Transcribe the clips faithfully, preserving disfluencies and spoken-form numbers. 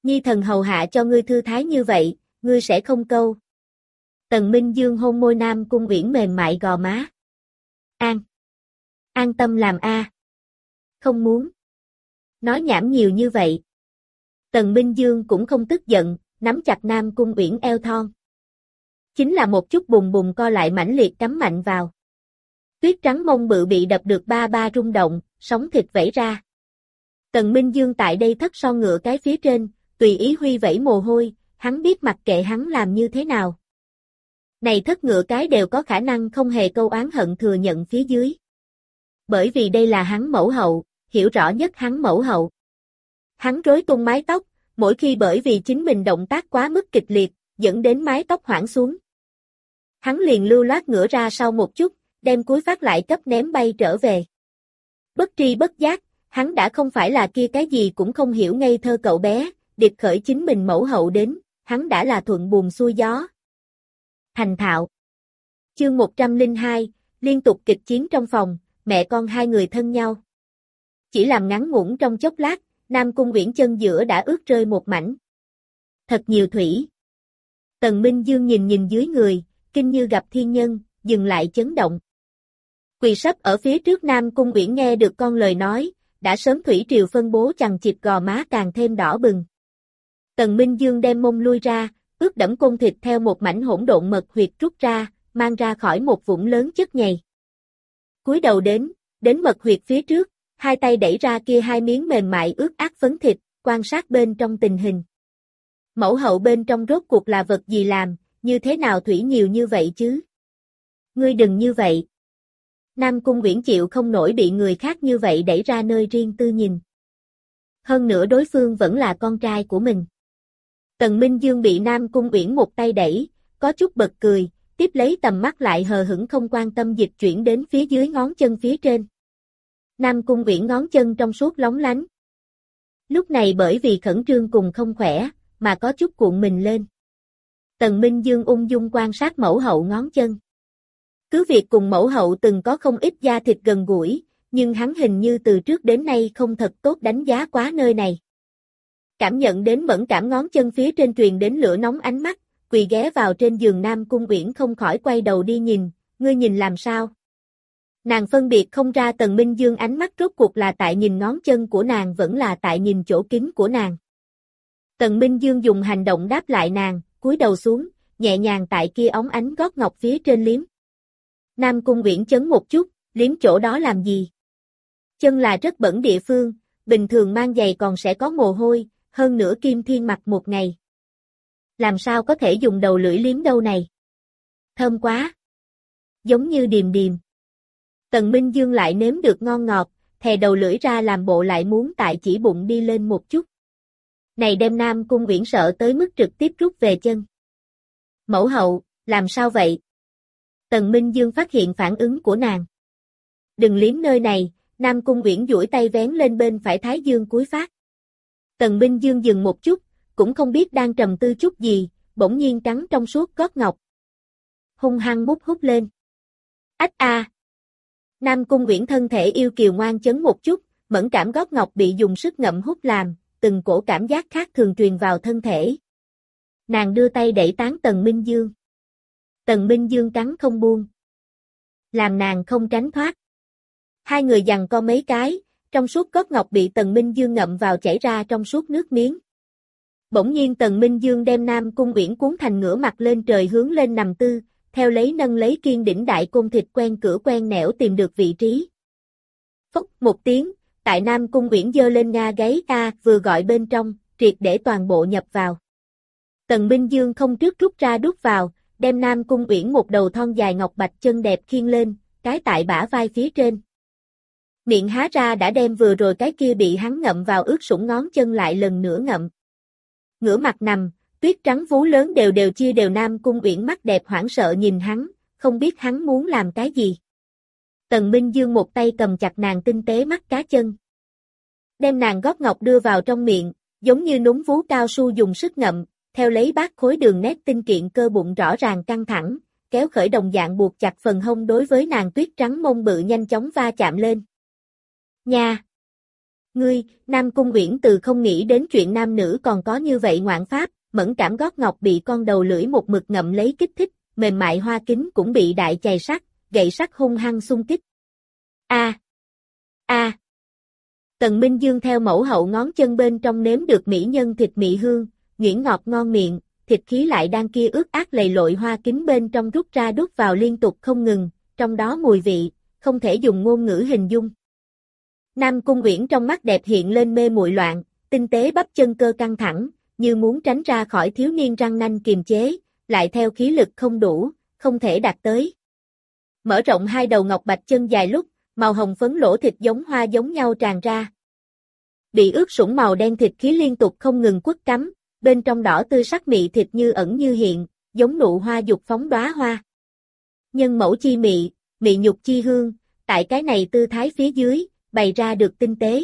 Nhi thần hầu hạ cho ngươi thư thái như vậy, ngươi sẽ không câu. Tần Minh Dương hôn môi Nam Cung Uyển mềm mại gò má. An. An tâm làm a. Không muốn. Nói nhảm nhiều như vậy. Tần Minh Dương cũng không tức giận, nắm chặt Nam Cung Uyển eo thon. Chính là một chút bùng bùng co lại mãnh liệt cắm mạnh vào. Tuyết trắng mông bự bị đập được ba ba rung động, sóng thịt vẩy ra. Tần Minh Dương tại đây thất son ngựa cái phía trên, tùy ý huy vẩy mồ hôi, hắn biết mặc kệ hắn làm như thế nào. Này thất ngựa cái đều có khả năng không hề câu oán hận thừa nhận phía dưới. Bởi vì đây là hắn mẫu hậu, hiểu rõ nhất hắn mẫu hậu. Hắn rối tung mái tóc, mỗi khi bởi vì chính mình động tác quá mức kịch liệt, dẫn đến mái tóc hoảng xuống. Hắn liền lưu loát ngửa ra sau một chút, đem cúi phát lại cấp ném bay trở về. Bất tri bất giác, hắn đã không phải là kia cái gì cũng không hiểu ngây thơ cậu bé, điệp khởi chính mình mẫu hậu đến, hắn đã là thuận buồm xuôi gió. Thành thạo. Chương một trăm lẻ hai, liên tục kịch chiến trong phòng, mẹ con hai người thân nhau. Chỉ làm ngắn ngủn trong chốc lát, Nam Cung Uyển chân giữa đã ướt rơi một mảnh. Thật nhiều thủy. Tần Minh Dương nhìn nhìn dưới người, kinh như gặp thiên nhân, dừng lại chấn động. Quỳ sấp ở phía trước Nam Cung Uyển nghe được con lời nói, đã sớm thủy triều phân bố chằng chịt gò má càng thêm đỏ bừng. Tần Minh Dương đem mông lui ra, ướt đẫm côn thịt theo một mảnh hỗn độn mật huyệt rút ra, mang ra khỏi một vũng lớn chất nhầy. Cúi đầu đến, đến mật huyệt phía trước, hai tay đẩy ra kia hai miếng mềm mại ướt át phấn thịt, quan sát bên trong tình hình. Mẫu hậu bên trong rốt cuộc là vật gì làm, như thế nào thủy nhiều như vậy chứ? Ngươi đừng như vậy. Nam Cung Uyển chịu không nổi bị người khác như vậy đẩy ra nơi riêng tư nhìn. Hơn nữa đối phương vẫn là con trai của mình. Tần Minh Dương bị Nam Cung Uyển một tay đẩy, có chút bật cười, tiếp lấy tầm mắt lại hờ hững không quan tâm dịch chuyển đến phía dưới ngón chân phía trên. Nam Cung Uyển ngón chân trong suốt lóng lánh. Lúc này bởi vì khẩn trương cùng không khỏe, mà có chút cuộn mình lên. Tần Minh Dương ung dung quan sát mẫu hậu ngón chân. Cứ việc cùng mẫu hậu từng có không ít da thịt gần gũi, nhưng hắn hình như từ trước đến nay không thật tốt đánh giá quá nơi này. Cảm nhận đến mẫn cảm ngón chân phía trên truyền đến lửa nóng ánh mắt, quỳ ghé vào trên giường Nam Cung Uyển không khỏi quay đầu đi nhìn, ngươi nhìn làm sao? Nàng phân biệt không ra Tần Minh Dương ánh mắt rốt cuộc là tại nhìn ngón chân của nàng vẫn là tại nhìn chỗ kín của nàng. Tần Minh Dương dùng hành động đáp lại nàng, cúi đầu xuống, nhẹ nhàng tại kia óng ánh gót ngọc phía trên liếm. Nam Cung Uyển chấn một chút, liếm chỗ đó làm gì? Chân là rất bẩn địa phương, bình thường mang giày còn sẽ có mồ hôi, hơn nữa Kim Thiên mặc một ngày. Làm sao có thể dùng đầu lưỡi liếm đâu này? Thơm quá. Giống như điềm điềm. Tần Minh Dương lại nếm được ngon ngọt, thè đầu lưỡi ra làm bộ lại muốn tại chỉ bụng đi lên một chút. Này đem Nam Cung Uyển sợ tới mức trực tiếp rút về chân. Mẫu hậu, làm sao vậy? Tần Minh Dương phát hiện phản ứng của nàng. Đừng liếm nơi này, Nam Cung Uyển duỗi tay vén lên bên phải thái dương cúi phát. Tần Minh Dương dừng một chút, cũng không biết đang trầm tư chút gì, bỗng nhiên cắn trong suốt gót ngọc. Hung hăng mút hút lên. Ách a! Nam Cung Uyển thân thể yêu kiều ngoan chấn một chút, mẫn cảm gót ngọc bị dùng sức ngậm hút làm, từng cổ cảm giác khác thường truyền vào thân thể. Nàng đưa tay đẩy tán Tần Minh Dương. Tần Minh Dương cắn không buông. Làm nàng không tránh thoát. Hai người giằng co mấy cái, trong suốt gót ngọc bị Tần Minh Dương ngậm vào chảy ra trong suốt nước miếng. Bỗng nhiên Tần Minh Dương đem Nam Cung Uyển cuốn thành ngửa mặt lên trời hướng lên nằm tư, theo lấy nâng lấy kiên đỉnh đại côn thịt quen cửa quen nẻo tìm được vị trí. Phốc một tiếng, tại Nam Cung Uyển giơ lên nga gáy a vừa gọi bên trong, triệt để toàn bộ nhập vào. Tần Minh Dương không trước rút ra đút vào, đem Nam Cung Uyển một đầu thon dài ngọc bạch chân đẹp khiêng lên, cái tại bả vai phía trên. Miệng há ra đã đem vừa rồi cái kia bị hắn ngậm vào ướt sũng ngón chân lại lần nữa ngậm. Ngửa mặt nằm, tuyết trắng vú lớn đều đều chia đều Nam Cung Uyển mắt đẹp hoảng sợ nhìn hắn, không biết hắn muốn làm cái gì. Tần Minh Dương một tay cầm chặt nàng tinh tế mắt cá chân. Đem nàng gót ngọc đưa vào trong miệng, giống như núm vú cao su dùng sức ngậm, theo lấy bát khối đường nét tinh kiện cơ bụng rõ ràng căng thẳng, kéo khởi đồng dạng buộc chặt phần hông đối với nàng tuyết trắng mông bự nhanh chóng va chạm lên. Nha! Ngươi, Nam Cung Uyển từ không nghĩ đến chuyện nam nữ còn có như vậy ngoạn pháp, mẫn cảm gót ngọc bị con đầu lưỡi một mực ngậm lấy kích thích, mềm mại hoa kính cũng bị đại chày sắt, gậy sắt hung hăng xung kích. A, a. Tần Minh Dương theo mẫu hậu ngón chân bên trong nếm được mỹ nhân thịt mị hương, nhuyễn ngọt ngon miệng, thịt khí lại đang kia ướt át lầy lội hoa kính bên trong rút ra đút vào liên tục không ngừng, trong đó mùi vị, không thể dùng ngôn ngữ hình dung. Nam Cung Uyển trong mắt đẹp hiện lên mê muội loạn, tinh tế bắp chân cơ căng thẳng, như muốn tránh ra khỏi thiếu niên răng nanh kiềm chế, lại theo khí lực không đủ, không thể đạt tới. Mở rộng hai đầu ngọc bạch chân dài lúc, màu hồng phấn lỗ thịt giống hoa giống nhau tràn ra. Bị ướt sũng màu đen thịt khí liên tục không ngừng quất cắm, bên trong đỏ tươi sắc mị thịt như ẩn như hiện, giống nụ hoa dục phóng đóa hoa. Nhân mẫu chi mị, mị nhục chi hương, tại cái này tư thái phía dưới, bày ra được tinh tế.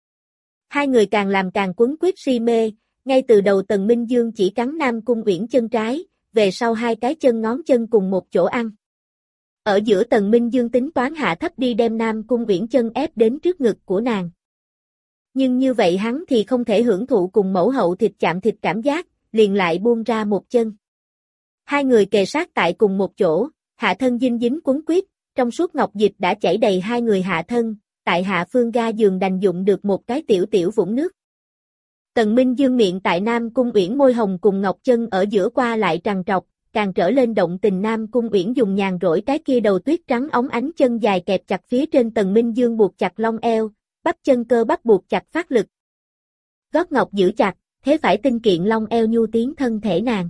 Hai người càng làm càng quấn quýt si mê, ngay từ đầu Tần Minh Dương chỉ cắn Nam Cung Uyển chân trái, về sau hai cái chân ngón chân cùng một chỗ ăn. Ở giữa Tần Minh Dương tính toán hạ thấp đi đem Nam Cung Uyển chân ép đến trước ngực của nàng. Nhưng như vậy hắn thì không thể hưởng thụ cùng mẫu hậu thịt chạm thịt cảm giác, liền lại buông ra một chân. Hai người kề sát tại cùng một chỗ, hạ thân dinh dính quấn quýt, trong suốt ngọc dịch đã chảy đầy hai người hạ thân, tại hạ phương ga giường đành dụng được một cái tiểu tiểu vũng nước. Tần Minh Dương miệng tại Nam Cung Uyển môi hồng cùng ngọc chân ở giữa qua lại trằn trọc, càng trở lên động tình. Nam Cung Uyển dùng nhàn rỗi cái kia đầu tuyết trắng óng ánh chân dài kẹp chặt phía trên Tần Minh Dương buộc chặt lông eo, bắp chân cơ bắp buộc chặt phát lực. Gót ngọc giữ chặt, thế phải tinh kiện lông eo nhu tiến thân thể nàng.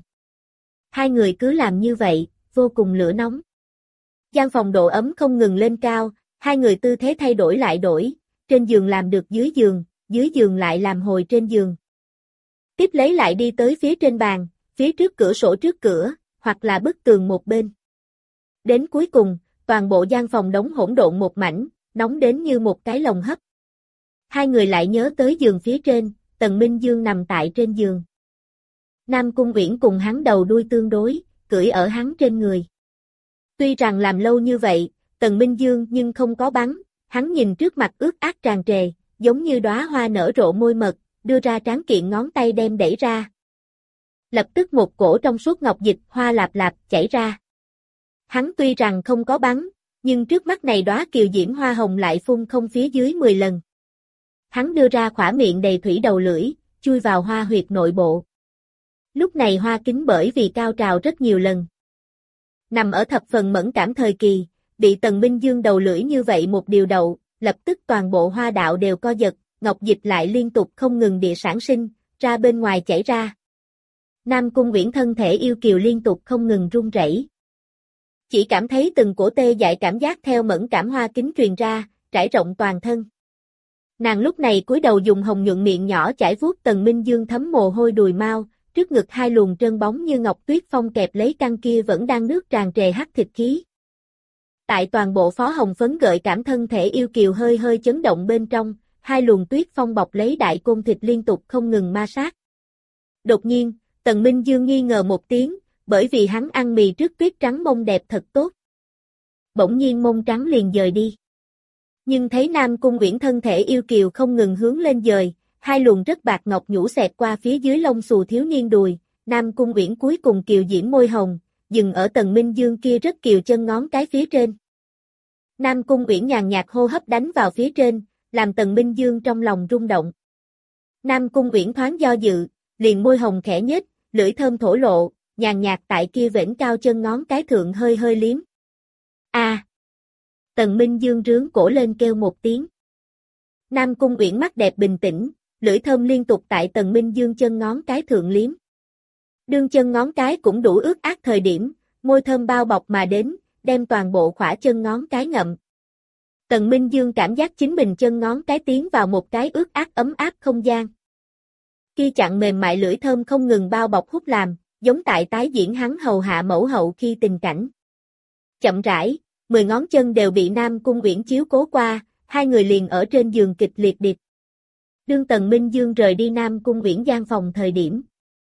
Hai người cứ làm như vậy, vô cùng lửa nóng. Gian phòng độ ấm không ngừng lên cao, hai người tư thế thay đổi lại đổi, trên giường làm được dưới giường, dưới giường lại làm hồi trên giường. Tiếp lấy lại đi tới phía trên bàn, phía trước cửa sổ trước cửa, hoặc là bức tường một bên. Đến cuối cùng, toàn bộ gian phòng đống hỗn độn một mảnh, nóng đến như một cái lồng hấp. Hai người lại nhớ tới giường phía trên, Tần Minh Dương nằm tại trên giường. Nam Cung Uyển cùng hắn đầu đuôi tương đối, cưỡi ở hắn trên người. Tuy rằng làm lâu như vậy, Tần Minh Dương nhưng không có bắn, hắn nhìn trước mặt ướt át tràn trề, giống như đóa hoa nở rộ môi mật, đưa ra tráng kiện ngón tay đem đẩy ra. Lập tức một cổ trong suốt ngọc dịch hoa lạp lạp chảy ra. Hắn tuy rằng không có bắn, nhưng trước mắt này đóa kiều diễm hoa hồng lại phun không phía dưới mười lần. Hắn đưa ra khỏa miệng đầy thủy đầu lưỡi, chui vào hoa huyệt nội bộ. Lúc này hoa kính bởi vì cao trào rất nhiều lần. Nằm ở thập phần mẫn cảm thời kỳ, bị Tần Minh Dương đầu lưỡi như vậy một điều đậu, lập tức toàn bộ hoa đạo đều co giật, ngọc dịch lại liên tục không ngừng địa sản sinh, ra bên ngoài chảy ra. Nam Cung Uyển thân thể yêu kiều liên tục không ngừng run rẩy. Chỉ cảm thấy từng cổ tê dại cảm giác theo mẫn cảm hoa kính truyền ra, trải rộng toàn thân. Nàng lúc này cúi đầu dùng hồng nhuận miệng nhỏ chải vuốt Tần Minh Dương thấm mồ hôi đùi mau, trước ngực hai luồng trơn bóng như ngọc tuyết phong kẹp lấy căng kia vẫn đang nước tràn trề hắc thịt khí. Tại toàn bộ phó hồng phấn gợi cảm thân thể yêu kiều hơi hơi chấn động bên trong, hai luồng tuyết phong bọc lấy đại côn thịt liên tục không ngừng ma sát. Đột nhiên, Tần Minh Dương nghi ngờ một tiếng, bởi vì hắn ăn mì trước tuyết trắng mông đẹp thật tốt. Bỗng nhiên mông trắng liền dời đi. Nhưng thấy Nam Cung Uyển thân thể yêu kiều không ngừng hướng lên dời, hai luồng rất bạc ngọc nhũ xẹt qua phía dưới lông xù thiếu niên đùi, Nam Cung Uyển cuối cùng kiều diễm môi hồng, dừng ở Tần Minh Dương kia rất kiều chân ngón cái phía trên. Nam Cung Uyển nhàn nhạt hô hấp đánh vào phía trên, làm Tần Minh Dương trong lòng rung động. Nam Cung Uyển thoáng do dự, liền môi hồng khẽ nhếch, lưỡi thơm thổ lộ, nhàn nhạt tại kia vểnh cao chân ngón cái thượng hơi hơi liếm. A! À. Tần Minh Dương rướn cổ lên kêu một tiếng. Nam Cung Uyển mắt đẹp bình tĩnh, lưỡi thơm liên tục tại Tần Minh Dương chân ngón cái thượng liếm. Đương chân ngón cái cũng đủ ướt át thời điểm, môi thơm bao bọc mà đến, đem toàn bộ khỏa chân ngón cái ngậm. Tần Minh Dương cảm giác chính mình chân ngón cái tiến vào một cái ướt át ấm áp không gian. Kia chặn mềm mại lưỡi thơm không ngừng bao bọc hút làm, giống tại tái diễn hắn hầu hạ mẫu hậu khi tình cảnh. Chậm rãi, mười ngón chân đều bị Nam Cung Uyển chiếu cố qua, hai người liền ở trên giường kịch liệt điệp. Đương Tần Minh Dương rời đi Nam Cung Uyển gian phòng thời điểm.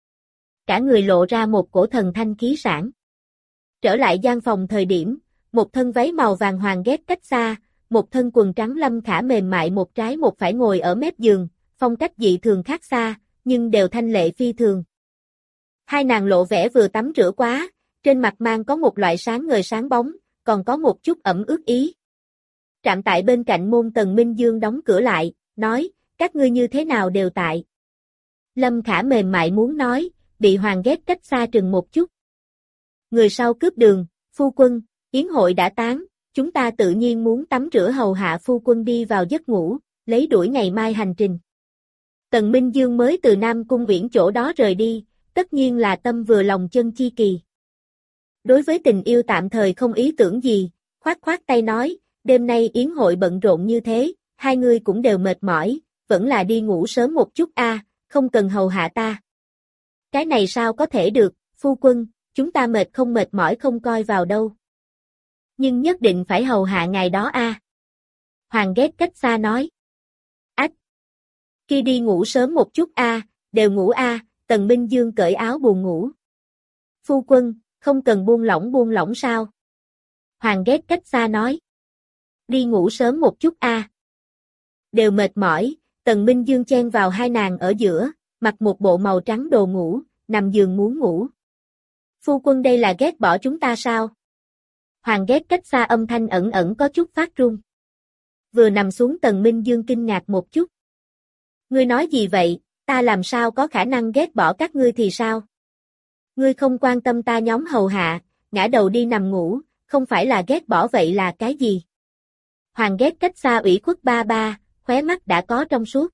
Cả người lộ ra một cổ thần thanh khí sảng. Trở lại gian phòng thời điểm, một thân váy màu vàng hoàng ghét cách xa, một thân quần trắng Lâm Khả mềm mại một trái một phải ngồi ở mép giường, phong cách dị thường khác xa, nhưng đều thanh lệ phi thường. Hai nàng lộ vẻ vừa tắm rửa quá, trên mặt mang có một loại sáng ngời sáng bóng, còn có một chút ẩm ướt ý. Trạm tại bên cạnh môn Tần Minh Dương đóng cửa lại, nói, các ngươi như thế nào đều tại. Lâm Khả mềm mại muốn nói, bị Hoàng ghét cách xa trừng một chút. Người sau cướp đường, phu quân, yến hội đã tán, chúng ta tự nhiên muốn tắm rửa hầu hạ phu quân đi vào giấc ngủ, lấy đuổi ngày mai hành trình. Tần Minh Dương mới từ Nam Cung Uyển chỗ đó rời đi, tất nhiên là tâm vừa lòng chân chi kỳ. Đối với tình yêu tạm thời không ý tưởng gì, khoát khoát tay nói, đêm nay yến hội bận rộn như thế, hai người cũng đều mệt mỏi, vẫn là đi ngủ sớm một chút a, không cần hầu hạ ta. Cái này sao có thể được, phu quân, chúng ta mệt không mệt mỏi không coi vào đâu. Nhưng nhất định phải hầu hạ ngài đó a. Hoàng ghét cách xa nói. Ách! Khi đi ngủ sớm một chút a, đều ngủ a, Tần Minh Dương cởi áo buồn ngủ. Phu quân, không cần buông lỏng buông lỏng sao? Hoàng ghét cách xa nói. Đi ngủ sớm một chút a. Đều mệt mỏi, Tần Minh Dương chen vào hai nàng ở giữa, mặc một bộ màu trắng đồ ngủ, nằm giường muốn ngủ. Phu quân đây là ghét bỏ chúng ta sao? Hoàng ghét cách xa âm thanh ẩn ẩn có chút phát run. Vừa nằm xuống Tần Minh Dương kinh ngạc một chút. Ngươi nói gì vậy, ta làm sao có khả năng ghét bỏ các ngươi thì sao? Ngươi không quan tâm ta nhóm hầu hạ, ngã đầu đi nằm ngủ, không phải là ghét bỏ vậy là cái gì? Hoàng ghét cách xa ủy khuất ba ba, khóe mắt đã có trong suốt.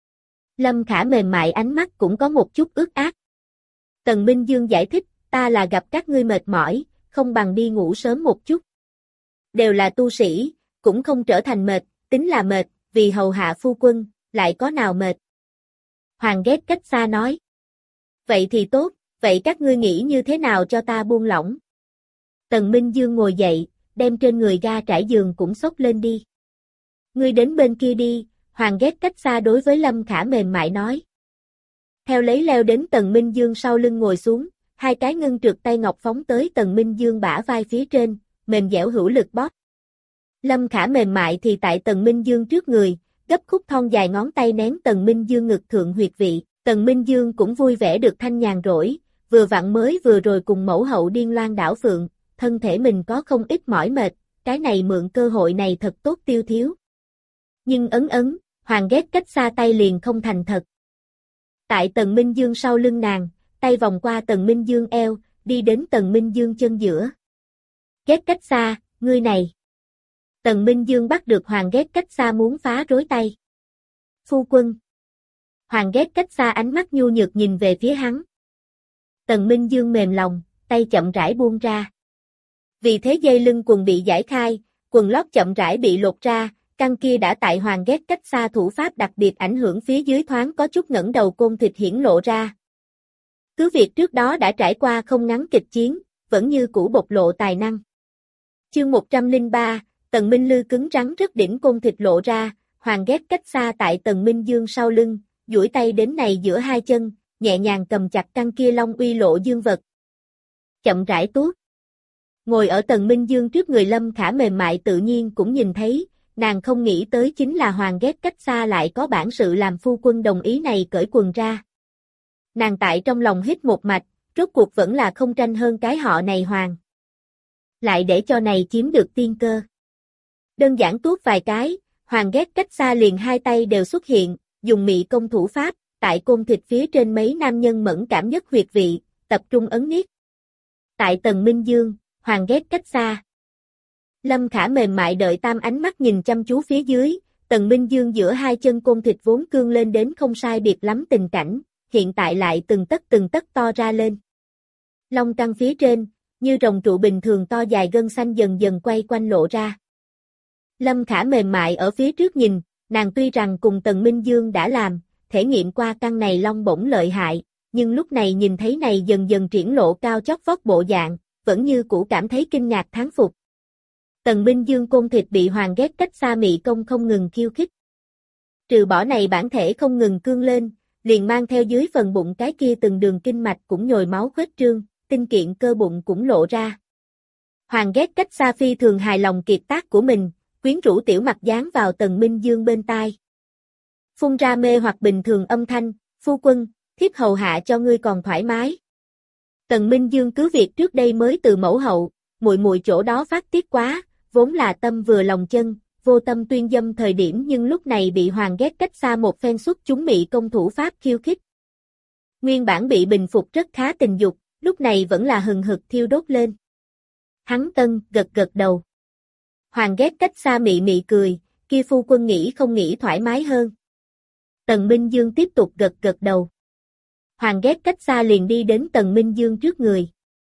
Lâm Khả mềm mại ánh mắt cũng có một chút ướt át. Tần Minh Dương giải thích, ta là gặp các ngươi mệt mỏi, không bằng đi ngủ sớm một chút. Đều là tu sĩ, cũng không trở thành mệt, tính là mệt, vì hầu hạ phu quân, lại có nào mệt. Hoàng ghét cách xa nói. Vậy thì tốt, vậy các ngươi nghĩ như thế nào cho ta buông lỏng? Tần Minh Dương ngồi dậy, đem trên người ga trải giường cũng xốc lên đi. Ngươi đến bên kia đi, Hoàng ghét cách xa đối với Lâm Khả mềm mại nói. Theo lấy leo đến Tần Minh Dương sau lưng ngồi xuống, hai cái ngân trượt tay ngọc phóng tới Tần Minh Dương bả vai phía trên, mềm dẻo hữu lực bóp. Lâm Khả mềm mại thì tại Tần Minh Dương trước người, gấp khúc thon dài ngón tay nén Tần Minh Dương ngực thượng huyệt vị, Tần Minh Dương cũng vui vẻ được thanh nhàn rỗi, vừa vặn mới vừa rồi cùng mẫu hậu điên loan đảo phượng, thân thể mình có không ít mỏi mệt, cái này mượn cơ hội này thật tốt tiêu thiếu. Nhưng ấn ấn, Hoàng ghét cách xa tay liền không thành thật. Tại Tần Minh Dương sau lưng nàng, tay vòng qua Tần Minh Dương eo, đi đến Tần Minh Dương chân giữa. Ghét cách xa, ngươi này. Tần Minh Dương bắt được Hoàng ghét cách xa muốn phá rối tay. Phu quân. Hoàng ghét cách xa ánh mắt nhu nhược nhìn về phía hắn. Tần Minh Dương mềm lòng, tay chậm rãi buông ra. Vì thế dây lưng quần bị giải khai, quần lót chậm rãi bị lột ra, căn kia đã tại Hoàng ghét cách xa thủ pháp đặc biệt ảnh hưởng phía dưới thoáng có chút ngẩng đầu côn thịt hiển lộ ra. Cứ việc trước đó đã trải qua không ngắn kịch chiến, vẫn như cũ bộc lộ tài năng. Chương một trăm lẻ ba, Tần Minh Lư cứng rắn rất đỉnh côn thịt lộ ra, Hoàng ghét cách xa tại Tần Minh Dương sau lưng, duỗi tay đến này giữa hai chân, nhẹ nhàng cầm chặt căn kia long uy lộ dương vật. Chậm rãi tuốt. Ngồi ở Tần Minh Dương trước người Lâm Khả mềm mại tự nhiên cũng nhìn thấy, nàng không nghĩ tới chính là Hoàng ghét cách xa lại có bản sự làm phu quân đồng ý này cởi quần ra. Nàng tại trong lòng hít một mạch, rốt cuộc vẫn là không tranh hơn cái họ này Hoàng. Lại để cho này chiếm được tiên cơ. Đơn giản tuốt vài cái, Hoàng ghét cách xa liền hai tay đều xuất hiện, dùng mị công thủ pháp, tại côn thịt phía trên mấy nam nhân mẫn cảm nhất huyệt vị, tập trung ấn niết. Tại Tần Minh Dương, Hoàng ghét cách xa. Lâm Khả mềm mại đợi tam ánh mắt nhìn chăm chú phía dưới, Tần Minh Dương giữa hai chân côn thịt vốn cương lên đến không sai biệt lắm tình cảnh, hiện tại lại từng tấc từng tấc to ra lên. Long căng phía trên, như rồng trụ bình thường to dài gân xanh dần dần quay quanh lộ ra. Lâm Khả mềm mại ở phía trước nhìn, nàng tuy rằng cùng Tần Minh Dương đã làm, thể nghiệm qua căn này long bổng lợi hại, nhưng lúc này nhìn thấy này dần dần triển lộ cao chót vót bộ dạng, vẫn như cũ cảm thấy kinh ngạc thán phục. Tần Minh Dương côn thịt bị Hoàng ghét cách xa mị công không ngừng khiêu khích. Trừ bỏ này bản thể không ngừng cương lên, liền mang theo dưới phần bụng cái kia từng đường kinh mạch cũng nhồi máu khuếch trương, tinh kiện cơ bụng cũng lộ ra. Hoàng ghét cách xa phi thường hài lòng kiệt tác của mình, quyến rũ tiểu mặt dán vào Tần Minh Dương bên tai. Phun ra mê hoặc bình thường âm thanh, phu quân, thiếp hầu hạ cho ngươi còn thoải mái. Tần Minh Dương cứ việc trước đây mới từ mẫu hậu, muội muội chỗ đó phát tiết quá, vốn là tâm vừa lòng chân, vô tâm tuyên dâm thời điểm nhưng lúc này bị Hoàng ghét cách xa một phen xuất chúng mị công thủ pháp khiêu khích. Nguyên bản bị bình phục rất khá tình dục, lúc này vẫn là hừng hực thiêu đốt lên. Hắn tân gật gật đầu. Hoàng ghét cách xa mị mị cười, kia phu quân nghĩ không nghĩ thoải mái hơn. Tần Minh Dương tiếp tục gật gật đầu. Hoàng ghét cách xa liền đi đến Tần Minh Dương trước người.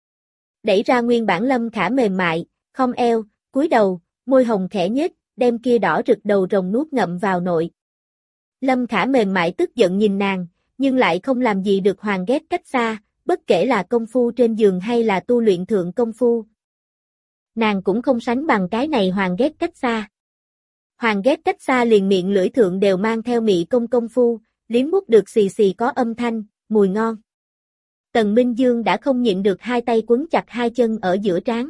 Đẩy ra nguyên bản Lâm Khả mềm mại, khom eo, cúi đầu, môi hồng khẽ nhếch, đem kia đỏ rực đầu rồng nuốt ngậm vào nội. Lâm Khả mềm mại tức giận nhìn nàng, nhưng lại không làm gì được Hoàng ghét cách xa, bất kể là công phu trên giường hay là tu luyện thượng công phu. Nàng cũng không sánh bằng cái này Hoàng ghét cách xa. Hoàng ghét cách xa liền miệng lưỡi thượng đều mang theo mị công công phu, liếm mút được xì xì có âm thanh, mùi ngon. Tần Minh Dương đã không nhịn được hai tay quấn chặt hai chân ở giữa trán.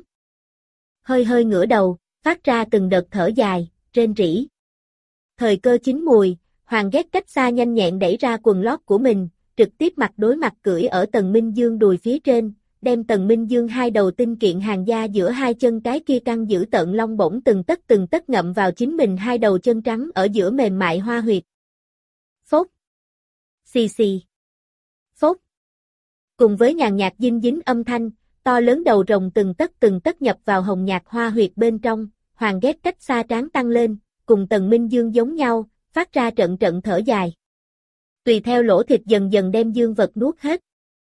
Hơi hơi ngửa đầu, phát ra từng đợt thở dài, rên rỉ. Thời cơ chín mùi, Hoàng ghét cách xa nhanh nhẹn đẩy ra quần lót của mình, trực tiếp mặt đối mặt cưỡi ở Tần Minh Dương đùi phía trên, đem Tần Minh Dương hai đầu tinh kiện hàng da giữa hai chân cái kia căng giữ tợn long bổng từng tấc từng tấc ngậm vào chính mình hai đầu chân trắng ở giữa mềm mại hoa huyệt. Phốt. Xì xì. Phốt. Cùng với nhàn nhạt dinh dính âm thanh, to lớn đầu rồng từng tấc từng tấc nhập vào hồng nhạt hoa huyệt bên trong, Hoàng ghét cách xa trán tăng lên, cùng Tần Minh Dương giống nhau, phát ra trận trận thở dài. Tùy theo lỗ thịt dần dần đem dương vật nuốt hết.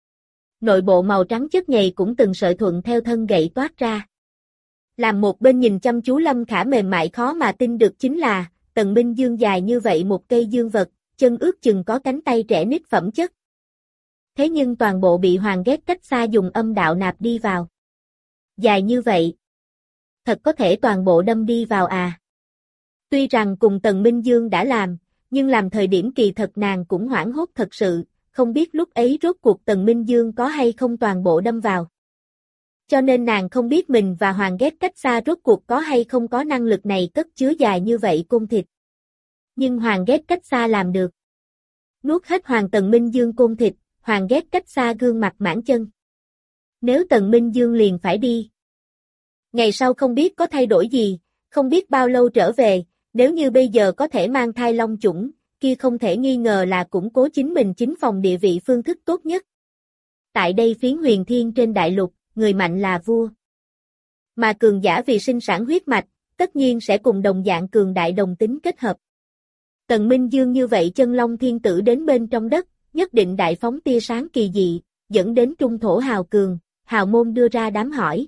Nội bộ màu trắng chất nhầy cũng từng sợi thuận theo thân gậy toát ra. Làm một bên nhìn chăm chú Lâm Khả mềm mại khó mà tin được chính là, Tần Minh Dương dài như vậy một cây dương vật, chân ước chừng có cánh tay trẻ nít phẩm chất. Thế nhưng toàn bộ bị Hoàng ghét cách xa dùng âm đạo nạp đi vào. Dài như vậy. Thật có thể toàn bộ đâm đi vào à. Tuy rằng cùng Tần Minh Dương đã làm, nhưng làm thời điểm kỳ thật nàng cũng hoảng hốt thật sự, không biết lúc ấy rốt cuộc Tần Minh Dương có hay không toàn bộ đâm vào. Cho nên nàng không biết mình và Hoàng ghét cách xa rốt cuộc có hay không có năng lực này cất chứa dài như vậy côn thịt. Nhưng Hoàng ghét cách xa làm được. Nuốt hết Hoàng Tần Minh Dương côn thịt, Hoàng ghét cách xa gương mặt mãn chân. Nếu Tần Minh Dương liền phải đi. Ngày sau không biết có thay đổi gì, không biết bao lâu trở về, nếu như bây giờ có thể mang thai long chủng, kia không thể nghi ngờ là củng cố chính mình chính phòng địa vị phương thức tốt nhất. Tại đây phiến huyền thiên trên đại lục, người mạnh là vua. Mà cường giả vì sinh sản huyết mạch, tất nhiên sẽ cùng đồng dạng cường đại đồng tính kết hợp. Tần Minh Dương như vậy chân long thiên tử đến bên trong đất, nhất định đại phóng tia sáng kỳ dị, dẫn đến trung thổ hào cường, hào môn đưa ra đám hỏi.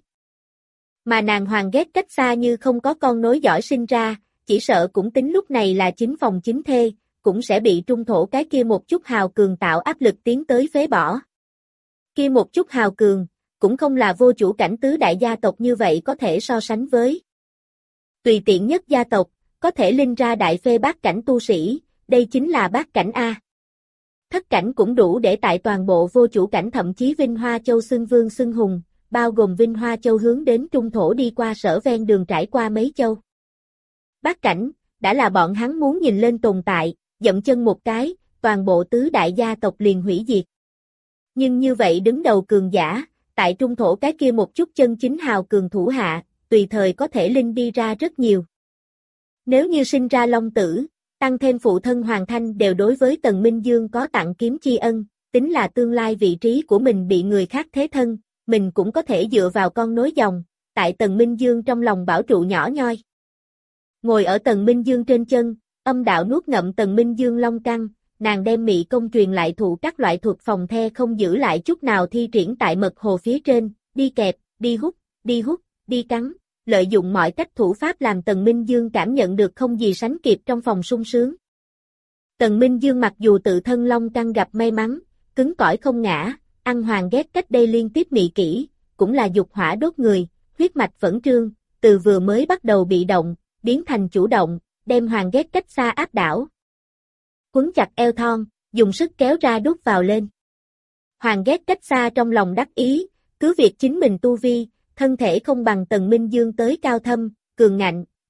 Mà nàng Hoàng ghét cách xa như không có con nối giỏi sinh ra, chỉ sợ cũng tính lúc này là chính phòng chính thê, cũng sẽ bị trung thổ cái kia một chút hào cường tạo áp lực tiến tới phế bỏ. Kia một chút hào cường, cũng không là vô chủ cảnh tứ đại gia tộc như vậy có thể so sánh với. Tùy tiện nhất gia tộc, có thể linh ra đại phê bát cảnh tu sĩ, đây chính là bát cảnh A. Thất cảnh cũng đủ để tại toàn bộ vô chủ cảnh thậm chí Vinh Hoa Châu xưng vương xưng hùng, bao gồm Vinh Hoa Châu hướng đến trung thổ đi qua sở ven đường trải qua mấy châu. Bát cảnh, đã là bọn hắn muốn nhìn lên tồn tại, dậm chân một cái, toàn bộ tứ đại gia tộc liền hủy diệt. Nhưng như vậy đứng đầu cường giả, tại trung thổ cái kia một chút chân chính hào cường thủ hạ, tùy thời có thể linh đi ra rất nhiều. Nếu như sinh ra long tử, tăng thêm phụ thân Hoàng Thanh đều đối với Tần Minh Dương có tặng kiếm tri ân, tính là tương lai vị trí của mình bị người khác thế thân, mình cũng có thể dựa vào con nối dòng, tại Tần Minh Dương trong lòng bảo trụ nhỏ nhoi. Ngồi ở Tần Minh Dương trên chân, âm đạo nuốt ngậm Tần Minh Dương long căng, nàng đem mị công truyền lại thụ các loại thuật phòng the không giữ lại chút nào thi triển tại mật hồ phía trên, đi kẹp, đi hút, đi hút, đi cắn, lợi dụng mọi cách thủ pháp làm Tần Minh Dương cảm nhận được không gì sánh kịp trong phòng sung sướng. Tần Minh Dương mặc dù tự thân long căng gặp may mắn, cứng cỏi không ngã, ăn Hoàng ghét cách đây liên tiếp mị kỹ, cũng là dục hỏa đốt người, huyết mạch vẫn trương, từ vừa mới bắt đầu bị động, biến thành chủ động, đem Hoàng ghét cách xa áp đảo. Quấn chặt eo thon, dùng sức kéo ra đút vào lên. Hoàng ghét cách xa trong lòng đắc ý, cứ việc chính mình tu vi, thân thể không bằng Tần Minh Dương tới cao thâm, cường ngạnh,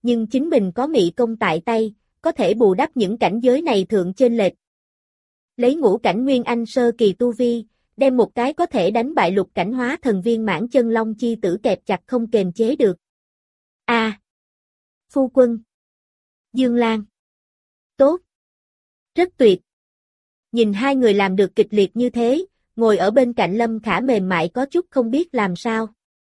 nhưng chính mình có mị công tại tay, có thể bù đắp những cảnh giới này thượng chênh lệch. Lấy ngũ cảnh nguyên anh sơ kỳ tu vi, đem một cái có thể đánh bại lục cảnh hóa thần viên mãn chân long chi tử kẹp chặt không kềm chế được. A. À, phu quân. Dương Lan. Tốt. Rất tuyệt. Nhìn hai người làm được kịch liệt như thế, ngồi ở bên cạnh Lâm Khả mềm mại có chút không biết làm sao.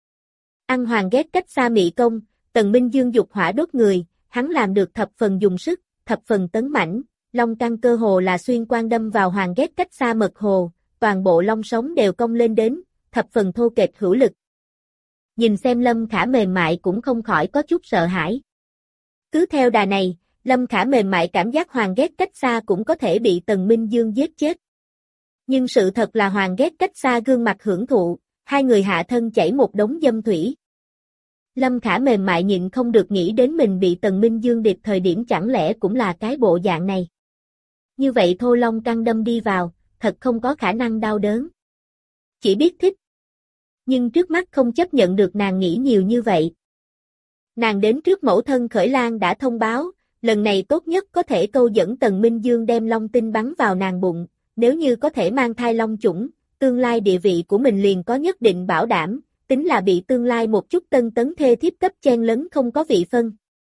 Ăn hoàng ghét cách xa mị công, Tần Minh Dương dục hỏa đốt người, hắn làm được thập phần dùng sức, thập phần tấn mãnh, long căn cơ hồ là xuyên quan đâm vào hoàng ghét cách xa mật hồ, toàn bộ long sống đều cong lên đến, thập phần thô kệch hữu lực. Nhìn xem Lâm Khả mềm mại cũng không khỏi có chút sợ hãi. Cứ theo đà này, Lâm Khả mềm mại cảm giác hoàng ghét cách xa cũng có thể bị Tần Minh Dương giết chết. Nhưng sự thật là hoàng ghét cách xa gương mặt hưởng thụ, hai người hạ thân chảy một đống dâm thủy. Lâm Khả mềm mại nhịn không được nghĩ đến mình bị Tần Minh Dương điệp thời điểm chẳng lẽ cũng là cái bộ dạng này. Như vậy thô long căng đâm đi vào, thật không có khả năng đau đớn. Chỉ biết thích. Nhưng trước mắt không chấp nhận được nàng nghĩ nhiều như vậy. Nàng đến trước mẫu thân Khởi Lan đã thông báo, lần này tốt nhất có thể câu dẫn Tần Minh Dương đem long tinh bắn vào nàng bụng, nếu như có thể mang thai long chủng, tương lai địa vị của mình liền có nhất định bảo đảm, tính là bị tương lai một chút tân tấn thê thiếp cấp chen lấn không có vị phân.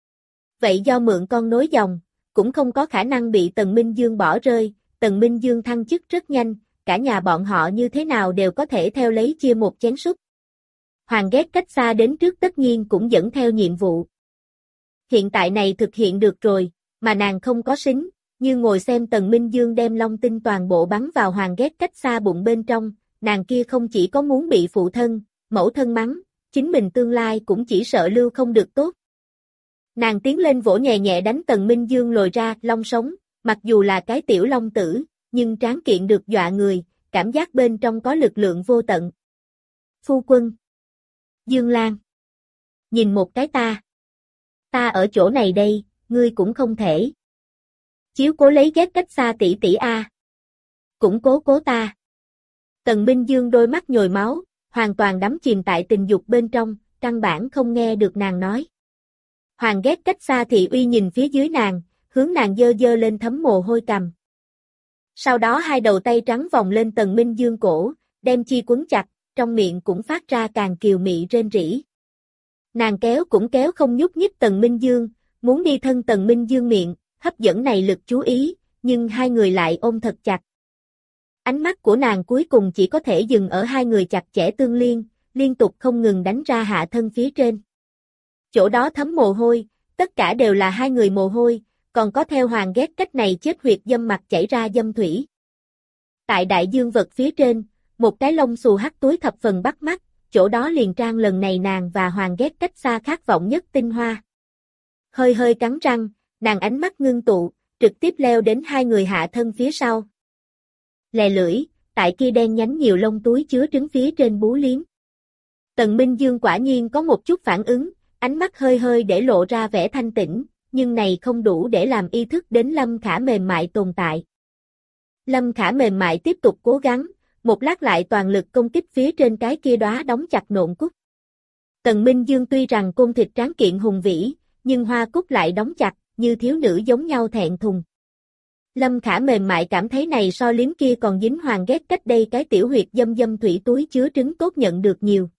Vậy do mượn con nối dòng, cũng không có khả năng bị Tần Minh Dương bỏ rơi, Tần Minh Dương thăng chức rất nhanh, cả nhà bọn họ như thế nào đều có thể theo lấy chia một chén súp. Hoàng ghét cách xa đến trước tất nhiên cũng dẫn theo nhiệm vụ. Hiện tại này thực hiện được rồi, mà nàng không có xính, như ngồi xem Tần Minh Dương đem long tinh toàn bộ bắn vào hoàng ghét cách xa bụng bên trong, nàng kia không chỉ có muốn bị phụ thân, mẫu thân mắng, chính mình tương lai cũng chỉ sợ lưu không được tốt. Nàng tiến lên vỗ nhẹ nhẹ đánh Tần Minh Dương lồi ra, long sống, mặc dù là cái tiểu long tử, nhưng tráng kiện được dọa người, cảm giác bên trong có lực lượng vô tận. Phu quân. Dương Lan. Nhìn một cái ta. Ta ở chỗ này đây, ngươi cũng không thể. Chiếu cố lấy ghét cách xa tỷ tỷ a. Cũng cố cố ta. Tần Minh Dương đôi mắt nhồi máu, hoàn toàn đắm chìm tại tình dục bên trong, căn bản không nghe được nàng nói. Hoàng ghét cách xa thị uy nhìn phía dưới nàng, hướng nàng dơ dơ lên thấm mồ hôi cằm. Sau đó hai đầu tay trắng vòng lên Tần Minh Dương cổ, đem chi quấn chặt, trong miệng cũng phát ra càng kiều mị rên rỉ. Nàng kéo cũng kéo không nhúc nhích Tần Minh Dương, muốn đi thân Tần Minh Dương miệng, hấp dẫn này lực chú ý, nhưng hai người lại ôm thật chặt. Ánh mắt của nàng cuối cùng chỉ có thể dừng ở hai người chặt chẽ tương liên, liên tục không ngừng đánh ra hạ thân phía trên. Chỗ đó thấm mồ hôi, tất cả đều là hai người mồ hôi, còn có theo hoàng ghét cách này chết huyệt dâm mặt chảy ra dâm thủy. Tại đại dương vật phía trên, một cái lông xù hắt túi thập phần bắt mắt, chỗ đó liền trang lần này nàng và hoàng ghét cách xa khát vọng nhất tinh hoa. Hơi hơi cắn răng, nàng ánh mắt ngưng tụ, trực tiếp leo đến hai người hạ thân phía sau. Lè lưỡi, tại kia đen nhánh nhiều lông túi chứa trứng phía trên bú liếm. Tần Minh Dương quả nhiên có một chút phản ứng, ánh mắt hơi hơi để lộ ra vẻ thanh tĩnh, nhưng này không đủ để làm ý thức đến Lâm Khả mềm mại tồn tại. Lâm Khả mềm mại tiếp tục cố gắng, một lát lại toàn lực công kích phía trên cái kia đóa đóng chặt nộn cúc. Tần Minh Dương tuy rằng côn thịt tráng kiện hùng vĩ, nhưng hoa cúc lại đóng chặt, như thiếu nữ giống nhau thẹn thùng. Lâm Khả mềm mại cảm thấy này so liếm kia còn dính hoàng ghét cách đây cái tiểu huyệt dâm dâm thủy túi chứa trứng tốt nhận được nhiều.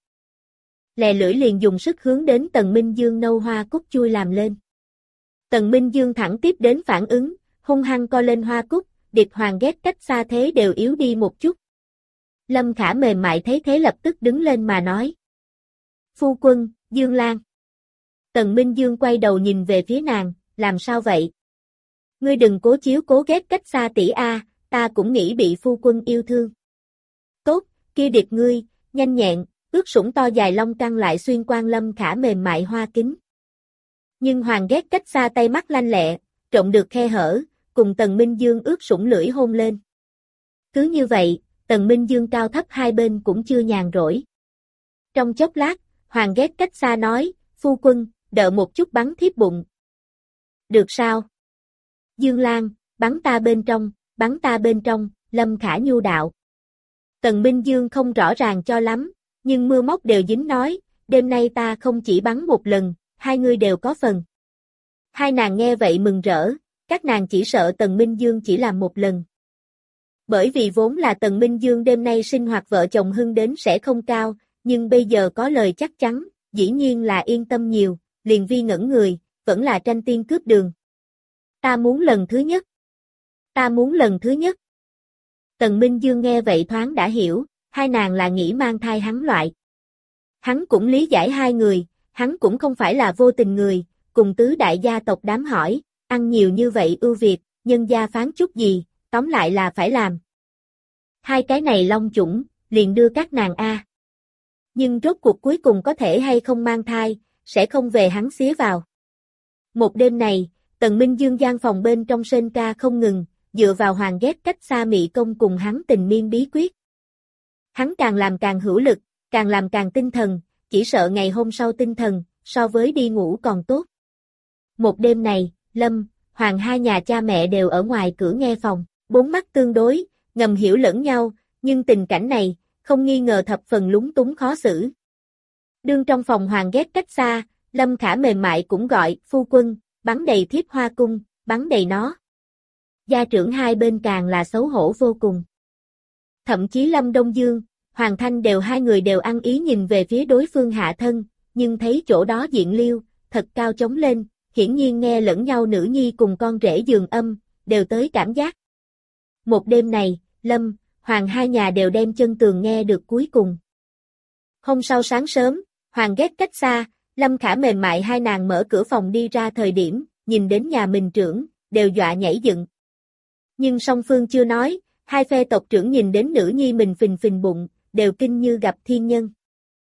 Lè lưỡi liền dùng sức hướng đến Tần Minh Dương nâu hoa cúc chui làm lên. Tần Minh Dương thẳng tiếp đến phản ứng, hung hăng co lên hoa cúc, điệp hoàng ghét cách xa thế đều yếu đi một chút. Lâm Khả mềm mại thấy thế lập tức đứng lên mà nói. Phu quân, Dương Lan. Tần Minh Dương quay đầu nhìn về phía nàng, làm sao vậy? Ngươi đừng cố chiếu cố ghét cách xa tỷ a, ta cũng nghĩ bị phu quân yêu thương. Tốt, kia điệp ngươi, nhanh nhẹn, ướt sũng to dài long căng lại xuyên quan Lâm Khả mềm mại hoa kính. Nhưng hoàng ghét cách xa tay mắt lanh lẹ, trộn được khe hở, cùng Tần Minh Dương ướt sũng lưỡi hôn lên. Cứ như vậy, Tần Minh Dương cao thấp hai bên cũng chưa nhàn rỗi. Trong chốc lát, hoàng ghét cách xa nói, phu quân, đợi một chút bắn thiếp bụng. Được sao? Dương Lan, bắn ta bên trong, bắn ta bên trong, Lâm Khả nhu đạo. Tần Minh Dương không rõ ràng cho lắm, nhưng mưa móc đều dính nói, đêm nay ta không chỉ bắn một lần, hai người đều có phần. Hai nàng nghe vậy mừng rỡ, các nàng chỉ sợ Tần Minh Dương chỉ làm một lần. Bởi vì vốn là Tần Minh Dương đêm nay sinh hoạt vợ chồng hưng đến sẽ không cao, nhưng bây giờ có lời chắc chắn, dĩ nhiên là yên tâm nhiều, liền vi ngẩn người, vẫn là tranh tiên cướp đường. Ta muốn lần thứ nhất. Ta muốn lần thứ nhất. Tần Minh Dương nghe vậy thoáng đã hiểu, hai nàng là nghĩ mang thai hắn loại. Hắn cũng lý giải hai người, hắn cũng không phải là vô tình người, cùng tứ đại gia tộc đám hỏi, ăn nhiều như vậy ưu việt, nhân gia phán chút gì, tóm lại là phải làm. Hai cái này long chủng, liền đưa các nàng a. Nhưng rốt cuộc cuối cùng có thể hay không mang thai, sẽ không về hắn xía vào. Một đêm này, Tần Minh Dương gian phòng bên trong sên ca không ngừng, dựa vào Hoàng ghét cách xa Mị Công cùng hắn tình miên bí quyết. Hắn càng làm càng hữu lực, càng làm càng tinh thần, chỉ sợ ngày hôm sau tinh thần, so với đi ngủ còn tốt. Một đêm này, Lâm, Hoàng hai nhà cha mẹ đều ở ngoài cửa nghe phòng, bốn mắt tương đối, ngầm hiểu lẫn nhau, nhưng tình cảnh này, không nghi ngờ thập phần lúng túng khó xử. Đương trong phòng Hoàng ghét cách xa, Lâm Khả mềm mại cũng gọi, phu quân, bắn đầy thiếp hoa cung, bắn đầy nó. Gia trưởng hai bên càng là xấu hổ vô cùng. Thậm chí Lâm Đông Dương, Hoàng Thanh đều hai người đều ăn ý nhìn về phía đối phương hạ thân, nhưng thấy chỗ đó diện liêu, thật cao trống lên, hiển nhiên nghe lẫn nhau nữ nhi cùng con rể giường âm, đều tới cảm giác. Một đêm này, Lâm, Hoàng hai nhà đều đem chân tường nghe được cuối cùng. Hôm sau sáng sớm, Hoàng ghét cách xa, Lâm Khả mềm mại hai nàng mở cửa phòng đi ra thời điểm, nhìn đến nhà mình trưởng, đều dọa nhảy dựng. Nhưng song phương chưa nói, hai phe tộc trưởng nhìn đến nữ nhi mình phình phình bụng, đều kinh như gặp thiên nhân.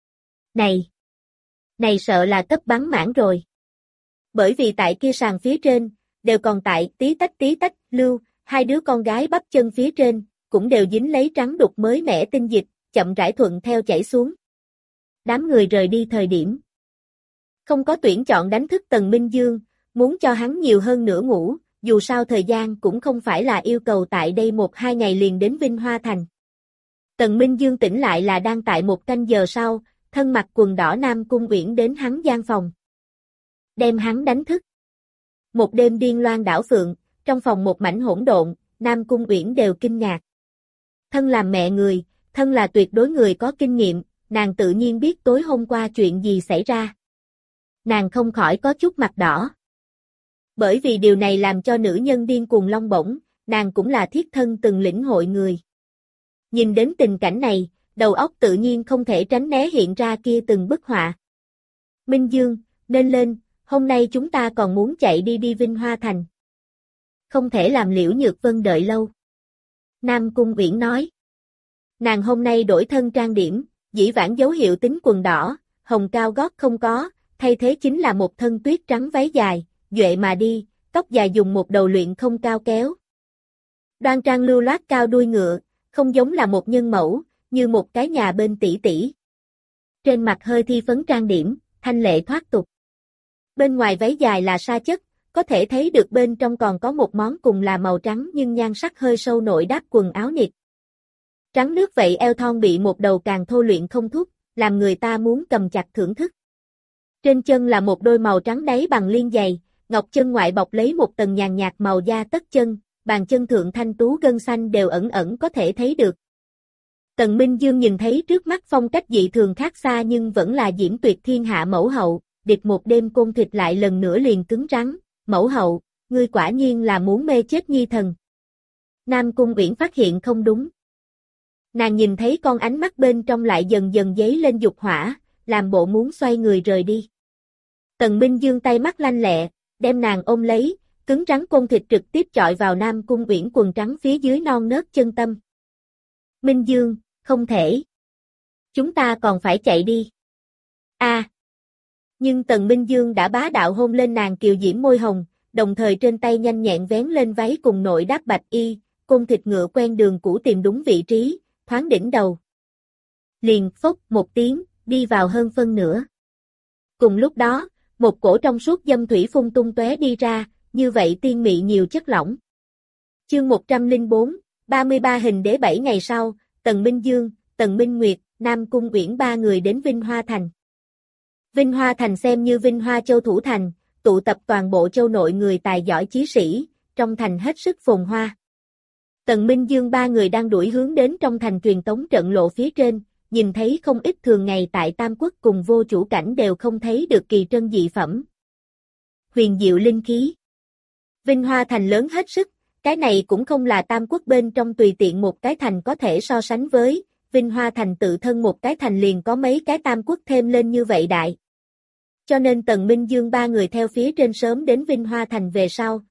Này! Này sợ là tất bắn mãn rồi. Bởi vì tại kia sàn phía trên, đều còn tại tí tách tí tách, lưu, hai đứa con gái bắp chân phía trên, cũng đều dính lấy trắng đục mới mẻ tinh dịch, chậm rãi thuận theo chảy xuống. Đám người rời đi thời điểm. Không có tuyển chọn đánh thức Tần Minh Dương, muốn cho hắn nhiều hơn nửa ngủ, dù sao thời gian cũng không phải là yêu cầu tại đây một hai ngày liền đến Vinh Hoa Thành. Tần Minh Dương tỉnh lại là đang tại một canh giờ sau, thân mặc quần đỏ Nam Cung Uyển đến hắn gian phòng. Đem hắn đánh thức. Một đêm điên loan đảo phượng, trong phòng một mảnh hỗn độn, Nam Cung Uyển đều kinh ngạc. Thân làm mẹ người, thân là tuyệt đối người có kinh nghiệm, nàng tự nhiên biết tối hôm qua chuyện gì xảy ra. Nàng không khỏi có chút mặt đỏ. Bởi vì điều này làm cho nữ nhân điên cuồng long bổng, nàng cũng là thiết thân từng lĩnh hội người. Nhìn đến tình cảnh này, đầu óc tự nhiên không thể tránh né hiện ra kia từng bức họa. Minh Dương, nên lên, hôm nay chúng ta còn muốn chạy đi đi Vinh Hoa Thành. Không thể làm Liễu Nhược Vân đợi lâu. Nam Cung Uyển nói. Nàng hôm nay đổi thân trang điểm, dĩ vãng dấu hiệu tính quần đỏ, hồng cao gót không có, thay thế chính là một thân tuyết trắng váy dài, duệ mà đi, tóc dài dùng một đầu luyện không cao kéo. Đoan trang lưu loát cao đuôi ngựa, không giống là một nhân mẫu, như một cái nhà bên tỷ tỷ. Trên mặt hơi thi phấn trang điểm, thanh lệ thoát tục. Bên ngoài váy dài là sa chất, có thể thấy được bên trong còn có một món cùng là màu trắng nhưng nhan sắc hơi sâu nội đáp quần áo nịt. Trắng nước vậy eo thon bị một đầu càng thô luyện không thúc, làm người ta muốn cầm chặt thưởng thức. Trên chân là một đôi màu trắng đáy bằng liên giày, ngọc chân ngoại bọc lấy một tầng nhàn nhạt màu da tất chân, bàn chân thượng thanh tú gân xanh đều ẩn ẩn có thể thấy được. Tần Minh Dương nhìn thấy trước mắt phong cách dị thường khác xa nhưng vẫn là diễm tuyệt thiên hạ mẫu hậu, địch một đêm côn thịt lại lần nữa liền cứng rắn, mẫu hậu, ngươi quả nhiên là muốn mê chết nhi thần. Nam Cung Uyển phát hiện không đúng. Nàng nhìn thấy con ánh mắt bên trong lại dần dần dấy lên dục hỏa, làm bộ muốn xoay người rời đi. Tần Minh Dương tay mắt lanh lẹ, đem nàng ôm lấy, cứng rắn côn thịt trực tiếp chọi vào Nam Cung Uyển quần trắng phía dưới non nớt chân tâm. Minh Dương, không thể. Chúng ta còn phải chạy đi. A. À. Nhưng Tần Minh Dương đã bá đạo hôn lên nàng kiều diễm môi hồng, đồng thời trên tay nhanh nhẹn vén lên váy cùng nội đáp bạch y, côn thịt ngựa quen đường cũ tìm đúng vị trí, thoáng đỉnh đầu. Liền phốc một tiếng, đi vào hơn phân nửa. Cùng lúc đó, một cổ trong suốt dâm thủy phun tung tóe đi ra, như vậy tiên mị nhiều chất lỏng. Chương một trăm lẻ bốn, ba mươi ba hình đế bảy ngày sau, Tần Minh Dương, Tần Minh Nguyệt, Nam Cung Uyển ba người đến Vinh Hoa Thành. Vinh Hoa Thành xem như Vinh Hoa Châu thủ thành, tụ tập toàn bộ châu nội người tài giỏi chí sĩ, trong thành hết sức phồn hoa. Tần Minh Dương ba người đang đuổi hướng đến trong thành truyền tống trận lộ phía trên, nhìn thấy không ít thường ngày tại Tam Quốc cùng vô chủ cảnh đều không thấy được kỳ trân dị phẩm. Huyền diệu linh khí. Vinh Hoa thành lớn hết sức, cái này cũng không là Tam Quốc bên trong tùy tiện một cái thành có thể so sánh với, Vinh Hoa thành tự thân một cái thành liền có mấy cái Tam Quốc thêm lên như vậy đại. Cho nên Tần Minh Dương ba người theo phía trên sớm đến Vinh Hoa thành về sau.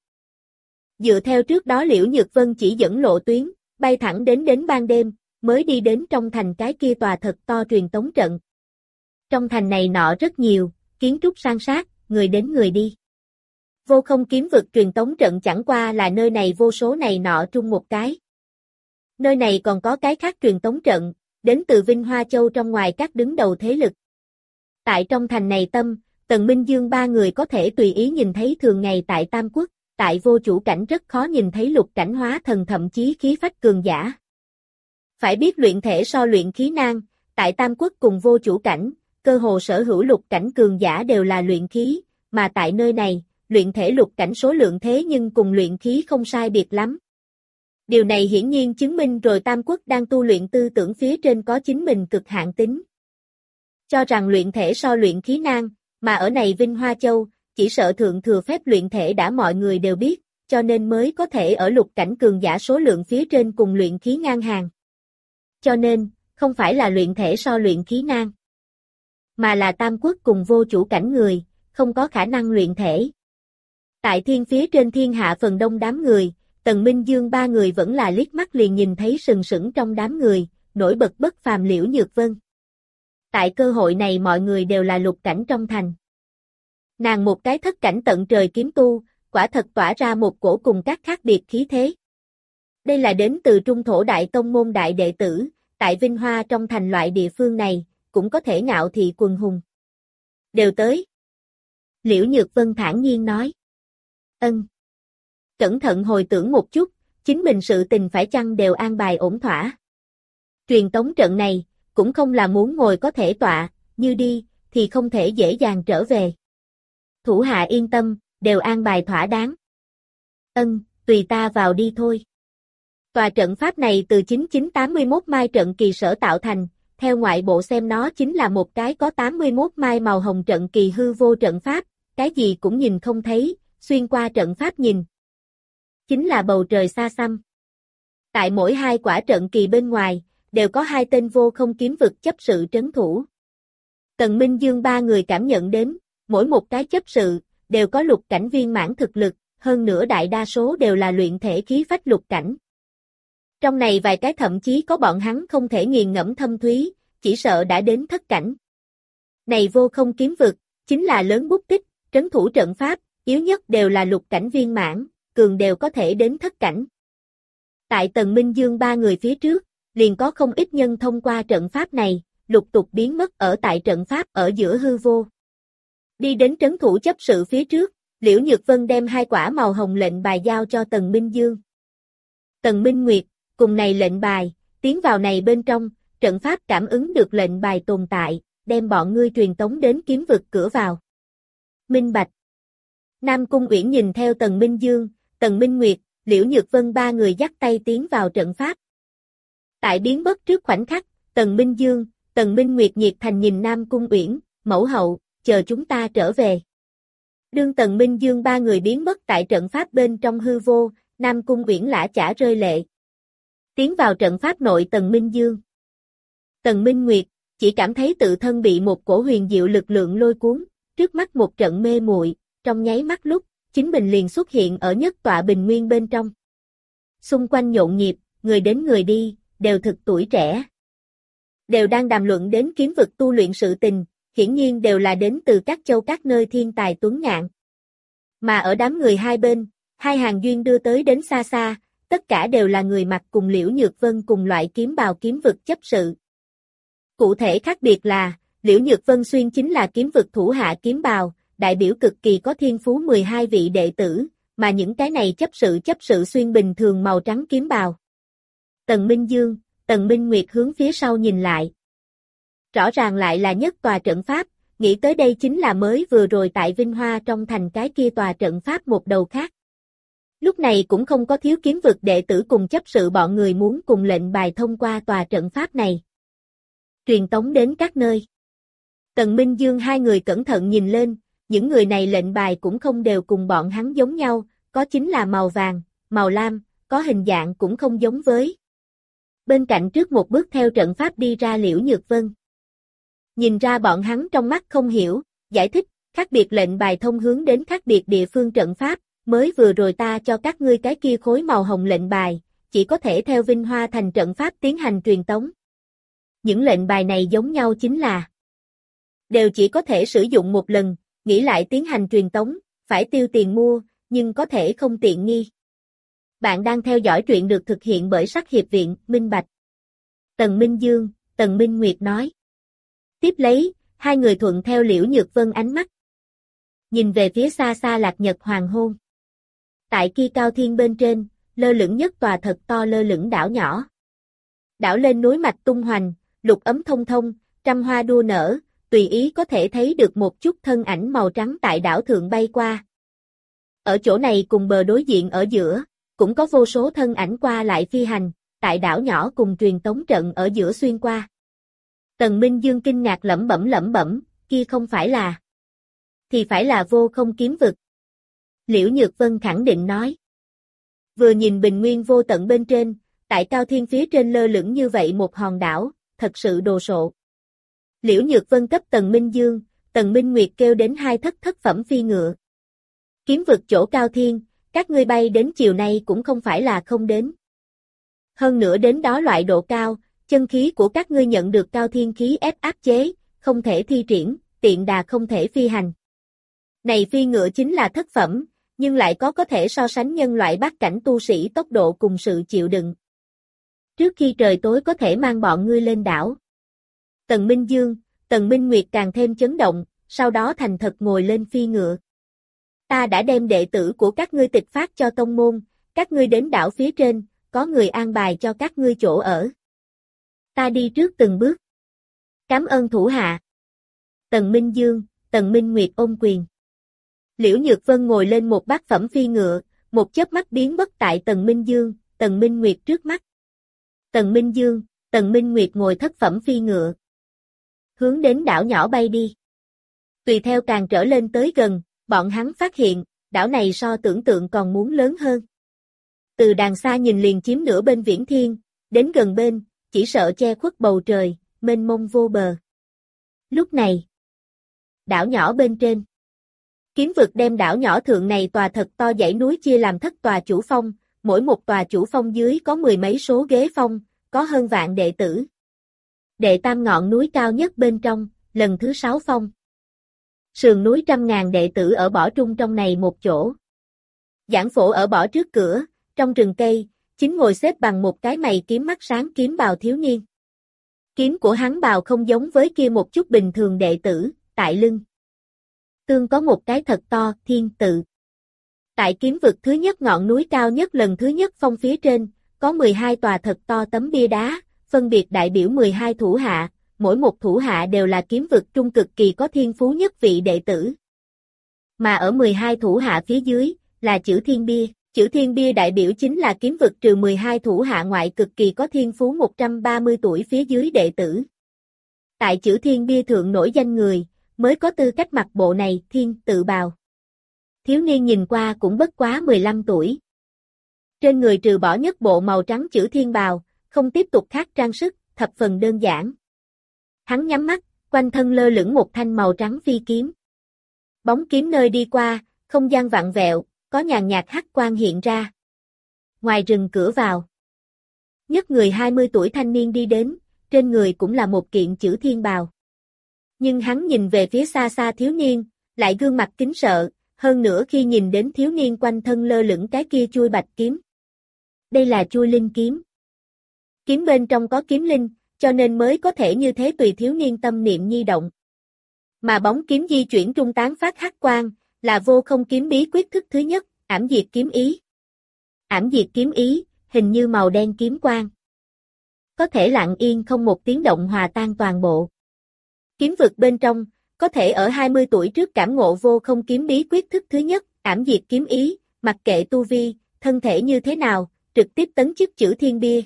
Dựa theo trước đó Liễu Nhược Vân chỉ dẫn lộ tuyến, bay thẳng đến đến ban đêm, mới đi đến trong thành cái kia tòa thật to truyền tống trận. Trong thành này nọ rất nhiều, kiến trúc san sát, người đến người đi. Vô Không Kiếm Vực truyền tống trận chẳng qua là nơi này vô số này nọ trung một cái. Nơi này còn có cái khác truyền tống trận, đến từ Vinh Hoa Châu trong ngoài các đứng đầu thế lực. Tại trong thành này tâm, Tần Minh Dương ba người có thể tùy ý nhìn thấy thường ngày tại Tam Quốc, tại vô chủ cảnh rất khó nhìn thấy lục cảnh hóa thần thậm chí khí phách cường giả. Phải biết luyện thể so luyện khí nan, tại Tam Quốc cùng vô chủ cảnh, cơ hồ sở hữu lục cảnh cường giả đều là luyện khí, mà tại nơi này, luyện thể lục cảnh số lượng thế nhưng cùng luyện khí không sai biệt lắm. Điều này hiển nhiên chứng minh rồi Tam Quốc đang tu luyện tư tưởng phía trên có chính mình cực hạn tính. Cho rằng luyện thể so luyện khí nan, mà ở này Vinh Hoa Châu, chỉ sợ thượng thừa phép luyện thể đã mọi người đều biết, cho nên mới có thể ở lục cảnh cường giả số lượng phía trên cùng luyện khí ngang hàng. Cho nên, không phải là luyện thể so luyện khí nan, mà là Tam Quốc cùng vô chủ cảnh người, không có khả năng luyện thể. Tại thiên phía trên thiên hạ phần đông đám người, Tần Minh Dương ba người vẫn là liếc mắt liền nhìn thấy sừng sững trong đám người, nổi bật bất phàm Liễu Nhược Vân. Tại cơ hội này mọi người đều là lục cảnh trong thành. Nàng một cái thất cảnh tận trời kiếm tu, quả thật tỏa ra một cổ cùng các khác biệt khí thế. Đây là đến từ Trung Thổ Đại Tông môn đại đệ tử, tại Vinh Hoa trong thành loại địa phương này, cũng có thể ngạo thị quần hùng. Đều tới. Liễu Nhược Vân thản nhiên nói. Ân. Cẩn thận hồi tưởng một chút, chính mình sự tình phải chăng đều an bài ổn thỏa. Truyền tống trận này, cũng không là muốn ngồi có thể tọa, như đi, thì không thể dễ dàng trở về. Thủ hạ yên tâm, đều an bài thỏa đáng. Ân, tùy ta vào đi thôi. Tòa trận pháp này từ chín chín tám mươi mốt mai trận kỳ sở tạo thành, theo ngoại bộ xem nó chính là một cái có tám mươi mốt mai màu hồng trận kỳ hư vô trận pháp, cái gì cũng nhìn không thấy, xuyên qua trận pháp nhìn. Chính là bầu trời xa xăm. Tại mỗi hai quả trận kỳ bên ngoài, đều có hai tên vô không kiếm vực chấp sự trấn thủ. Tần Minh Dương ba người cảm nhận đến, mỗi một cái chấp sự, đều có lục cảnh viên mãn thực lực, hơn nữa đại đa số đều là luyện thể khí phách lục cảnh. Trong này vài cái thậm chí có bọn hắn không thể nghiền ngẫm thâm thúy, chỉ sợ đã đến thất cảnh. Này vô không kiếm vực, chính là lớn bút tích, trấn thủ trận pháp, yếu nhất đều là lục cảnh viên mãn, cường đều có thể đến thất cảnh. Tại Tần Minh Dương ba người phía trước, liền có không ít nhân thông qua trận pháp này, lục tục biến mất ở tại trận pháp ở giữa hư vô. Đi đến trấn thủ chấp sự phía trước, Liễu Nhược Vân đem hai quả màu hồng lệnh bài giao cho Tần Minh Dương. Tần Minh Nguyệt, cùng này lệnh bài, tiến vào này bên trong, trận pháp cảm ứng được lệnh bài tồn tại, đem bọn ngươi truyền tống đến kiếm vực cửa vào. Minh Bạch. Nam Cung Uyển nhìn theo Tần Minh Dương, Tần Minh Nguyệt, Liễu Nhược Vân ba người dắt tay tiến vào trận pháp. Tại biến mất trước khoảnh khắc, Tần Minh Dương, Tần Minh Nguyệt nhiệt thành nhìn Nam Cung Uyển, mẫu hậu, chờ chúng ta trở về. Đương Tần Minh Dương ba người biến mất tại trận pháp bên trong hư vô, Nam Cung Uyển lã chả rơi lệ. Tiến vào trận pháp nội Tần Minh Dương. Tần Minh Nguyệt, chỉ cảm thấy tự thân bị một cổ huyền diệu lực lượng lôi cuốn, trước mắt một trận mê muội, trong nháy mắt lúc, chính mình liền xuất hiện ở nhất tọa bình nguyên bên trong. Xung quanh nhộn nhịp, người đến người đi, đều thực tuổi trẻ. Đều đang đàm luận đến kiếm vực tu luyện sự tình, hiển nhiên đều là đến từ các châu các nơi thiên tài tuấn ngạn. Mà ở đám người hai bên, hai hàng duyên đưa tới đến xa xa, tất cả đều là người mặc cùng Liễu Nhược Vân cùng loại kiếm bào kiếm vực chấp sự. Cụ thể khác biệt là, Liễu Nhược Vân xuyên chính là kiếm vực thủ hạ kiếm bào, đại biểu cực kỳ có thiên phú mười hai vị đệ tử, mà những cái này chấp sự chấp sự xuyên bình thường màu trắng kiếm bào. Tần Minh Dương, Tần Minh Nguyệt hướng phía sau nhìn lại. Rõ ràng lại là nhất tòa trận pháp, nghĩ tới đây chính là mới vừa rồi tại Vinh Hoa trong thành cái kia tòa trận pháp một đầu khác. Lúc này cũng không có thiếu kiếm vực đệ tử cùng chấp sự bọn người muốn cùng lệnh bài thông qua tòa trận pháp này. Truyền tống đến các nơi. Tần Minh Dương hai người cẩn thận nhìn lên, những người này lệnh bài cũng không đều cùng bọn hắn giống nhau, có chính là màu vàng, màu lam, có hình dạng cũng không giống với. Bên cạnh trước một bước theo trận pháp đi ra Liễu Nhược Vân. Nhìn ra bọn hắn trong mắt không hiểu, giải thích, khác biệt lệnh bài thông hướng đến khác biệt địa phương trận pháp, mới vừa rồi ta cho các ngươi cái kia khối màu hồng lệnh bài, chỉ có thể theo Vinh Hoa thành trận pháp tiến hành truyền tống. Những lệnh bài này giống nhau chính là đều chỉ có thể sử dụng một lần, nghĩ lại tiến hành truyền tống, phải tiêu tiền mua, nhưng có thể không tiện nghi. Bạn đang theo dõi truyện được thực hiện bởi Sắc Hiệp Viện, Minh Bạch. Tần Minh Dương, Tần Minh Nguyệt nói. Tiếp lấy, hai người thuận theo Liễu Nhược Vân ánh mắt. Nhìn về phía xa xa Lạc Nhật Hoàng Hôn. Tại kia cao thiên bên trên, lơ lửng nhất tòa thật to lơ lửng đảo nhỏ. Đảo lên núi mạch tung hoành, lục ấm thông thông, trăm hoa đua nở, tùy ý có thể thấy được một chút thân ảnh màu trắng tại đảo thượng bay qua. Ở chỗ này cùng bờ đối diện ở giữa, cũng có vô số thân ảnh qua lại phi hành, tại đảo nhỏ cùng truyền tống trận ở giữa xuyên qua. Tần Minh Dương kinh ngạc lẩm bẩm lẩm bẩm, kia không phải là, thì phải là vô không kiếm vực. Liễu Nhược Vân khẳng định nói. Vừa nhìn bình nguyên vô tận bên trên, tại cao thiên phía trên lơ lửng như vậy một hòn đảo, thật sự đồ sộ. Liễu Nhược Vân cấp Tần Minh Dương, Tần Minh Nguyệt kêu đến hai thất thất phẩm phi ngựa. Kiếm vực chỗ cao thiên, các ngươi bay đến chiều nay cũng không phải là không đến. Hơn nữa đến đó loại độ cao, chân khí của các ngươi nhận được cao thiên khí ép áp chế, không thể thi triển, tiện đà không thể phi hành. Này phi ngựa chính là thất phẩm, nhưng lại có có thể so sánh nhân loại bát cảnh tu sĩ tốc độ cùng sự chịu đựng. Trước khi trời tối có thể mang bọn ngươi lên đảo. Tần Minh Dương, Tần Minh Nguyệt càng thêm chấn động, sau đó thành thật ngồi lên phi ngựa. Ta đã đem đệ tử của các ngươi tịch phát cho tông môn, các ngươi đến đảo phía trên, có người an bài cho các ngươi chỗ ở. Ta đi trước từng bước. Cảm ơn thủ hạ. Tần Minh Dương, Tần Minh Nguyệt ôm quyền. Liễu Nhược Vân ngồi lên một bát phẩm phi ngựa, một chớp mắt biến mất tại Tần Minh Dương, Tần Minh Nguyệt trước mắt. Tần Minh Dương, Tần Minh Nguyệt ngồi thất phẩm phi ngựa. Hướng đến đảo nhỏ bay đi. Tùy theo càng trở lên tới gần, bọn hắn phát hiện, đảo này so tưởng tượng còn muốn lớn hơn. Từ đàng xa nhìn liền chiếm nửa bên viễn thiên, đến gần bên, chỉ sợ che khuất bầu trời, mênh mông vô bờ. Lúc này, đảo nhỏ bên trên. Kiếm vực đem đảo nhỏ thượng này tòa thật to dãy núi chia làm thất tòa chủ phong, mỗi một tòa chủ phong dưới có mười mấy số ghế phong, có hơn vạn đệ tử. Đệ tam ngọn núi cao nhất bên trong, lần thứ sáu phong. Sườn núi trăm ngàn đệ tử ở bỏ trung trong này một chỗ. Giảng phổ ở bỏ trước cửa, trong rừng cây, chính ngồi xếp bằng một cái mày kiếm mắt sáng kiếm bào thiếu niên. Kiếm của hắn bào không giống với kia một chút bình thường đệ tử, tại lưng. Tương có một cái thật to, thiên tự. Tại kiếm vực thứ nhất ngọn núi cao nhất lần thứ nhất phong phía trên, có mười hai tòa thật to tấm bia đá, phân biệt đại biểu mười hai thủ hạ, mỗi một thủ hạ đều là kiếm vực trung cực kỳ có thiên phú nhất vị đệ tử. Mà ở mười hai thủ hạ phía dưới, là chữ thiên bia, chữ thiên bia đại biểu chính là kiếm vực trừ mười hai thủ hạ ngoại cực kỳ có thiên phú một trăm ba mươi tuổi phía dưới đệ tử. Tại chữ thiên bia thượng nổi danh người, mới có tư cách mặc bộ này thiên tự bào. Thiếu niên nhìn qua cũng bất quá mười lăm tuổi. Trên người trừ bỏ nhất bộ màu trắng chữ thiên bào, không tiếp tục khác trang sức, thập phần đơn giản. Hắn nhắm mắt, quanh thân lơ lửng một thanh màu trắng phi kiếm. Bóng kiếm nơi đi qua, không gian vặn vẹo, có nhàn nhạt hắc quang hiện ra. Ngoài rừng cửa vào. Nhất người hai mươi tuổi thanh niên đi đến, trên người cũng là một kiện chữ thiên bào. Nhưng hắn nhìn về phía xa xa thiếu niên, lại gương mặt kính sợ, hơn nữa khi nhìn đến thiếu niên quanh thân lơ lửng cái kia chui bạch kiếm. Đây là chui linh kiếm. Kiếm bên trong có kiếm linh, cho nên mới có thể như thế tùy thiếu niên tâm niệm nhi động. Mà bóng kiếm di chuyển trung tán phát hắc quang, là vô không kiếm bí quyết thức thứ nhất, ảm diệt kiếm ý. Ảm diệt kiếm ý, hình như màu đen kiếm quang. Có thể lặng yên không một tiếng động hòa tan toàn bộ. Kiếm vực bên trong, có thể ở hai mươi tuổi trước cảm ngộ vô không kiếm bí quyết thức thứ nhất, ảm diệt kiếm ý, mặc kệ tu vi, thân thể như thế nào, trực tiếp tấn chức chữ thiên bia.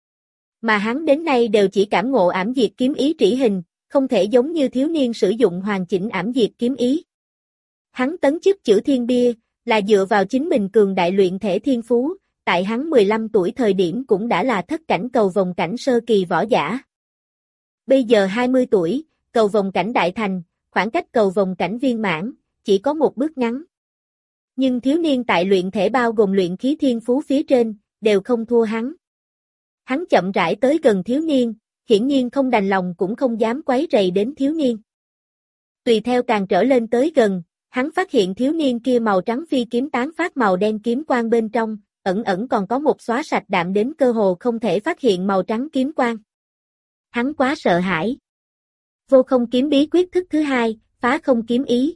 Mà hắn đến nay đều chỉ cảm ngộ ảm diệt kiếm ý trĩ hình, không thể giống như thiếu niên sử dụng hoàn chỉnh ảm diệt kiếm ý. Hắn tấn chức chữ thiên bia, là dựa vào chính mình cường đại luyện thể thiên phú, tại hắn mười lăm tuổi thời điểm cũng đã là thất cảnh cầu vòng cảnh sơ kỳ võ giả. Bây giờ hai mươi tuổi, cầu vòng cảnh đại thành, khoảng cách cầu vòng cảnh viên mãn, chỉ có một bước ngắn. Nhưng thiếu niên tại luyện thể bao gồm luyện khí thiên phú phía trên, đều không thua hắn. Hắn chậm rãi tới gần thiếu niên, hiển nhiên không đành lòng cũng không dám quấy rầy đến thiếu niên. Tùy theo càng trở lên tới gần, hắn phát hiện thiếu niên kia màu trắng phi kiếm tán phát màu đen kiếm quang bên trong, ẩn ẩn còn có một xóa sạch đạm đến cơ hồ không thể phát hiện màu trắng kiếm quang. Hắn quá sợ hãi. Vô không kiếm bí quyết thức thứ hai, phá không kiếm ý.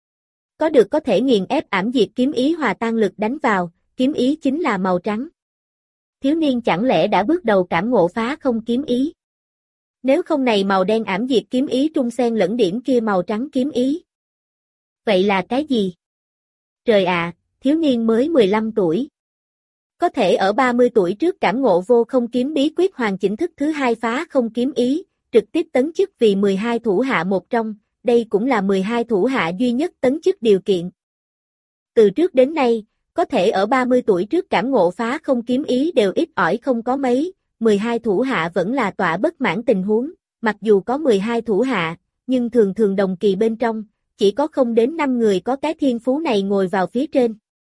Có được có thể nghiền ép ảm diệt kiếm ý hòa tan lực đánh vào, kiếm ý chính là màu trắng. Thiếu niên chẳng lẽ đã bước đầu cảm ngộ phá không kiếm ý? Nếu không này màu đen ảm diệt kiếm ý trung xen lẫn điểm kia màu trắng kiếm ý. Vậy là cái gì? Trời ạ, thiếu niên mới mười lăm tuổi. Có thể ở ba mươi tuổi trước cảm ngộ vô không kiếm bí quyết hoàn chỉnh thức thứ hai phá không kiếm ý, trực tiếp tấn chức vì mười hai thủ hạ một trong, đây cũng là mười hai thủ hạ duy nhất tấn chức điều kiện. Từ trước đến nay, có thể ở ba mươi tuổi trước cảm ngộ phá không kiếm ý đều ít ỏi không có mấy, mười hai thủ hạ vẫn là tọa bất mãn tình huống, mặc dù có mười hai thủ hạ, nhưng thường thường đồng kỳ bên trong, chỉ có không đến năm người có cái thiên phú này ngồi vào phía trên.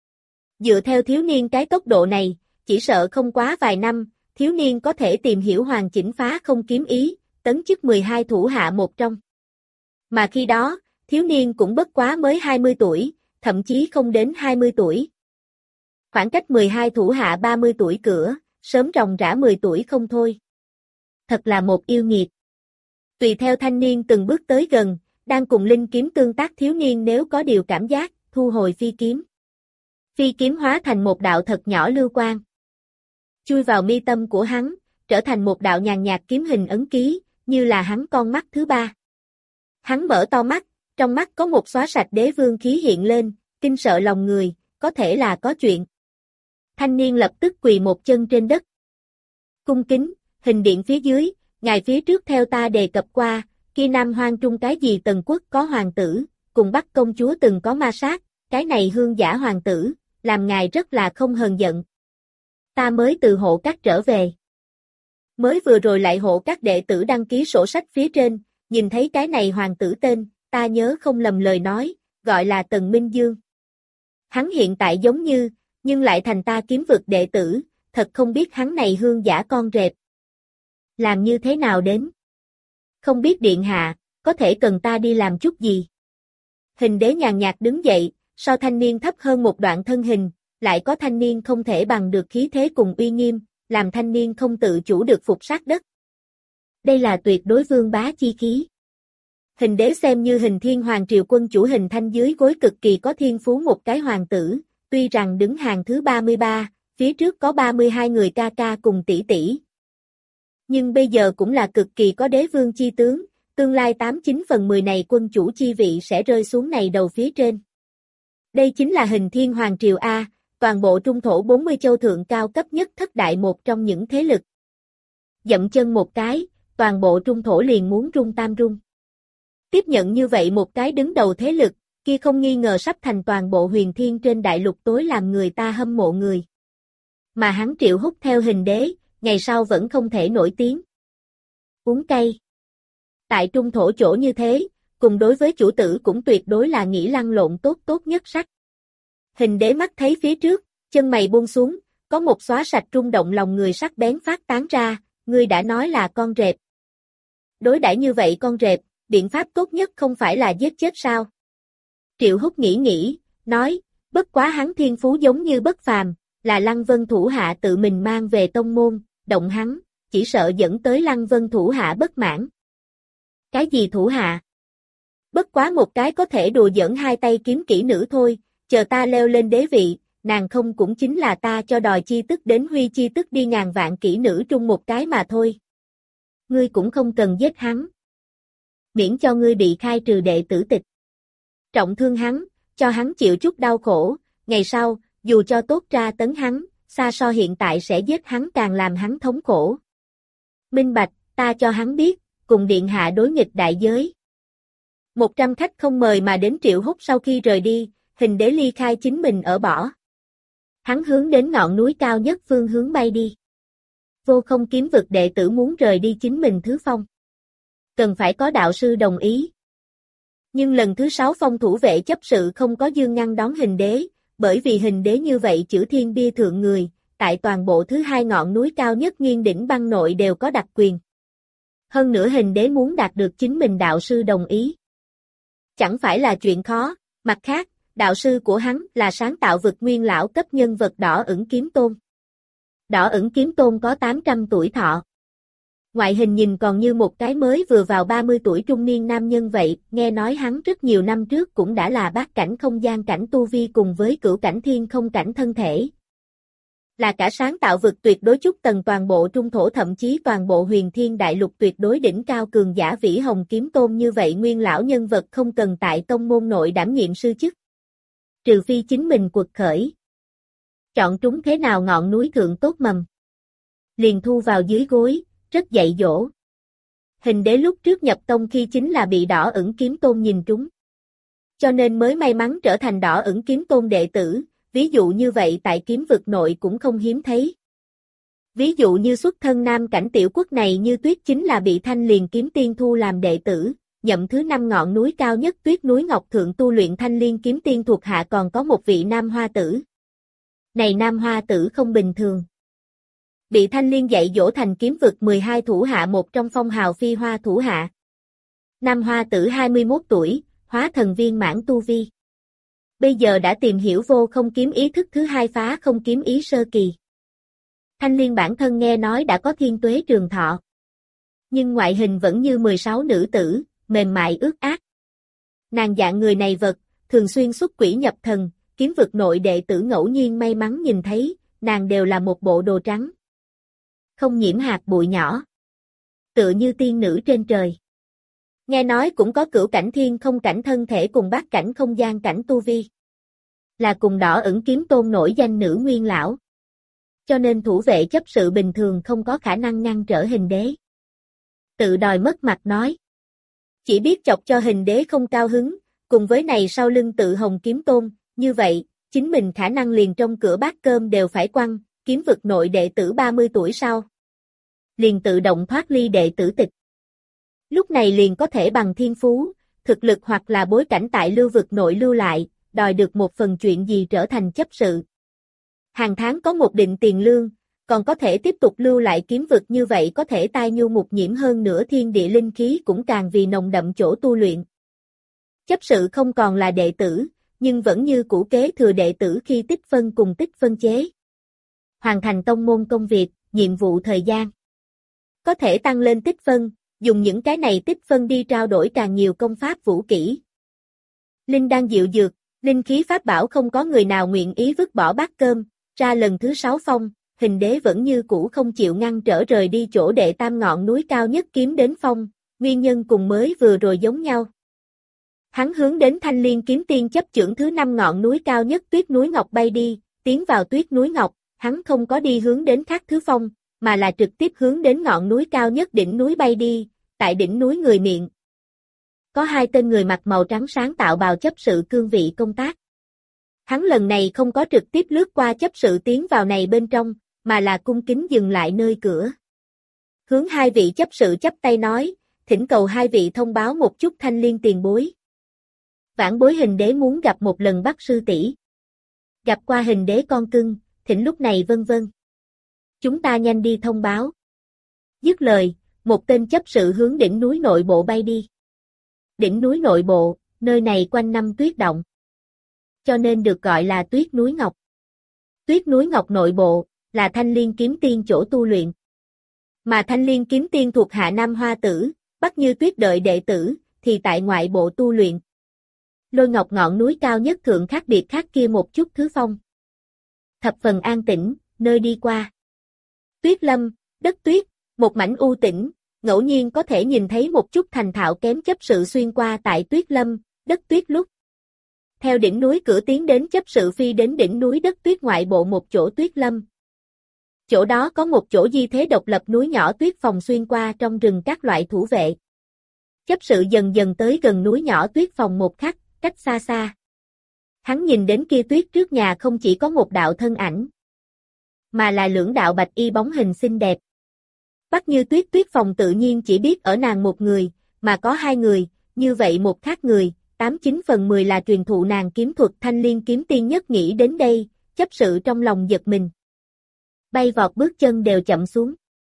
Dựa theo thiếu niên cái tốc độ này, chỉ sợ không quá vài năm, thiếu niên có thể tìm hiểu hoàn chỉnh phá không kiếm ý, tấn chức mười hai thủ hạ một trong. Mà khi đó, thiếu niên cũng bất quá mới hai mươi tuổi, thậm chí không đến hai mươi tuổi. Khoảng cách mười hai thủ hạ ba mươi tuổi cửa, sớm ròng rã mười tuổi không thôi. Thật là một yêu nghiệt. Tùy theo thanh niên từng bước tới gần, đang cùng linh kiếm tương tác thiếu niên nếu có điều cảm giác, thu hồi phi kiếm. Phi kiếm hóa thành một đạo thật nhỏ lưu quang. Chui vào mi tâm của hắn, trở thành một đạo nhàn nhạt kiếm hình ấn ký, như là hắn con mắt thứ ba. Hắn mở to mắt, trong mắt có một xóa sạch đế vương khí hiện lên, kinh sợ lòng người, có thể là có chuyện. Thanh niên lập tức quỳ một chân trên đất. Cung kính, hình điện phía dưới, ngài phía trước theo ta đề cập qua, kia Nam Hoang Trung cái gì Tần Quốc có hoàng tử, cùng Bắc công chúa từng có ma sát, cái này hương giả hoàng tử, làm ngài rất là không hờn giận. Ta mới từ hộ các trở về. Mới vừa rồi lại hộ các đệ tử đăng ký sổ sách phía trên, nhìn thấy cái này hoàng tử tên, ta nhớ không lầm lời nói, gọi là Tần Minh Dương. Hắn hiện tại giống như, nhưng lại thành ta kiếm vực đệ tử, thật không biết hắn này hương giả con rệp. Làm như thế nào đến? Không biết điện hạ, có thể cần ta đi làm chút gì? Hình đế nhàn nhạt đứng dậy, so thanh niên thấp hơn một đoạn thân hình, lại có thanh niên không thể bằng được khí thế cùng uy nghiêm, làm thanh niên không tự chủ được phục sát đất. Đây là tuyệt đối vương bá chi khí. Hình đế xem như hình thiên hoàng triều quân chủ hình thanh dưới gối cực kỳ có thiên phú một cái hoàng tử, tuy rằng đứng hàng thứ ba mươi ba, phía trước có ba mươi hai người ca ca cùng tỷ tỷ. Nhưng bây giờ cũng là cực kỳ có đế vương chi tướng, tương lai tám chín phần mười này quân chủ chi vị sẽ rơi xuống này đầu phía trên. Đây chính là hình thiên hoàng triều A, toàn bộ trung thổ bốn mươi châu thượng cao cấp nhất thất đại một trong những thế lực. Dậm chân một cái, toàn bộ trung thổ liền muốn rung tam rung. Tiếp nhận như vậy một cái đứng đầu thế lực, kia không nghi ngờ sắp thành toàn bộ huyền thiên trên đại lục tối làm người ta hâm mộ người. Mà hắn Triệu Húc theo hình đế, ngày sau vẫn không thể nổi tiếng. Uống cay. Tại trung thổ chỗ như thế, cùng đối với chủ tử cũng tuyệt đối là nghĩ lăn lộn tốt tốt nhất sắc. Hình đế mắt thấy phía trước, chân mày buông xuống, có một xóa sạch rung động lòng người sắc bén phát tán ra, ngươi đã nói là con rệp. Đối đãi như vậy con rệp, biện pháp tốt nhất không phải là giết chết sao? Triệu Húc nghĩ nghĩ, nói, bất quá hắn thiên phú giống như bất phàm, là Lăng Vân thủ hạ tự mình mang về tông môn, động hắn, chỉ sợ dẫn tới Lăng Vân thủ hạ bất mãn. Cái gì thủ hạ? Bất quá một cái có thể đùa giỡn hai tay kiếm kỹ nữ thôi, chờ ta leo lên đế vị, nàng không cũng chính là ta cho đòi chi tức đến huy chi tức đi ngàn vạn kỹ nữ trung một cái mà thôi. Ngươi cũng không cần giết hắn. miễn cho ngươi bị khai trừ đệ tử tịch. Trọng thương hắn, cho hắn chịu chút đau khổ, ngày sau, dù cho tốt tra tấn hắn, xa so hiện tại sẽ giết hắn càng làm hắn thống khổ. Minh bạch, ta cho hắn biết, cùng điện hạ đối nghịch đại giới. Một trăm khách không mời mà đến Triệu Húc sau khi rời đi, Hình Đế ly khai chính mình ở bỏ. Hắn hướng đến ngọn núi cao nhất phương hướng bay đi. Vô Không kiếm vực đệ tử muốn rời đi chính mình thứ phong. Cần phải có đạo sư đồng ý. Nhưng lần thứ sáu phong thủ vệ chấp sự không có dương ngăn đón Hình Đế, bởi vì Hình Đế như vậy chữ thiên bia thượng người, tại toàn bộ thứ hai ngọn núi cao nhất nghiêng đỉnh băng nội đều có đặc quyền. Hơn nữa Hình Đế muốn đạt được chính mình đạo sư đồng ý. Chẳng phải là chuyện khó, mặt khác, đạo sư của hắn là sáng tạo vực nguyên lão cấp nhân vật Đỏ Ửng Kiếm Tôn. Đỏ Ửng Kiếm Tôn có tám trăm tuổi thọ. Ngoại hình nhìn còn như một cái mới vừa vào ba mươi tuổi trung niên nam nhân vậy, nghe nói hắn rất nhiều năm trước cũng đã là bát cảnh không gian cảnh tu vi cùng với cửu cảnh thiên không cảnh thân thể. Là cả sáng tạo vực tuyệt đối chút tầng toàn bộ trung thổ thậm chí toàn bộ huyền thiên đại lục tuyệt đối đỉnh cao cường giả Vĩ Hồng Kiếm Tôn như vậy nguyên lão nhân vật không cần tại tông môn nội đảm nhiệm sư chức. Trừ phi chính mình quật khởi. Chọn trúng thế nào ngọn núi thượng tốt mầm. Liền thu vào dưới gối, rất dạy dỗ. Hình Đế lúc trước nhập tông khi chính là bị Đỏ Ửng Kiếm Tôn nhìn trúng. Cho nên mới may mắn trở thành Đỏ Ửng Kiếm Tôn đệ tử, ví dụ như vậy tại kiếm vực nội cũng không hiếm thấy. Ví dụ như xuất thân nam cảnh tiểu quốc này Như Tuyết chính là bị Thanh Liền Kiếm Tiên thu làm đệ tử, nhậm thứ năm ngọn núi cao nhất Tuyết núi Ngọc Thượng tu luyện Thanh Liên Kiếm Tiên thuộc hạ còn có một vị nam hoa tử. Này nam hoa tử không bình thường. Bị Thanh Liên dạy dỗ thành kiếm vực mười hai thủ hạ một trong phong hào phi hoa thủ hạ. Nam hoa tử hai mươi mốt tuổi, hóa thần viên mãn tu vi. Bây giờ đã tìm hiểu vô không kiếm ý thức thứ hai phá không kiếm ý sơ kỳ. Thanh Liên bản thân nghe nói đã có thiên tuế trường thọ. Nhưng ngoại hình vẫn như mười sáu nữ tử, mềm mại ướt át. Nàng dạng người này vật, thường xuyên xuất quỷ nhập thần, kiếm vực nội đệ tử ngẫu nhiên may mắn nhìn thấy, nàng đều là một bộ đồ trắng. Không nhiễm hạt bụi nhỏ. Tựa như tiên nữ trên trời. Nghe nói cũng có cửu cảnh thiên không cảnh thân thể cùng bát cảnh không gian cảnh tu vi. Là cùng Đỏ Ửng Kiếm Tôn nổi danh nữ nguyên lão. Cho nên thủ vệ chấp sự bình thường không có khả năng ngăn trở Hình Đế. Tự đòi mất mặt nói. Chỉ biết chọc cho Hình Đế không cao hứng, cùng với này sau lưng tự Hồng Kiếm Tôn, như vậy, chính mình khả năng liền trong cửa bát cơm đều phải quăng, kiếm vực nội đệ tử ba mươi tuổi sau. Liền tự động thoát ly đệ tử tịch. Lúc này liền có thể bằng thiên phú, thực lực hoặc là bối cảnh tại lưu vực nội lưu lại, đòi được một phần chuyện gì trở thành chấp sự. Hàng tháng có một định tiền lương, còn có thể tiếp tục lưu lại kiếm vực như vậy có thể tai nhu mục nhiễm hơn nữa thiên địa linh khí cũng càng vì nồng đậm chỗ tu luyện. Chấp sự không còn là đệ tử, nhưng vẫn như cũ kế thừa đệ tử khi tích phân cùng tích phân chế. Hoàn thành tông môn công việc, nhiệm vụ thời gian. Có thể tăng lên tích phân, dùng những cái này tích phân đi trao đổi càng nhiều công pháp vũ kỹ. Linh đan diệu dược, linh khí pháp bảo không có người nào nguyện ý vứt bỏ bát cơm, ra lần thứ sáu phong, Hình Đế vẫn như cũ không chịu ngăn trở rời đi chỗ đệ tam ngọn núi cao nhất kiếm đến phong, nguyên nhân cùng mới vừa rồi giống nhau. Hắn hướng đến Thanh Liên Kiếm Tiên chấp chưởng thứ năm ngọn núi cao nhất Tuyết núi Ngọc bay đi, tiến vào Tuyết núi Ngọc, hắn không có đi hướng đến khác thứ phong, mà là trực tiếp hướng đến ngọn núi cao nhất đỉnh núi bay đi, tại đỉnh núi người miệng. Có hai tên người mặc màu trắng sáng tạo bào chấp sự cương vị công tác. Hắn lần này không có trực tiếp lướt qua chấp sự tiến vào này bên trong, mà là cung kính dừng lại nơi cửa. Hướng hai vị chấp sự chắp tay nói, thỉnh cầu hai vị thông báo một chút Thanh Liên tiền bối. Vãn bối Hình Đế muốn gặp một lần Bắc sư tỷ. Gặp qua Hình Đế con cưng, thỉnh lúc này vân vân. Chúng ta nhanh đi thông báo. Dứt lời, một tên chấp sự hướng đỉnh núi nội bộ bay đi. Đỉnh núi nội bộ, nơi này quanh năm tuyết động. Cho nên được gọi là Tuyết núi Ngọc. Tuyết núi Ngọc nội bộ, là Thanh Liên Kiếm Tiên chỗ tu luyện. Mà Thanh Liên Kiếm Tiên thuộc hạ Nam Hoa Tử, Bắc Như Tuyết đợi đệ tử, thì tại ngoại bộ tu luyện. Lôi Ngọc ngọn núi cao nhất thượng khác biệt khác kia một chút thứ phong. Thập phần an tĩnh, nơi đi qua. Tuyết lâm, đất tuyết, một mảnh u tĩnh, ngẫu nhiên có thể nhìn thấy một chút thành thạo kém chấp sự xuyên qua tại tuyết lâm, đất tuyết lúc. Theo đỉnh núi cửa tiến đến chấp sự phi đến đỉnh núi đất tuyết ngoại bộ một chỗ tuyết lâm. Chỗ đó có một chỗ di thế độc lập núi nhỏ tuyết phòng xuyên qua trong rừng các loại thủ vệ. Chấp sự dần dần tới gần núi nhỏ tuyết phòng một khắc, cách xa xa. Hắn nhìn đến kia tuyết trước nhà không chỉ có một đạo thân ảnh, mà là lưỡng đạo bạch y bóng hình xinh đẹp. Bắc Như Tuyết tuyết phòng tự nhiên chỉ biết ở nàng một người, mà có hai người, như vậy một khác người, tám chín phần mười là truyền thụ nàng kiếm thuật Thanh Liên kiếm tiên nhất. Nghĩ đến đây, chấp sự trong lòng giật mình. Bay vọt bước chân đều chậm xuống.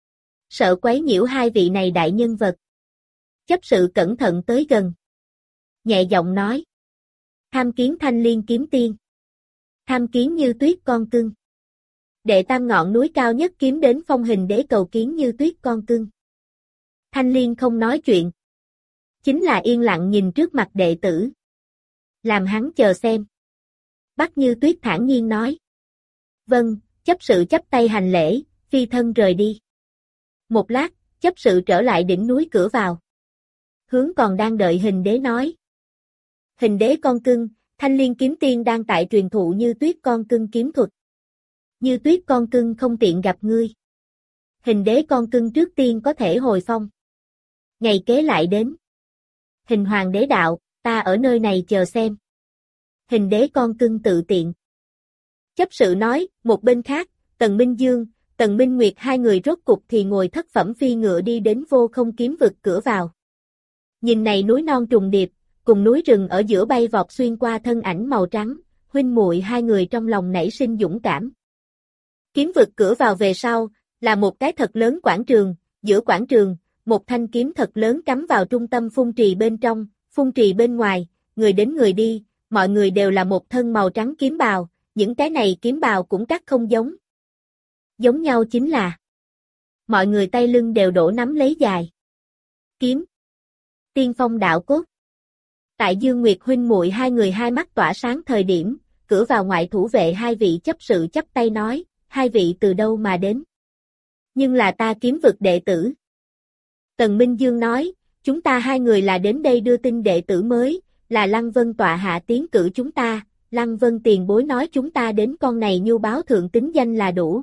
Sợ quấy nhiễu hai vị này đại nhân vật. Chấp sự cẩn thận tới gần. Nhẹ giọng nói. Tham kiến Thanh Liên kiếm tiên. Tham kiến Như Tuyết con cưng. Đệ tam ngọn núi cao nhất kiếm đến phong hình đế cầu kiến Như Tuyết con cưng. Thanh Liên không nói chuyện. Chính là yên lặng nhìn trước mặt đệ tử. Làm hắn chờ xem. Bắc Như Tuyết thản nhiên nói. Vâng, chấp sự chấp tay hành lễ, phi thân rời đi. Một lát, chấp sự trở lại đỉnh núi cửa vào. Hướng còn đang đợi hình đế nói. Hình đế con cưng, Thanh Liên kiếm tiên đang tại truyền thụ Như Tuyết con cưng kiếm thuật. Như Tuyết con cưng không tiện gặp ngươi. Hình đế con cưng trước tiên có thể hồi phong. Ngày kế lại đến. Hình hoàng đế đạo, ta ở nơi này chờ xem. Hình đế con cưng tự tiện. Chấp sự nói, một bên khác, Tần Minh Dương, Tần Minh Nguyệt hai người rốt cục thì ngồi thất phẩm phi ngựa đi đến vô không kiếm vực cửa vào. Nhìn này núi non trùng điệp, cùng núi rừng ở giữa bay vọt xuyên qua thân ảnh màu trắng, huynh muội hai người trong lòng nảy sinh dũng cảm. Kiếm vực cửa vào về sau, là một cái thật lớn quảng trường, giữa quảng trường, một thanh kiếm thật lớn cắm vào trung tâm phun trì bên trong, phun trì bên ngoài, người đến người đi, mọi người đều là một thân màu trắng kiếm bào, những cái này kiếm bào cũng cắt không giống. Giống nhau chính là mọi người tay lưng đều đổ nắm lấy dài kiếm. Tiên phong đạo cốt. Tại Dương Nguyệt huynh muội hai người hai mắt tỏa sáng thời điểm, cửa vào ngoại thủ vệ hai vị chấp sự chắp tay nói, hai vị từ đâu mà đến? Nhưng là ta kiếm vực đệ tử. Tần Minh Dương nói, chúng ta hai người là đến đây đưa tin đệ tử mới, là Lăng Vân tọa hạ tiến cử chúng ta, Lăng Vân tiền bối nói chúng ta đến con này nhu báo thượng tính danh là đủ.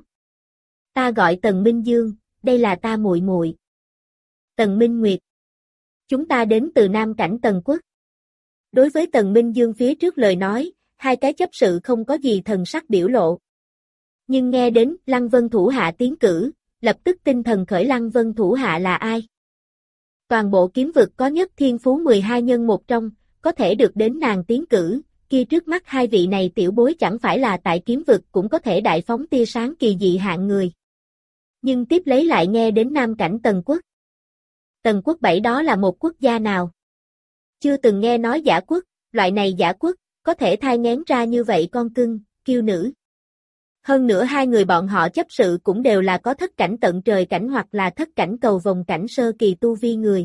Ta gọi Tần Minh Dương, đây là ta muội muội. Tần Minh Nguyệt. Chúng ta đến từ Nam Cảnh Tần Quốc. Đối với Tần Minh Dương phía trước lời nói, hai cái chấp sự không có gì thần sắc biểu lộ. Nhưng nghe đến Lăng Vân thủ hạ tiến cử, lập tức tinh thần khởi. Lăng Vân thủ hạ là ai? Toàn bộ kiếm vực có nhất thiên phú mười hai nhân một trong, có thể được đến nàng tiến cử, kia trước mắt hai vị này tiểu bối chẳng phải là tại kiếm vực cũng có thể đại phóng tia sáng kỳ dị hạng người. Nhưng tiếp lấy lại nghe đến Nam Cảnh Tần Quốc. Tần Quốc bảy đó là một quốc gia nào? Chưa từng nghe nói Giả Quốc, loại này Giả Quốc, có thể thai nghén ra như vậy con cưng, kiêu nữ. Hơn nữa hai người bọn họ chấp sự cũng đều là có thất cảnh tận trời cảnh hoặc là thất cảnh cầu vòng cảnh sơ kỳ tu vi người.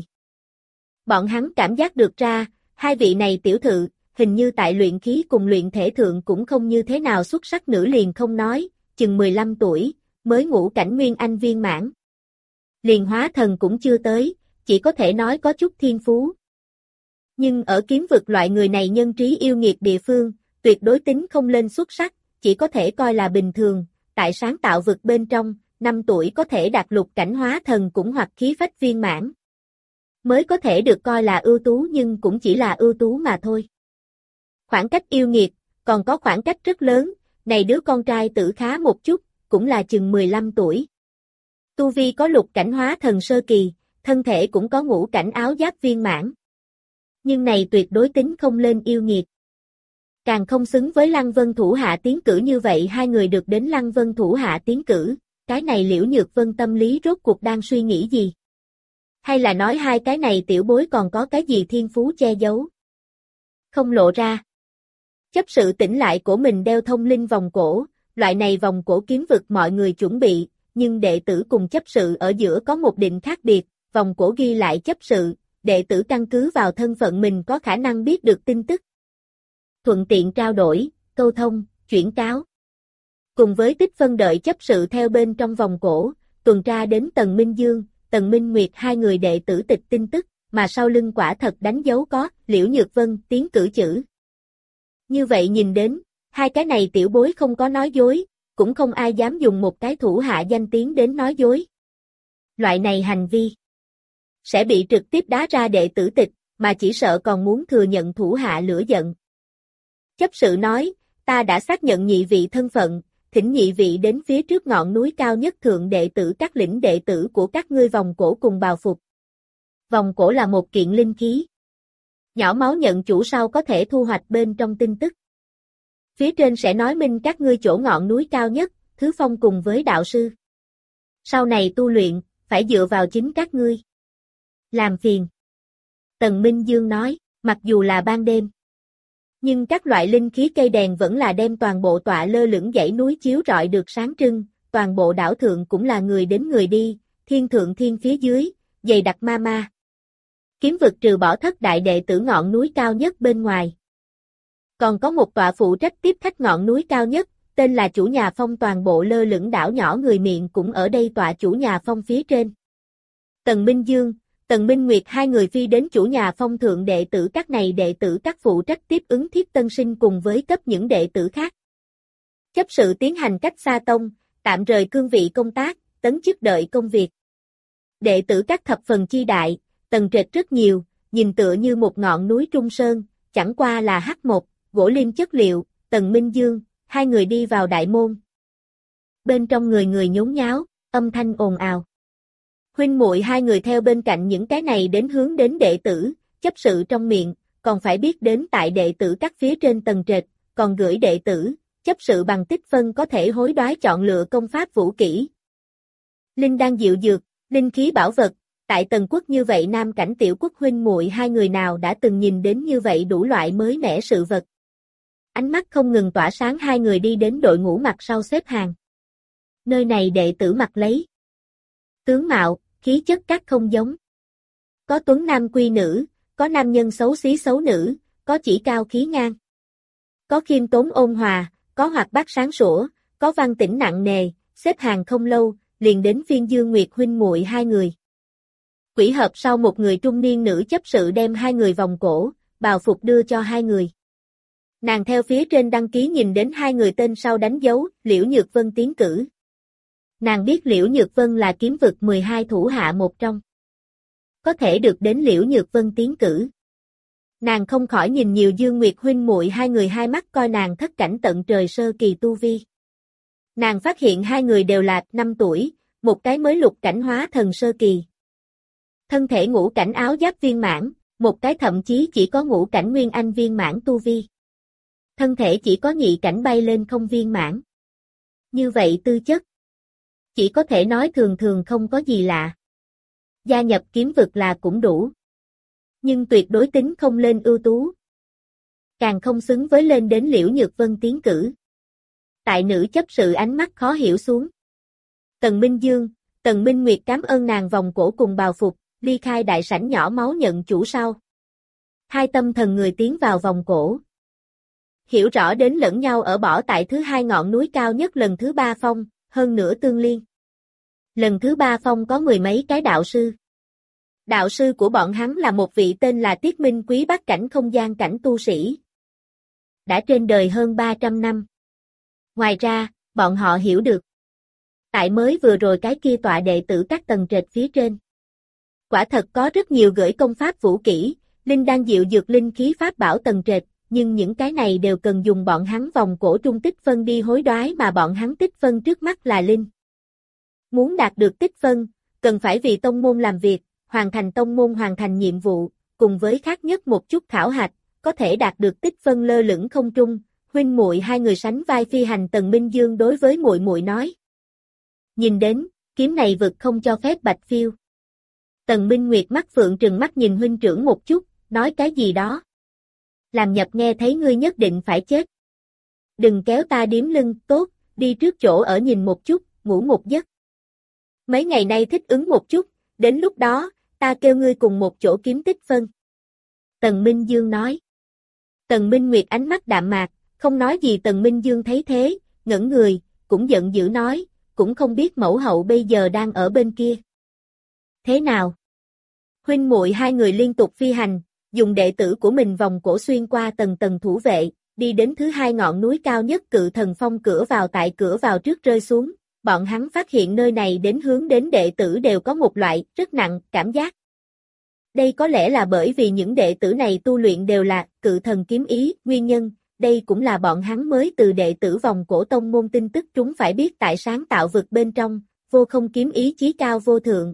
Bọn hắn cảm giác được ra, hai vị này tiểu thự, hình như tại luyện khí cùng luyện thể thượng cũng không như thế nào xuất sắc nữ liền không nói, chừng mười lăm tuổi, mới ngũ cảnh nguyên anh viên mãn. Liền hóa thần cũng chưa tới, chỉ có thể nói có chút thiên phú. Nhưng ở kiếm vực loại người này nhân trí yêu nghiệt địa phương, tuyệt đối tính không lên xuất sắc, chỉ có thể coi là bình thường, tại sáng tạo vực bên trong, năm tuổi có thể đạt lục cảnh hóa thần cũng hoặc khí phách viên mãn. Mới có thể được coi là ưu tú nhưng cũng chỉ là ưu tú mà thôi. Khoảng cách yêu nghiệt, còn có khoảng cách rất lớn, này đứa con trai tử khá một chút, cũng là chừng mười lăm tuổi. Tu vi có lục cảnh hóa thần sơ kỳ, thân thể cũng có ngũ cảnh áo giáp viên mãn. Nhưng này tuyệt đối tính không lên yêu nghiệt. Càng không xứng với Lăng Vân thủ hạ tiến cử như vậy hai người được đến Lăng Vân thủ hạ tiến cử, cái này Liễu Nhược Vân tâm lý rốt cuộc đang suy nghĩ gì? Hay là nói hai cái này tiểu bối còn có cái gì thiên phú che giấu? Không lộ ra. Chấp sự tỉnh lại của mình đeo thông linh vòng cổ, loại này vòng cổ kiếm vực mọi người chuẩn bị, nhưng đệ tử cùng chấp sự ở giữa có một định khác biệt, vòng cổ ghi lại chấp sự, đệ tử căn cứ vào thân phận mình có khả năng biết được tin tức. Thuận tiện trao đổi, câu thông, chuyển cáo. Cùng với tích phân đợi chấp sự theo bên trong vòng cổ, tuần tra đến Tần Minh Dương, Tần Minh Nguyệt hai người đệ tử tịch tin tức, mà sau lưng quả thật đánh dấu có Liễu Nhược Vân tiến cử chữ. Như vậy nhìn đến, hai cái này tiểu bối không có nói dối, cũng không ai dám dùng một cái thủ hạ danh tiếng đến nói dối. Loại này hành vi sẽ bị trực tiếp đá ra đệ tử tịch, mà chỉ sợ còn muốn thừa nhận thủ hạ lửa giận. Chấp sự nói, ta đã xác nhận nhị vị thân phận, thỉnh nhị vị đến phía trước ngọn núi cao nhất thượng đệ tử các lĩnh đệ tử của các ngươi vòng cổ cùng bào phục. Vòng cổ là một kiện linh khí. Nhỏ máu nhận chủ sau có thể thu hoạch bên trong tin tức. Phía trên sẽ nói minh các ngươi chỗ ngọn núi cao nhất, thứ phong cùng với đạo sư. Sau này tu luyện, phải dựa vào chính các ngươi. Làm phiền. Tần Minh Dương nói, mặc dù là ban đêm. Nhưng các loại linh khí cây đèn vẫn là đem toàn bộ tọa lơ lửng dãy núi chiếu rọi được sáng trưng, toàn bộ đảo thượng cũng là người đến người đi, thiên thượng thiên phía dưới, dày đặc ma ma. Kiếm vực trừ bỏ thất đại đệ tử ngọn núi cao nhất bên ngoài. Còn có một tọa phụ trách tiếp khách ngọn núi cao nhất, tên là chủ nhà phong toàn bộ lơ lửng đảo nhỏ người miệng cũng ở đây tọa chủ nhà phong phía trên. Tần Minh Dương, Tần Minh Nguyệt hai người phi đến chủ nhà phong thượng đệ tử các này đệ tử các phụ trách tiếp ứng thiết tân sinh cùng với cấp những đệ tử khác. Chấp sự tiến hành cách xa tông, tạm rời cương vị công tác, tấn chức đợi công việc. Đệ tử các thập phần chi đại, tầng trệt rất nhiều, nhìn tựa như một ngọn núi trung sơn, chẳng qua là hắc một, gỗ lim chất liệu, Tần Minh Dương, hai người đi vào đại môn. Bên trong người người nhốn nháo, âm thanh ồn ào. Huynh muội hai người theo bên cạnh những cái này đến hướng đến đệ tử, chấp sự trong miệng, còn phải biết đến tại đệ tử các phía trên tầng trệt, còn gửi đệ tử, chấp sự bằng tích phân có thể hối đoái chọn lựa công pháp vũ kỹ. Linh đan diệu dược, linh khí bảo vật, tại tần quốc như vậy nam cảnh tiểu quốc huynh muội hai người nào đã từng nhìn đến như vậy đủ loại mới mẻ sự vật. Ánh mắt không ngừng tỏa sáng hai người đi đến đội ngũ mặt sau xếp hàng. Nơi này đệ tử mặc lấy tướng mạo, khí chất các không giống. Có tuấn nam quy nữ, có nam nhân xấu xí xấu nữ, có chỉ cao khí ngang. Có khiêm tốn ôn hòa, có hoạt bát sáng sủa, có văn tĩnh nặng nề, xếp hàng không lâu, liền đến phiên Dương Nguyệt huynh muội hai người. Quỷ hợp sau một người trung niên nữ chấp sự đem hai người vòng cổ, bào phục đưa cho hai người. Nàng theo phía trên đăng ký nhìn đến hai người tên sau đánh dấu, Liễu Nhược Vân tiến cử. Nàng biết Liễu Nhược Vân là kiếm vực mười hai thủ hạ một trong. Có thể được đến Liễu Nhược Vân tiến cử. Nàng không khỏi nhìn nhiều Dương Nguyệt huynh muội hai người hai mắt coi nàng thất cảnh tận trời sơ kỳ tu vi. Nàng phát hiện hai người đều là năm tuổi, một cái mới lục cảnh hóa thần sơ kỳ. Thân thể ngũ cảnh áo giáp viên mãn, một cái thậm chí chỉ có ngũ cảnh nguyên anh viên mãn tu vi. Thân thể chỉ có nhị cảnh bay lên không viên mãn. Như vậy tư chất. Chỉ có thể nói thường thường không có gì lạ. Gia nhập kiếm vực là cũng đủ. Nhưng tuyệt đối tính không lên ưu tú. Càng không xứng với lên đến Liễu Nhược Vân tiến cử. Tại nữ chấp sự ánh mắt khó hiểu xuống. Tần Minh Dương, Tần Minh Nguyệt cảm ơn nàng vòng cổ cùng bào phục, ly khai đại sảnh nhỏ máu nhận chủ sau. Hai tâm thần người tiến vào vòng cổ. Hiểu rõ đến lẫn nhau ở bỏ tại thứ hai ngọn núi cao nhất lần thứ ba phong, hơn nữa tương liên. Lần thứ ba phong có mười mấy cái đạo sư. Đạo sư của bọn hắn là một vị tên là Tiết Minh Quý bát cảnh không gian cảnh tu sĩ. Đã trên đời hơn ba trăm năm. Ngoài ra, bọn họ hiểu được. Tại mới vừa rồi cái kia tọa đệ tử các tầng trệt phía trên. Quả thật có rất nhiều gửi công pháp vũ kỹ, linh đan diệu dược linh khí pháp bảo tầng trệt, nhưng những cái này đều cần dùng bọn hắn vòng cổ trung tích phân đi hối đoái mà bọn hắn tích phân trước mắt là linh. Muốn đạt được tích phân, cần phải vì tông môn làm việc, hoàn thành tông môn hoàn thành nhiệm vụ, cùng với khác nhất một chút khảo hạch, có thể đạt được tích phân lơ lửng không trung. Huynh muội hai người sánh vai phi hành. Tần Minh Dương đối với muội muội nói: "Nhìn đến, kiếm này vực không cho phép bạch phiêu." Tần Minh Nguyệt mắt phượng trừng mắt nhìn huynh trưởng một chút, nói cái gì đó. Làm nhập nghe thấy ngươi nhất định phải chết. Đừng kéo ta điếm lưng, tốt, đi trước chỗ ở nhìn một chút, ngủ một giấc. Mấy ngày nay thích ứng một chút, đến lúc đó, ta kêu ngươi cùng một chỗ kiếm tích phân. Tần Minh Dương nói. Tần Minh Nguyệt ánh mắt đạm mạc, không nói gì. Tần Minh Dương thấy thế, ngẩn người, cũng giận dữ nói, cũng không biết mẫu hậu bây giờ đang ở bên kia. Thế nào? Huynh muội hai người liên tục phi hành, dùng đệ tử của mình vòng cổ xuyên qua tầng tầng thủ vệ, đi đến thứ hai ngọn núi cao nhất Cự Thần Phong, cửa vào tại cửa vào trước rơi xuống, bọn hắn phát hiện nơi này đến hướng đến đệ tử đều có một loại rất nặng cảm giác. Đây có lẽ là bởi vì những đệ tử này tu luyện đều là Cự Thần kiếm ý, nguyên nhân, đây cũng là bọn hắn mới từ đệ tử vòng cổ tông môn tin tức chúng phải biết tại sáng tạo vực bên trong, vô không kiếm ý chí cao vô thượng.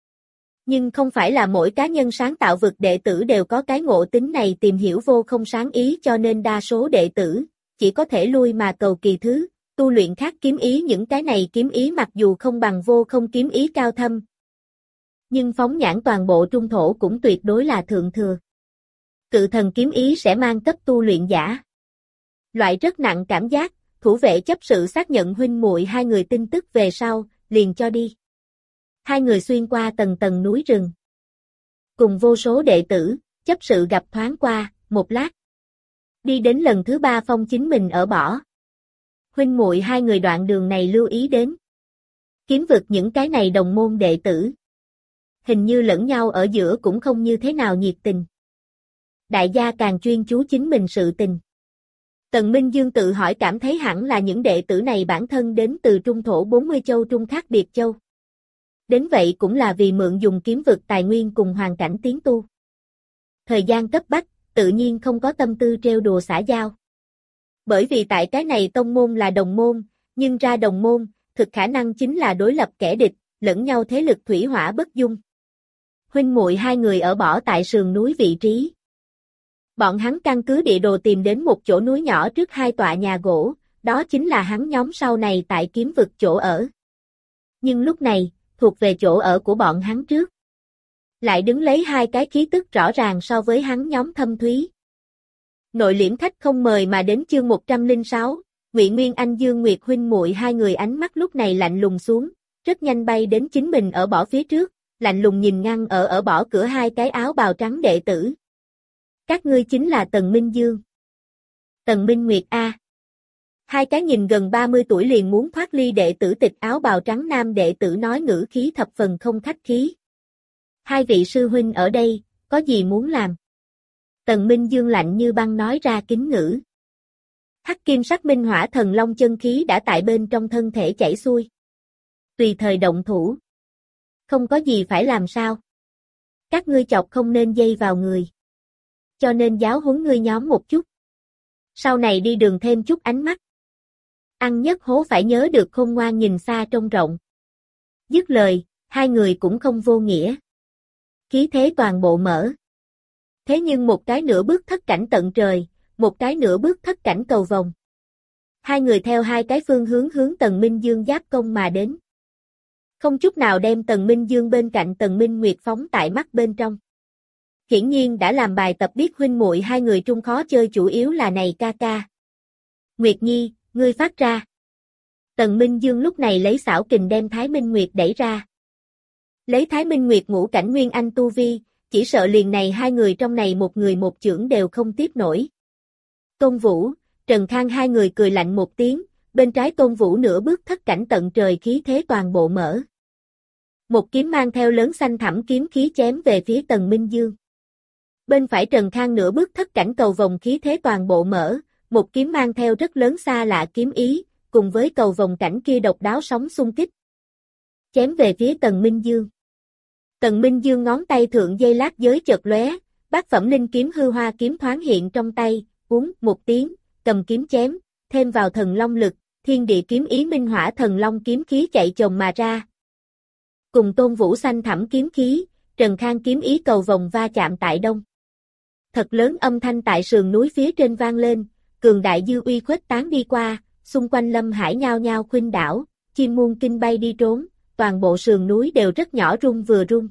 Nhưng không phải là mỗi cá nhân sáng tạo vực đệ tử đều có cái ngộ tính này tìm hiểu vô không sáng ý, cho nên đa số đệ tử chỉ có thể lui mà cầu kỳ thứ, tu luyện khác kiếm ý. Những cái này kiếm ý mặc dù không bằng vô không kiếm ý cao thâm, nhưng phóng nhãn toàn bộ trung thổ cũng tuyệt đối là thượng thừa. Cự Thần kiếm ý sẽ mang cấp tu luyện giả loại rất nặng cảm giác. Thủ vệ chấp sự xác nhận huynh muội hai người tin tức về sau, liền cho đi. Hai người xuyên qua tầng tầng núi rừng, cùng vô số đệ tử, chấp sự gặp thoáng qua, một lát. Đi đến lần thứ ba phong chính mình ở bỏ. Huynh muội hai người đoạn đường này lưu ý đến. Kiếm vực những cái này đồng môn đệ tử. Hình như lẫn nhau ở giữa cũng không như thế nào nhiệt tình. Đại gia càng chuyên chú chính mình sự tình. Tần Minh Dương tự hỏi cảm thấy hẳn là những đệ tử này bản thân đến từ trung thổ bốn mươi châu trung khác biệt châu. Đến vậy cũng là vì mượn dùng kiếm vực tài nguyên cùng hoàn cảnh tiến tu. Thời gian cấp bách, tự nhiên không có tâm tư trêu đùa xã giao. Bởi vì tại cái này tông môn là đồng môn, nhưng ra đồng môn, thực khả năng chính là đối lập kẻ địch, lẫn nhau thế lực thủy hỏa bất dung. Huynh muội hai người ở bỏ tại sườn núi vị trí. Bọn hắn căn cứ địa đồ tìm đến một chỗ núi nhỏ trước hai tọa nhà gỗ, đó chính là hắn nhóm sau này tại kiếm vực chỗ ở. Nhưng lúc này, thuộc về chỗ ở của bọn hắn trước, lại đứng lấy hai cái khí tức rõ ràng so với hắn nhóm thâm thúy. Nội liễm khách không mời mà đến chương một trăm lẻ sáu, Ngụy Nguyên Anh Dương Nguyệt huynh muội hai người ánh mắt lúc này lạnh lùng xuống, rất nhanh bay đến chính mình ở bỏ phía trước, lạnh lùng nhìn ngăn ở ở bỏ cửa hai cái áo bào trắng đệ tử. Các ngươi chính là Tần Minh Dương, Tần Minh Nguyệt a. Hai cái nhìn gần ba mươi tuổi liền muốn thoát ly đệ tử tịch áo bào trắng nam đệ tử nói ngữ khí thập phần không khách khí. Hai vị sư huynh ở đây, có gì muốn làm? Tần Minh Dương lạnh như băng nói ra kính ngữ. Hắc kim sắc minh hỏa thần long chân khí đã tại bên trong thân thể chảy xuôi. Tùy thời động thủ. Không có gì phải làm sao. Các ngươi chọc không nên dây vào người. Cho nên giáo huấn ngươi nhóm một chút. Sau này đi đường thêm chút ánh mắt. Ăn nhất hố phải nhớ được khôn ngoan nhìn xa trông rộng. Dứt lời, hai người cũng không vô nghĩa. Khí thế toàn bộ mở. Thế nhưng một cái nửa bước thất cảnh tận trời, một cái nửa bước thất cảnh cầu vồng. Hai người theo hai cái phương hướng hướng Tần Minh Dương giáp công mà đến. Không chút nào đem Tần Minh Dương bên cạnh Tần Minh Nguyệt phóng tại mắt bên trong. Hiển nhiên đã làm bài tập biết huynh muội hai người trung khó chơi chủ yếu là này ca ca. Nguyệt Nhi, ngươi phát ra. Tần Minh Dương lúc này lấy xảo kình đem Thái Minh Nguyệt đẩy ra. Lấy Thái Minh Nguyệt ngũ cảnh Nguyên Anh tu vi, chỉ sợ liền này hai người trong này một người một chưởng đều không tiếp nổi. Tôn Vũ, Trần Khang hai người cười lạnh một tiếng, bên trái Tôn Vũ nửa bước thất cảnh tận trời khí thế toàn bộ mở. Một kiếm mang theo lớn xanh thẳm kiếm khí chém về phía Tần Minh Dương. Bên phải Trần Khang nửa bước thất cảnh cầu vồng khí thế toàn bộ mở, một kiếm mang theo rất lớn xa lạ kiếm ý, cùng với cầu vồng cảnh kia độc đáo sóng xung kích. Chém về phía Tần Minh Dương. Tần Minh Dương ngón tay thượng dây lát giới chợt lóe, bát phẩm linh kiếm hư hoa kiếm thoáng hiện trong tay, uống một tiếng, cầm kiếm chém, thêm vào thần long lực, thiên địa kiếm ý minh hỏa thần long kiếm khí chạy chồng mà ra. Cùng Tôn Vũ xanh thẳm kiếm khí, Trần Khang kiếm ý cầu vồng va chạm tại đông. Thật lớn âm thanh tại sườn núi phía trên vang lên, cường đại dư uy khuếch tán đi qua, xung quanh lâm hải nhao nhao khuynh đảo, chim muôn kinh bay đi trốn, toàn bộ sườn núi đều rất nhỏ rung vừa rung.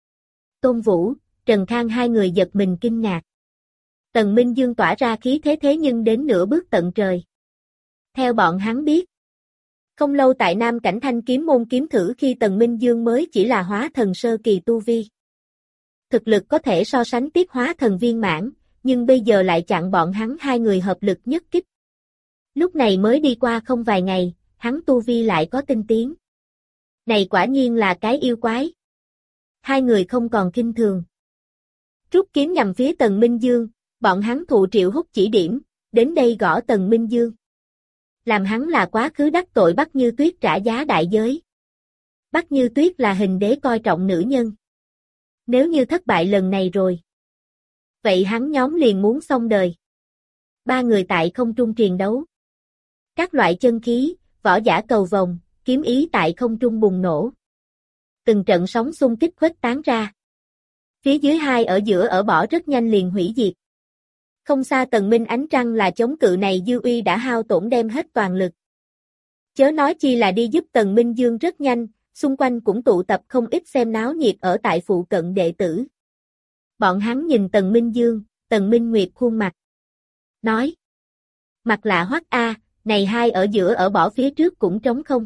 Tôn Vũ, Trần Khang hai người giật mình kinh ngạc. Tần Minh Dương tỏa ra khí thế thế nhưng đến nửa bước tận trời. Theo bọn hắn biết, không lâu tại Nam Cảnh Thanh kiếm môn kiếm thử khi Tần Minh Dương mới chỉ là hóa thần sơ kỳ tu vi. Thực lực có thể so sánh tiết hóa thần viên mãn, nhưng bây giờ lại chặn bọn hắn hai người hợp lực nhất kích. Lúc này mới đi qua không vài ngày, hắn tu vi lại có tinh tiến. Này quả nhiên là cái yêu quái. Hai người không còn kinh thường. Rút kiếm nhằm phía Tần Minh Dương, bọn hắn thụ Triệu Húc chỉ điểm, đến đây gõ Tần Minh Dương. Làm hắn là quá khứ đắc tội Bắc Như Tuyết trả giá đại giới. Bắc Như Tuyết là hình đế coi trọng nữ nhân. Nếu như thất bại lần này rồi, vậy hắn nhóm liền muốn xong đời. Ba người tại không trung triền đấu. Các loại chân khí, võ giả cầu vồng, kiếm ý tại không trung bùng nổ. Từng trận sóng xung kích khuếch tán ra. Phía dưới hai ở giữa ở bỏ rất nhanh liền hủy diệt. Không xa Tần Minh ánh trăng là chống cự này dư uy đã hao tổn đem hết toàn lực. Chớ nói chi là đi giúp Tần Minh Dương rất nhanh, xung quanh cũng tụ tập không ít xem náo nhiệt ở tại phụ cận đệ tử. Bọn hắn nhìn Tần Minh Dương, Tần Minh Nguyệt khuôn mặt. Nói. Mặt lạ hoắc a, này hai ở giữa ở bỏ phía trước cũng trống không.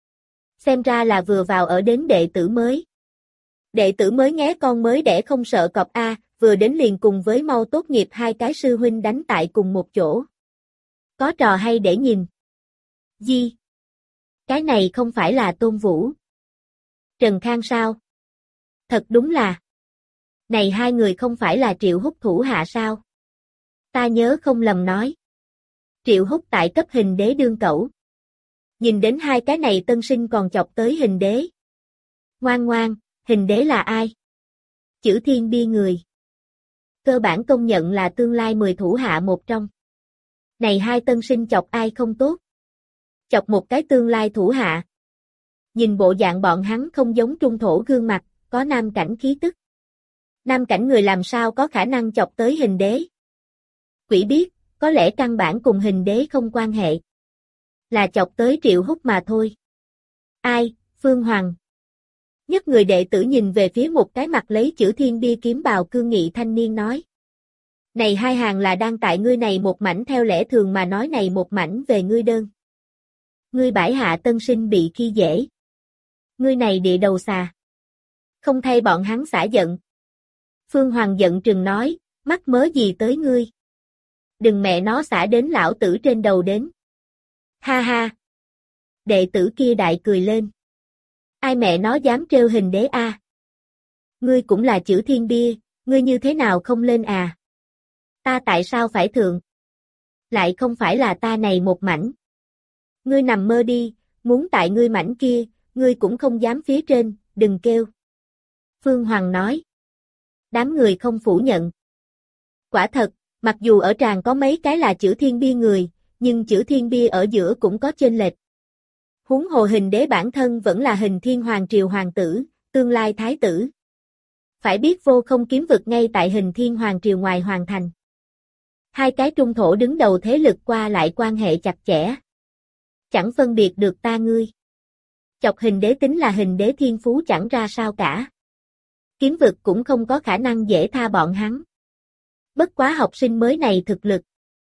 Xem ra là vừa vào ở đến đệ tử mới. Đệ tử mới nghé con mới đẻ không sợ cọp a, vừa đến liền cùng với mau tốt nghiệp hai cái sư huynh đánh tại cùng một chỗ. Có trò hay để nhìn. Di. Cái này không phải là Tôn Vũ. Trần Khang sao? Thật đúng là. Này hai người không phải là Triệu Húc thủ hạ sao? Ta nhớ không lầm nói. Triệu Húc tại cấp hình đế đương cẩu. Nhìn đến hai cái này tân sinh còn chọc tới hình đế. Ngoan ngoan, hình đế là ai? Chữ Thiên Bia người. Cơ bản công nhận là tương lai mười thủ hạ một trong. Này hai tân sinh chọc ai không tốt? Chọc một cái tương lai thủ hạ. Nhìn bộ dạng bọn hắn không giống trung thổ gương mặt, có nam cảnh khí tức. Nam cảnh người làm sao có khả năng chọc tới hình đế? Quỷ biết, có lẽ căn bản cùng hình đế không quan hệ. Là chọc tới Triệu Húc mà thôi. Ai, Phương Hoàng. Nhất người đệ tử nhìn về phía một cái mặt lấy chữ Thiên Bia kiếm bào cương nghị thanh niên nói. Này hai hàng là đang tại ngươi này một mảnh theo lẽ thường mà nói này một mảnh về ngươi đơn. Ngươi bãi hạ tân sinh bị khi dễ. Ngươi này địa đầu xà. Không thay bọn hắn xả giận. Phương Hoàng giận trừng nói, mắc mớ gì tới ngươi. Đừng mẹ nó xả đến lão tử trên đầu đến. Ha ha. Đệ tử kia đại cười lên. Ai mẹ nó dám trêu hình đế a? À? Ngươi cũng là chữ Thiên Bia, ngươi như thế nào không lên à? Ta tại sao phải thượng? Lại không phải là ta này một mảnh. Ngươi nằm mơ đi, muốn tại ngươi mảnh kia, ngươi cũng không dám phía trên, đừng kêu. Phương Hoàng nói. Đám người không phủ nhận. Quả thật, mặc dù ở tràng có mấy cái là chữ Thiên Bia người, nhưng chữ Thiên Bia ở giữa cũng có chênh lệch. Huống hồ hình đế bản thân vẫn là hình thiên hoàng triều hoàng tử, tương lai thái tử. Phải biết vô không kiếm vực ngay tại hình thiên hoàng triều ngoài hoàng thành. Hai cái trung thổ đứng đầu thế lực qua lại quan hệ chặt chẽ. Chẳng phân biệt được ta ngươi. Chọc hình đế tính là hình đế thiên phú chẳng ra sao cả. Kiếm vực cũng không có khả năng dễ tha bọn hắn. Bất quá học sinh mới này thực lực.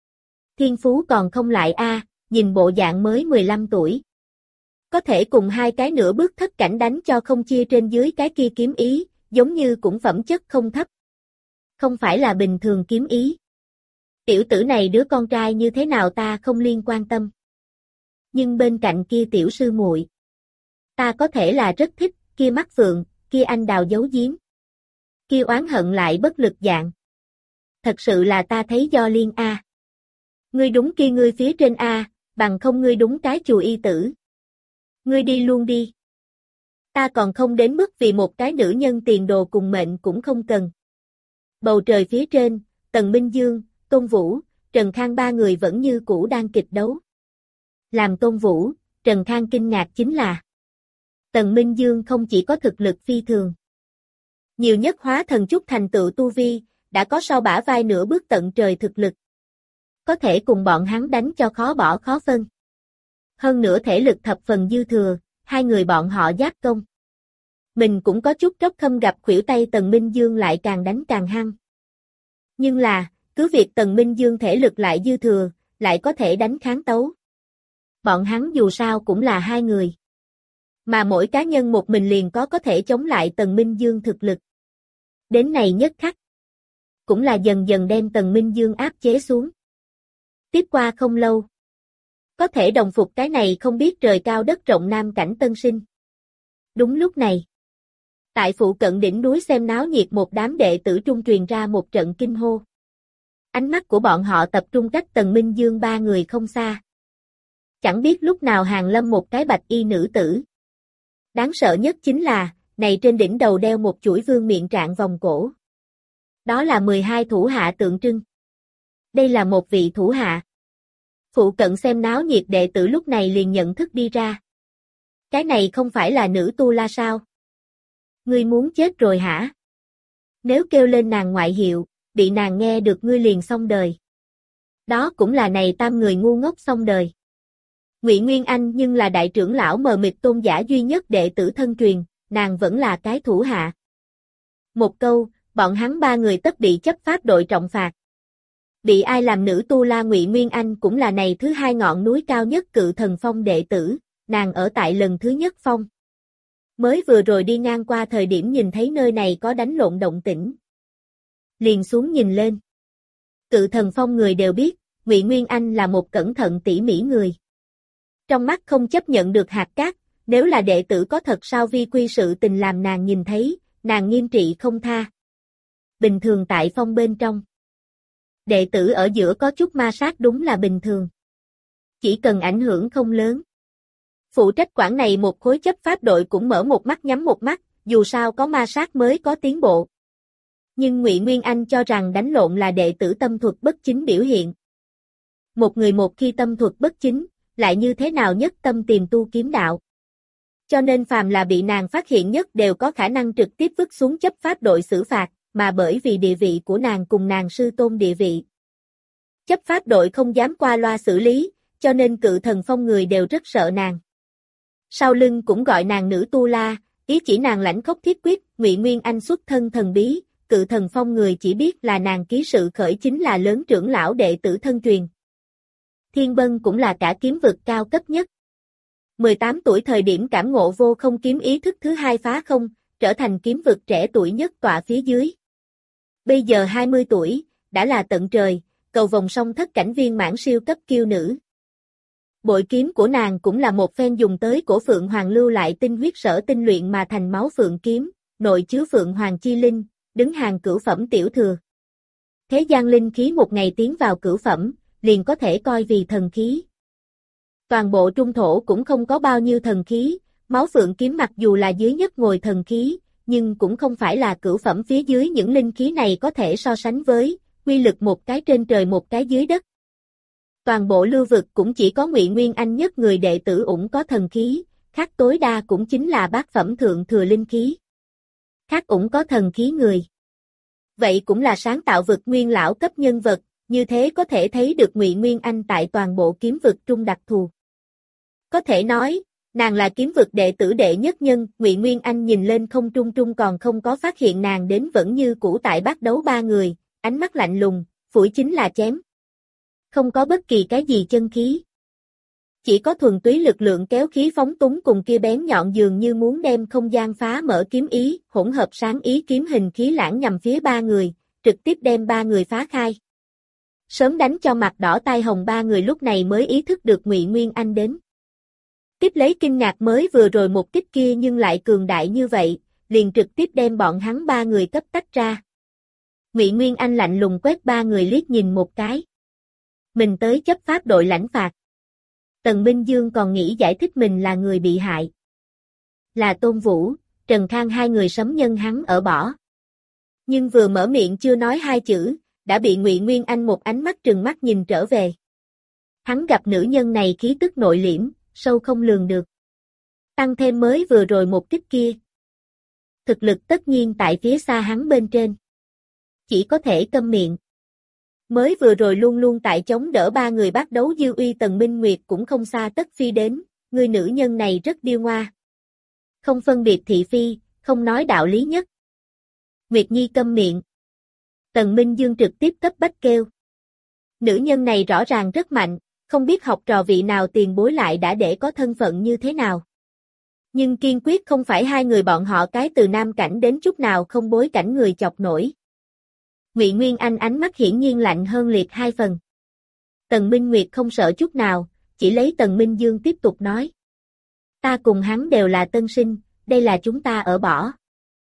Thiên phú còn không lại a, à, nhìn bộ dạng mới mười lăm tuổi. Có thể cùng hai cái nửa bước thất cảnh đánh cho không chia trên dưới cái kia kiếm ý, giống như cũng phẩm chất không thấp. Không phải là bình thường kiếm ý. Tiểu tử này đứa con trai như thế nào ta không liên quan tâm. Nhưng bên cạnh kia tiểu sư muội, ta có thể là rất thích, kia mắt phượng, kia anh đào giấu giếm. Kia oán hận lại bất lực dạng. Thật sự là ta thấy do liên a. À. Ngươi đúng kia ngươi phía trên a, à, bằng không ngươi đúng cái chùa y tử. Ngươi đi luôn đi. Ta còn không đến mức vì một cái nữ nhân tiền đồ cùng mệnh cũng không cần. Bầu trời phía trên, Tần Minh Dương, Tôn Vũ, Trần Khang ba người vẫn như cũ đang kịch đấu. Làm Tôn Vũ, Trần Khang kinh ngạc chính là Tần Minh Dương không chỉ có thực lực phi thường. Nhiều nhất hóa thần chút thành tựu tu vi, đã có sau bả vai nửa bước tận trời thực lực. Có thể cùng bọn hắn đánh cho khó bỏ khó phân. Hơn nữa thể lực thập phần dư thừa, hai người bọn họ giáp công. Mình cũng có chút tróc khâm gặp khuỷu tay Tần Minh Dương lại càng đánh càng hăng. Nhưng là, cứ việc Tần Minh Dương thể lực lại dư thừa, lại có thể đánh kháng tấu. Bọn hắn dù sao cũng là hai người. Mà mỗi cá nhân một mình liền có có thể chống lại Tần Minh Dương thực lực. Đến này nhất khắc. Cũng là dần dần đem Tần Minh Dương áp chế xuống. Tiếp qua không lâu. Có thể đồng phục cái này không biết trời cao đất rộng nam cảnh tân sinh. Đúng lúc này. Tại phụ cận đỉnh núi xem náo nhiệt một đám đệ tử trung truyền ra một trận kinh hô. Ánh mắt của bọn họ tập trung cách Tần Minh Dương ba người không xa. Chẳng biết lúc nào hàng lâm một cái bạch y nữ tử. Đáng sợ nhất chính là, này trên đỉnh đầu đeo một chuỗi vương miện trạng vòng cổ. Đó là mười hai thủ hạ tượng trưng. Đây là một vị thủ hạ. Phụ cận xem náo nhiệt đệ tử lúc này liền nhận thức đi ra. Cái này không phải là nữ tu la sao? Ngươi muốn chết rồi hả? Nếu kêu lên nàng ngoại hiệu, bị nàng nghe được ngươi liền xong đời. Đó cũng là này tam người ngu ngốc xong đời. Ngụy Nguyên Anh nhưng là đại trưởng lão mờ mịt tôn giả duy nhất đệ tử thân truyền, nàng vẫn là cái thủ hạ. Một câu, bọn hắn ba người tất bị chấp pháp đội trọng phạt. Bị ai làm nữ tu la Ngụy Nguyên Anh cũng là này thứ hai ngọn núi cao nhất Cự Thần Phong đệ tử, nàng ở tại lần thứ nhất phong. Mới vừa rồi đi ngang qua thời điểm nhìn thấy nơi này có đánh lộn động tĩnh. Liền xuống nhìn lên. Cự Thần Phong người đều biết, Ngụy Nguyên Anh là một cẩn thận tỉ mỉ người. Trong mắt không chấp nhận được hạt cát, nếu là đệ tử có thật sao vi quy sự tình làm nàng nhìn thấy, nàng nghiêm trị không tha. Bình thường tại phong bên trong. Đệ tử ở giữa có chút ma sát đúng là bình thường. Chỉ cần ảnh hưởng không lớn. Phụ trách quản này một khối chấp pháp đội cũng mở một mắt nhắm một mắt, dù sao có ma sát mới có tiến bộ. Nhưng Ngụy Nguyên Anh cho rằng đánh lộn là đệ tử tâm thuật bất chính biểu hiện. Một người một khi tâm thuật bất chính, lại như thế nào nhất tâm tìm tu kiếm đạo. Cho nên phàm là bị nàng phát hiện nhất đều có khả năng trực tiếp vứt xuống chấp pháp đội xử phạt, mà bởi vì địa vị của nàng cùng nàng sư tôn địa vị. Chấp pháp đội không dám qua loa xử lý, cho nên Cự Thần Phong người đều rất sợ nàng. Sau lưng cũng gọi nàng nữ tu la, ý chỉ nàng lãnh khốc thiết quyết, Ngụy Nguyên Anh xuất thân thần bí, Cự Thần Phong người chỉ biết là nàng ký sự khởi chính là lớn trưởng lão đệ tử thân truyền. Thiên Bân cũng là cả kiếm vực cao cấp nhất. mười tám tuổi thời điểm cảm ngộ vô không kiếm ý thức thứ hai phá không, trở thành kiếm vực trẻ tuổi nhất tọa phía dưới. Bây giờ hai mươi tuổi, đã là tận trời, cầu vòng song thất cảnh viên mãn siêu cấp kiêu nữ. Bội kiếm của nàng cũng là một phen dùng tới cổ Phượng Hoàng lưu lại tinh huyết sở tinh luyện mà thành máu Phượng kiếm, nội chứa Phượng Hoàng chi linh, đứng hàng cửu phẩm tiểu thừa. Thế gian linh khí một ngày tiến vào cửu phẩm, liền có thể coi vì thần khí. Toàn bộ trung thổ cũng không có bao nhiêu thần khí, máu Phượng kiếm mặc dù là dưới nhất ngồi thần khí, nhưng cũng không phải là cửu phẩm phía dưới những linh khí này có thể so sánh với, quy lực một cái trên trời một cái dưới đất. Toàn bộ lưu vực cũng chỉ có Ngụy Nguyên Anh nhất người đệ tử ủng có thần khí, khác tối đa cũng chính là bát phẩm thượng thừa linh khí. Khác ủng có thần khí người. Vậy cũng là sáng tạo vực nguyên lão cấp nhân vật, như thế có thể thấy được Ngụy Nguyên Anh tại toàn bộ kiếm vực trung đặc thù. Có thể nói, nàng là kiếm vực đệ tử đệ nhất nhân, Ngụy Nguyên Anh nhìn lên không trung trung còn không có phát hiện nàng đến vẫn như cũ tại bắt đấu ba người, ánh mắt lạnh lùng, phủi chính là chém. Không có bất kỳ cái gì chân khí. Chỉ có thuần túy lực lượng kéo khí phóng túng cùng kia bén nhọn dường như muốn đem không gian phá mở kiếm ý, hỗn hợp sáng ý kiếm hình khí lãng nhằm phía ba người, trực tiếp đem ba người phá khai. Sớm đánh cho mặt đỏ tai hồng ba người lúc này mới ý thức được Ngụy Nguyên Anh đến. Tiếp lấy kinh ngạc mới vừa rồi một kích kia nhưng lại cường đại như vậy, liền trực tiếp đem bọn hắn ba người cấp tách ra. Ngụy Nguyên Anh lạnh lùng quét ba người liếc nhìn một cái. Mình tới chấp pháp đội lãnh phạt. Tần Minh Dương còn nghĩ giải thích mình là người bị hại. Là Tôn Vũ, Trần Khang hai người sấm nhân hắn ở bỏ. Nhưng vừa mở miệng chưa nói hai chữ, đã bị Ngụy Nguyên Anh một ánh mắt trừng mắt nhìn trở về. Hắn gặp nữ nhân này khí tức nội liễm, sâu không lường được. Tăng thêm mới vừa rồi một kích kia. Thực lực tất nhiên tại phía xa hắn bên trên. Chỉ có thể câm miệng. Mới vừa rồi luôn luôn tại chống đỡ ba người bắt đấu dư uy Tần Minh Nguyệt cũng không xa tất phi đến, người nữ nhân này rất điêu ngoa. Không phân biệt thị phi, không nói đạo lý nhất. Nguyệt Nhi câm miệng. Tần Minh Dương trực tiếp cấp bách kêu. Nữ nhân này rõ ràng rất mạnh, không biết học trò vị nào tiền bối lại đã để có thân phận như thế nào. Nhưng kiên quyết không phải hai người bọn họ cái từ nam cảnh đến chút nào không bối cảnh người chọc nổi. Ngụy Nguyên Anh ánh mắt hiển nhiên lạnh hơn liệt hai phần. Tần Minh Nguyệt không sợ chút nào, chỉ lấy Tần Minh Dương tiếp tục nói. Ta cùng hắn đều là tân sinh, đây là chúng ta ở bỏ.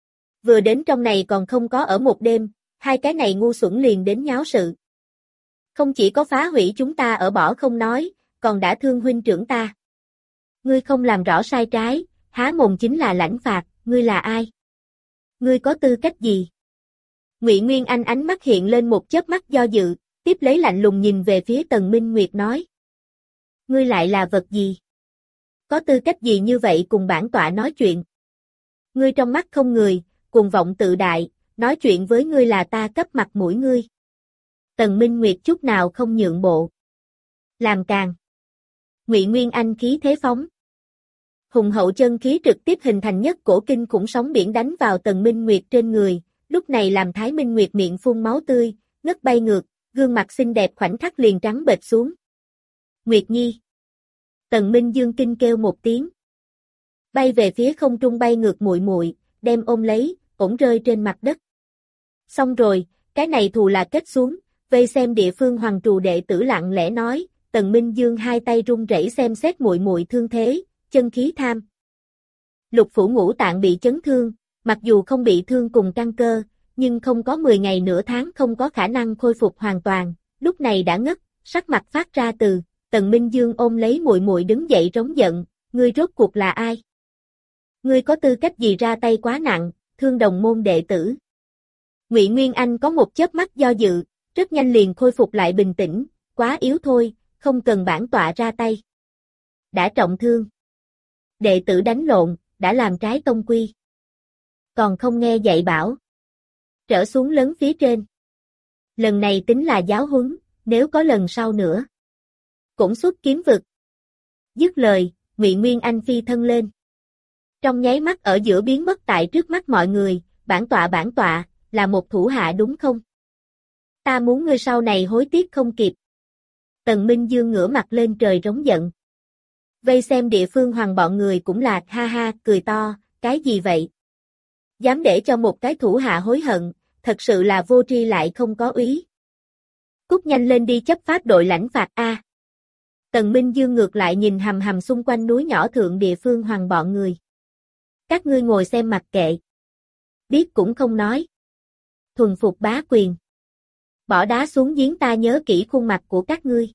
Vừa đến trong này còn không có ở một đêm, hai cái này ngu xuẩn liền đến nháo sự. Không chỉ có phá hủy chúng ta ở bỏ không nói, còn đã thương huynh trưởng ta. Ngươi không làm rõ sai trái, há mồm chính là lãnh phạt, ngươi là ai? Ngươi có tư cách gì? Ngụy Nguyên Anh ánh mắt hiện lên một chớp mắt do dự, tiếp lấy lạnh lùng nhìn về phía Tần Minh Nguyệt nói. Ngươi lại là vật gì? Có tư cách gì như vậy cùng bản tọa nói chuyện? Ngươi trong mắt không người, cuồng vọng tự đại, nói chuyện với ngươi là ta cấp mặt mũi ngươi. Tần Minh Nguyệt chút nào không nhượng bộ. Làm càng. Ngụy Nguyên Anh khí thế phóng. Hùng hậu chân khí trực tiếp hình thành nhất cổ kinh khủng sóng biển đánh vào Tần Minh Nguyệt trên người, lúc này làm Thái Minh Nguyệt miệng phun máu tươi, ngất bay ngược, gương mặt xinh đẹp khoảnh khắc liền trắng bệch xuống. Nguyệt Nhi. Tần Minh Dương kinh kêu một tiếng. Bay về phía không trung bay ngược muội muội, đem ôm lấy, ổn rơi trên mặt đất. Xong rồi, cái này thù là kết xuống, vây xem địa phương hoàng trù đệ tử lặng lẽ nói, Tần Minh Dương hai tay run rẩy xem xét muội muội thương thế, chân khí tham. Lục phủ ngũ tạng bị chấn thương, mặc dù không bị thương cùng căn cơ, nhưng không có mười ngày nửa tháng không có khả năng khôi phục hoàn toàn, lúc này đã ngất, sắc mặt phát ra từ, Tần Minh Dương ôm lấy muội muội đứng dậy trống giận, ngươi rốt cuộc là ai? Ngươi có tư cách gì ra tay quá nặng, thương đồng môn đệ tử? Ngụy Nguyên Anh có một chớp mắt do dự, rất nhanh liền khôi phục lại bình tĩnh, quá yếu thôi, không cần bản tọa ra tay. Đã trọng thương. Đệ tử đánh lộn, đã làm trái tông quy. Còn không nghe dạy bảo. Trở xuống lớn phía trên. Lần này tính là giáo huấn, nếu có lần sau nữa. Cũng xuất kiếm vực. Dứt lời, Ngụy Nguyên Anh phi thân lên. Trong nháy mắt ở giữa biến mất tại trước mắt mọi người, bản tọa bản tọa, là một thủ hạ đúng không? Ta muốn ngươi sau này hối tiếc không kịp. Tần Minh Dương ngửa mặt lên trời rống giận. Vây xem địa phương hoàng bọn người cũng là ha ha, cười to, cái gì vậy? Dám để cho một cái thủ hạ hối hận, thật sự là vô tri lại không có úy. Cút nhanh lên đi chấp pháp đội lãnh phạt A. Tần Minh Dương ngược lại nhìn hầm hầm xung quanh núi nhỏ thượng địa phương hoàng bọn người. Các ngươi ngồi xem mặc kệ. Biết cũng không nói. Thuần phục bá quyền. Bỏ đá xuống giếng ta nhớ kỹ khuôn mặt của các ngươi.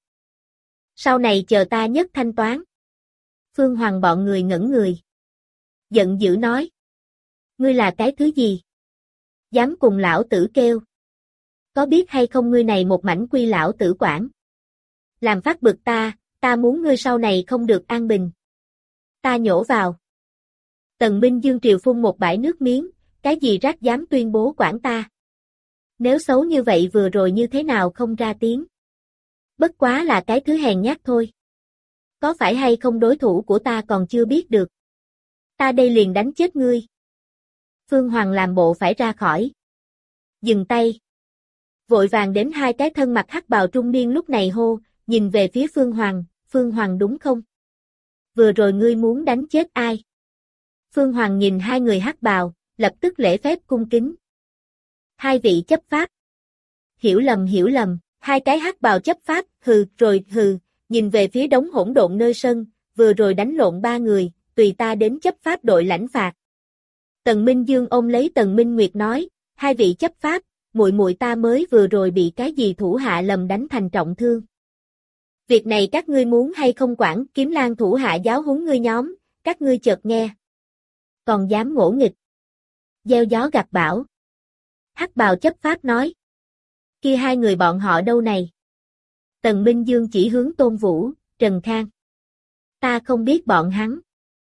Sau này chờ ta nhất thanh toán. Phương Hoàng bọn người ngẩn người. Giận dữ nói. Ngươi là cái thứ gì? Dám cùng lão tử kêu. Có biết hay không ngươi này một mảnh quy lão tử quản. Làm phát bực ta, ta muốn ngươi sau này không được an bình. Ta nhổ vào. Tần Minh Dương triều phun một bãi nước miếng, cái gì rác dám tuyên bố quản ta. Nếu xấu như vậy vừa rồi như thế nào không ra tiếng. Bất quá là cái thứ hèn nhát thôi. Có phải hay không đối thủ của ta còn chưa biết được. Ta đây liền đánh chết ngươi. Phương Hoàng làm bộ phải ra khỏi. Dừng tay. Vội vàng đến hai cái thân mặt hắc bào trung niên lúc này hô, nhìn về phía Phương Hoàng, Phương Hoàng đúng không? Vừa rồi ngươi muốn đánh chết ai? Phương Hoàng nhìn hai người hắc bào, lập tức lễ phép cung kính. Hai vị chấp pháp. Hiểu lầm hiểu lầm, hai cái hắc bào chấp pháp, hừ, rồi hừ, nhìn về phía đống hỗn độn nơi sân, vừa rồi đánh lộn ba người, tùy ta đến chấp pháp đội lãnh phạt. Tần Minh Dương ôm lấy Tần Minh Nguyệt nói, hai vị chấp pháp, muội muội ta mới vừa rồi bị cái gì thủ hạ lầm đánh thành trọng thương. Việc này các ngươi muốn hay không quản, Kiếm Lang thủ hạ giáo huấn ngươi nhóm, các ngươi chợt nghe. Còn dám ngỗ nghịch. Gieo gió gặt bão. Hắc bào chấp pháp nói. Kia hai người bọn họ đâu này? Tần Minh Dương chỉ hướng Tôn Vũ, Trần Khang. Ta không biết bọn hắn.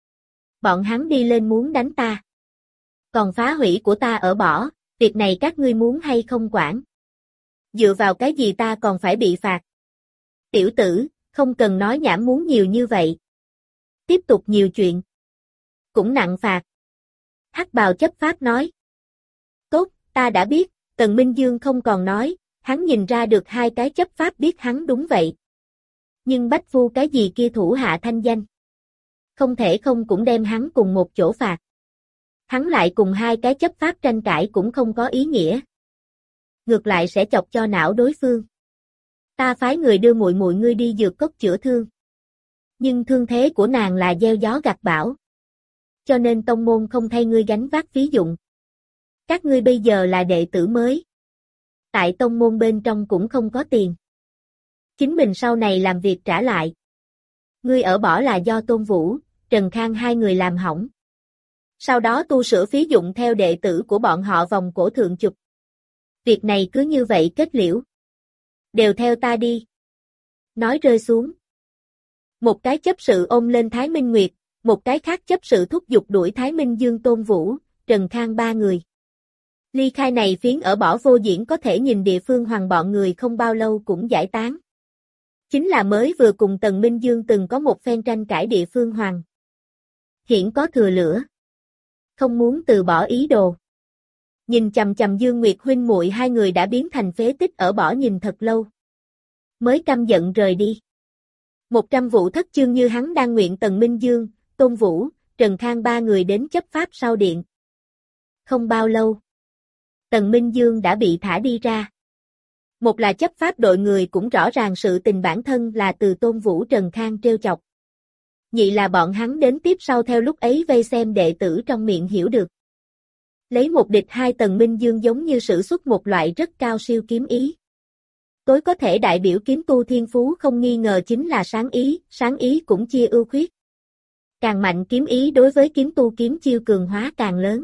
Bọn hắn đi lên muốn đánh ta. Còn phá hủy của ta ở bỏ, việc này các ngươi muốn hay không quản. Dựa vào cái gì ta còn phải bị phạt. Tiểu tử, không cần nói nhảm muốn nhiều như vậy. Tiếp tục nhiều chuyện. Cũng nặng phạt. Hắc bào chấp pháp nói. Tốt, ta đã biết, Tần Minh Dương không còn nói, hắn nhìn ra được hai cái chấp pháp biết hắn đúng vậy. Nhưng Bách Phu cái gì kia thủ hạ thanh danh. Không thể không cũng đem hắn cùng một chỗ phạt. Hắn lại cùng hai cái chấp pháp tranh cãi cũng không có ý nghĩa. Ngược lại sẽ chọc cho não đối phương. Ta phái người đưa muội muội ngươi đi dược cốc chữa thương. Nhưng thương thế của nàng là gieo gió gặt bão. Cho nên tông môn không thay ngươi gánh vác phí dụng. Các ngươi bây giờ là đệ tử mới. Tại tông môn bên trong cũng không có tiền. Chính mình sau này làm việc trả lại. Ngươi ở bỏ là do Tôn Vũ, Trần Khang hai người làm hỏng. Sau đó tu sửa phí dụng theo đệ tử của bọn họ vòng cổ thượng chụp. Việc này cứ như vậy kết liễu. Đều theo ta đi. Nói rơi xuống. Một cái chấp sự ôm lên Thái Minh Nguyệt, một cái khác chấp sự thúc giục đuổi Thái Minh Dương Tôn Vũ, Trần Khang ba người. Ly khai này phiến ở bỏ vô diễn có thể nhìn địa phương hoàng bọn người không bao lâu cũng giải tán. Chính là mới vừa cùng Tần Minh Dương từng có một phen tranh cãi địa phương hoàng. Hiện có thừa lửa. Không muốn từ bỏ ý đồ. Nhìn chằm chằm Dương Nguyệt huynh muội hai người đã biến thành phế tích ở bỏ nhìn thật lâu. Mới căm giận rời đi. Một trăm vụ thất chương như hắn đang nguyện Tần Minh Dương, Tôn Vũ, Trần Khang ba người đến chấp pháp sau điện. Không bao lâu. Tần Minh Dương đã bị thả đi ra. Một là chấp pháp đội người cũng rõ ràng sự tình bản thân là từ Tôn Vũ Trần Khang trêu chọc. Nhị là bọn hắn đến tiếp sau theo lúc ấy vây xem đệ tử trong miệng hiểu được. Lấy một địch hai Tần Minh Dương giống như sử xuất một loại rất cao siêu kiếm ý. Tối có thể đại biểu kiếm tu thiên phú không nghi ngờ chính là sáng ý, sáng ý cũng chia ưu khuyết. Càng mạnh kiếm ý đối với kiếm tu kiếm chiêu cường hóa càng lớn.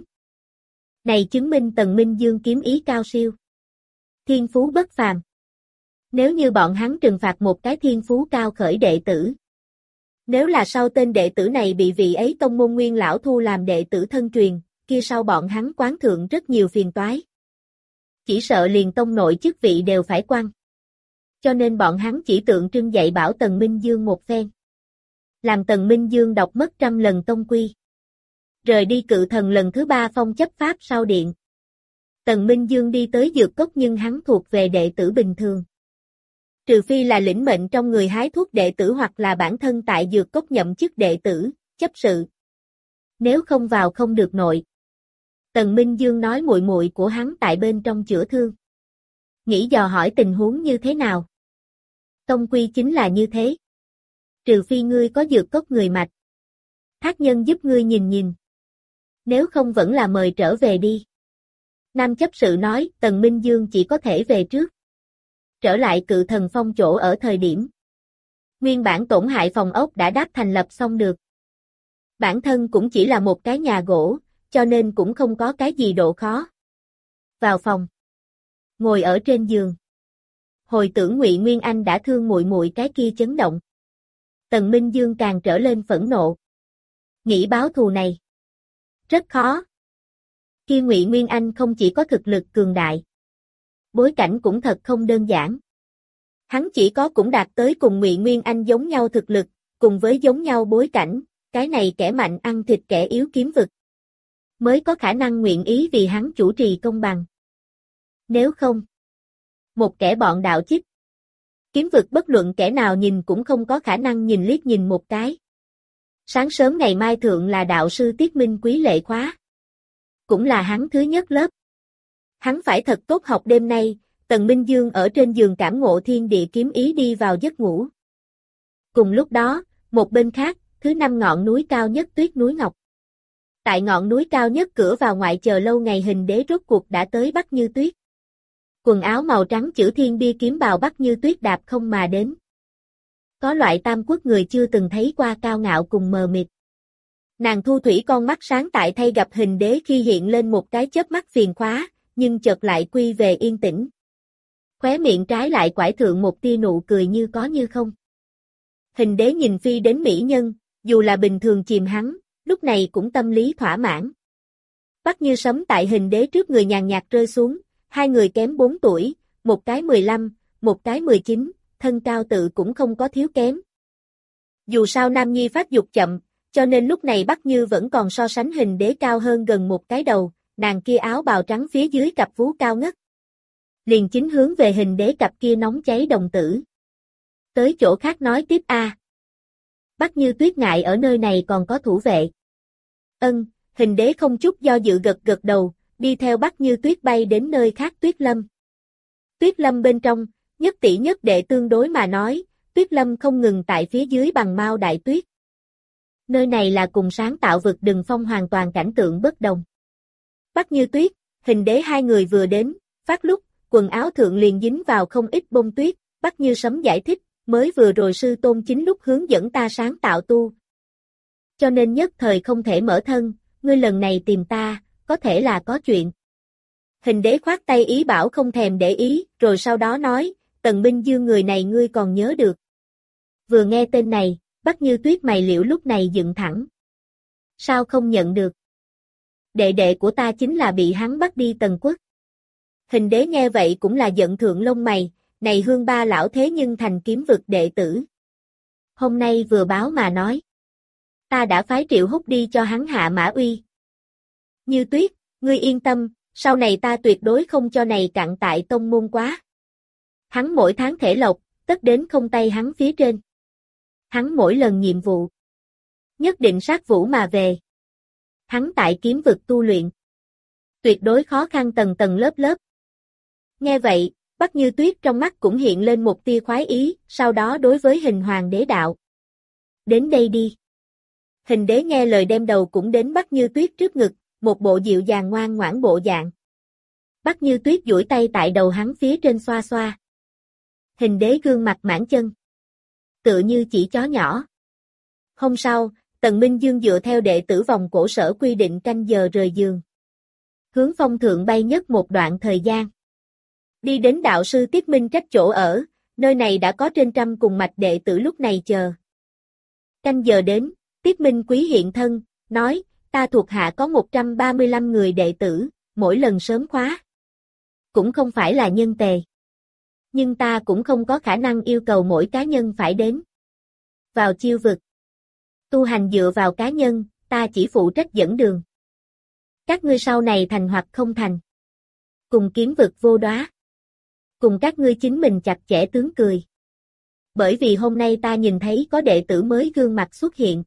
Này chứng minh Tần Minh Dương kiếm ý cao siêu. Thiên phú bất phàm. Nếu như bọn hắn trừng phạt một cái thiên phú cao khởi đệ tử. Nếu là sau tên đệ tử này bị vị ấy tông môn nguyên lão thu làm đệ tử thân truyền, kia sau bọn hắn quán thượng rất nhiều phiền toái. Chỉ sợ liền tông nội chức vị đều phải quăng. Cho nên bọn hắn chỉ tượng trưng dạy bảo Tần Minh Dương một phen. Làm Tần Minh Dương đọc mất trăm lần tông quy. Rời đi cự thần lần thứ ba phong chấp pháp sau điện. Tần Minh Dương đi tới dược cốc nhưng hắn thuộc về đệ tử bình thường. Trừ phi là lĩnh mệnh trong người hái thuốc đệ tử hoặc là bản thân tại dược cốc nhậm chức đệ tử, chấp sự. Nếu không vào không được nội. Tần Minh Dương nói muội muội của hắn tại bên trong chữa thương. Nghĩ dò hỏi tình huống như thế nào. Tông quy chính là như thế. Trừ phi ngươi có dược cốc người mạch. Thác nhân giúp ngươi nhìn nhìn. Nếu không vẫn là mời trở về đi. Nam chấp sự nói Tần Minh Dương chỉ có thể về trước. Trở lại cự thần phong chỗ ở thời điểm. Nguyên bản tổn hại phòng ốc đã đáp thành lập xong được. Bản thân cũng chỉ là một cái nhà gỗ, cho nên cũng không có cái gì độ khó. Vào phòng. Ngồi ở trên giường. Hồi tưởng Ngụy Nguyên Anh đã thương muội muội cái kia chấn động. Tần Minh Dương càng trở lên phẫn nộ. Nghĩ báo thù này. Rất khó. Kia Ngụy Nguyên Anh không chỉ có thực lực cường đại. Bối cảnh cũng thật không đơn giản. Hắn chỉ có cũng đạt tới cùng Ngụy Nguyên Anh giống nhau thực lực, cùng với giống nhau bối cảnh, cái này kẻ mạnh ăn thịt kẻ yếu kiếm vực. Mới có khả năng nguyện ý vì hắn chủ trì công bằng. Nếu không, một kẻ bọn đạo chích. Kiếm vực bất luận kẻ nào nhìn cũng không có khả năng nhìn liếc nhìn một cái. Sáng sớm ngày mai thượng là đạo sư Tiết Minh Quý lệ khóa. Cũng là hắn thứ nhất lớp. Hắn phải thật tốt học đêm nay, Tần Minh Dương ở trên giường cảm ngộ thiên địa kiếm ý đi vào giấc ngủ. Cùng lúc đó, một bên khác, thứ năm ngọn núi cao nhất Tuyết núi Ngọc. Tại ngọn núi cao nhất cửa vào ngoại chờ lâu ngày hình đế rốt cuộc đã tới Bắc Như Tuyết. Quần áo màu trắng chữ thiên bia kiếm bào Bắc Như Tuyết đạp không mà đến. Có loại tam quốc người chưa từng thấy qua cao ngạo cùng mờ mịt. Nàng thu thủy con mắt sáng tại thay gặp hình đế khi hiện lên một cái chớp mắt phiền khóa, nhưng chợt lại quy về yên tĩnh. Khóe miệng trái lại quải thượng một tia nụ cười như có như không. Hình đế nhìn phi đến mỹ nhân, dù là bình thường chìm hắn, lúc này cũng tâm lý thỏa mãn. Bắc Như sấm tại hình đế trước người nhàn nhạt rơi xuống, hai người kém bốn tuổi, một cái mười lăm, một cái mười chín, thân cao tự cũng không có thiếu kém. Dù sao nam nhi phát dục chậm, cho nên lúc này Bắc Như vẫn còn so sánh hình đế cao hơn gần một cái đầu, nàng kia áo bào trắng phía dưới cặp vú cao ngất. Liền chính hướng về hình đế cặp kia nóng cháy đồng tử. Tới chỗ khác nói tiếp a. À. Bắc Như Tuyết ngại ở nơi này còn có thủ vệ. Ân, hình đế không chút do dự gật gật đầu, đi theo Bắc Như Tuyết bay đến nơi khác Tuyết Lâm. Tuyết Lâm bên trong, nhất tỷ nhất đệ tương đối mà nói, Tuyết Lâm không ngừng tại phía dưới bằng mao đại tuyết. Nơi này là cùng sáng tạo vực Đừng Phong hoàn toàn cảnh tượng bất đồng. Bắc Như Tuyết, Hình đế hai người vừa đến, phát lúc, quần áo thượng liền dính vào không ít bông tuyết, Bắc Như Sấm giải thích, mới vừa rồi sư tôn chính lúc hướng dẫn ta sáng tạo tu. Cho nên nhất thời không thể mở thân, ngươi lần này tìm ta, có thể là có chuyện. Hình đế khoát tay ý bảo không thèm để ý, rồi sau đó nói, Tần Minh Dương người này ngươi còn nhớ được. Vừa nghe tên này, Bắc Như Tuyết mày liễu lúc này dựng thẳng. Sao không nhận được? Đệ đệ của ta chính là bị hắn bắt đi Tần Quốc. Hình đế nghe vậy cũng là giận thượng lông mày, này hương ba lão thế nhưng thành kiếm vực đệ tử. Hôm nay vừa báo mà nói. Ta đã phái Triệu Húc đi cho hắn hạ mã uy. Như Tuyết, ngươi yên tâm, sau này ta tuyệt đối không cho này cặn tại tông môn quá. Hắn mỗi tháng thể lộc, tất đến không tay hắn phía trên. Hắn mỗi lần nhiệm vụ. Nhất định sát vũ mà về. Hắn tại kiếm vực tu luyện. Tuyệt đối khó khăn tầng tầng lớp lớp. Nghe vậy, Bắc Như Tuyết trong mắt cũng hiện lên một tia khoái ý, sau đó đối với hình hoàng đế đạo. Đến đây đi. Hình đế nghe lời đem đầu cũng đến Bắc Như Tuyết trước ngực, một bộ dịu dàng ngoan ngoãn bộ dạng. Bắc Như Tuyết duỗi tay tại đầu hắn phía trên xoa xoa. Hình đế gương mặt mãn chân. Tựa như chỉ chó nhỏ. Hôm sau, Tần Minh Dương dựa theo đệ tử vòng cổ sở quy định canh giờ rời giường. Hướng phong thượng bay nhất một đoạn thời gian. Đi đến đạo sư Tiết Minh Trách chỗ ở, nơi này đã có trên trăm cùng mạch đệ tử lúc này chờ. Canh giờ đến, Tiết Minh Quý hiện thân, nói, ta thuộc hạ có một trăm ba mươi lăm người đệ tử, mỗi lần sớm khóa. Cũng không phải là nhân tề. Nhưng ta cũng không có khả năng yêu cầu mỗi cá nhân phải đến. Vào chiêu vực. Tu hành dựa vào cá nhân, ta chỉ phụ trách dẫn đường. Các ngươi sau này thành hoặc không thành. Cùng kiếm vực vô đoá. Cùng các ngươi chính mình chặt chẽ tướng cười. Bởi vì hôm nay ta nhìn thấy có đệ tử mới gương mặt xuất hiện.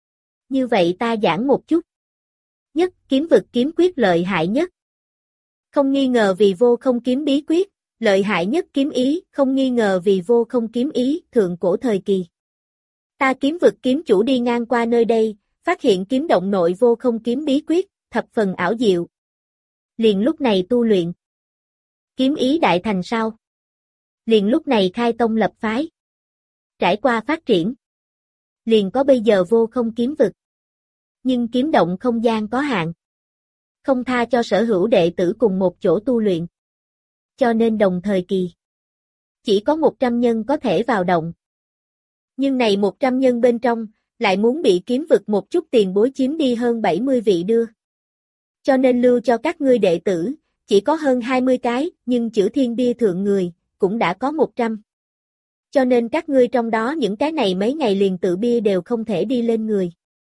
Như vậy ta giảng một chút. Nhất, kiếm vực kiếm quyết lợi hại nhất. Không nghi ngờ vì vô không kiếm bí quyết, lợi hại nhất kiếm ý, không nghi ngờ vì vô không kiếm ý, thượng cổ thời kỳ. Ta kiếm vực kiếm chủ đi ngang qua nơi đây, phát hiện kiếm động nội vô không kiếm bí quyết, thập phần ảo diệu. Liền lúc này tu luyện. Kiếm ý đại thành sao? Liền lúc này khai tông lập phái. Trải qua phát triển. Liền có bây giờ vô không kiếm vực. Nhưng kiếm động không gian có hạn. Không tha cho sở hữu đệ tử cùng một chỗ tu luyện. Cho nên đồng thời kỳ. Chỉ có một trăm nhân có thể vào động. Nhưng này một trăm nhân bên trong, lại muốn bị kiếm vực một chút tiền bối chiếm đi hơn bảy mươi vị đưa. Cho nên lưu cho các ngươi đệ tử, chỉ có hơn hai mươi cái, nhưng chữ thiên bia thượng người, cũng đã có một trăm. Cho nên các ngươi trong đó những cái này mấy ngày liền tự bia đều không thể đi lên người.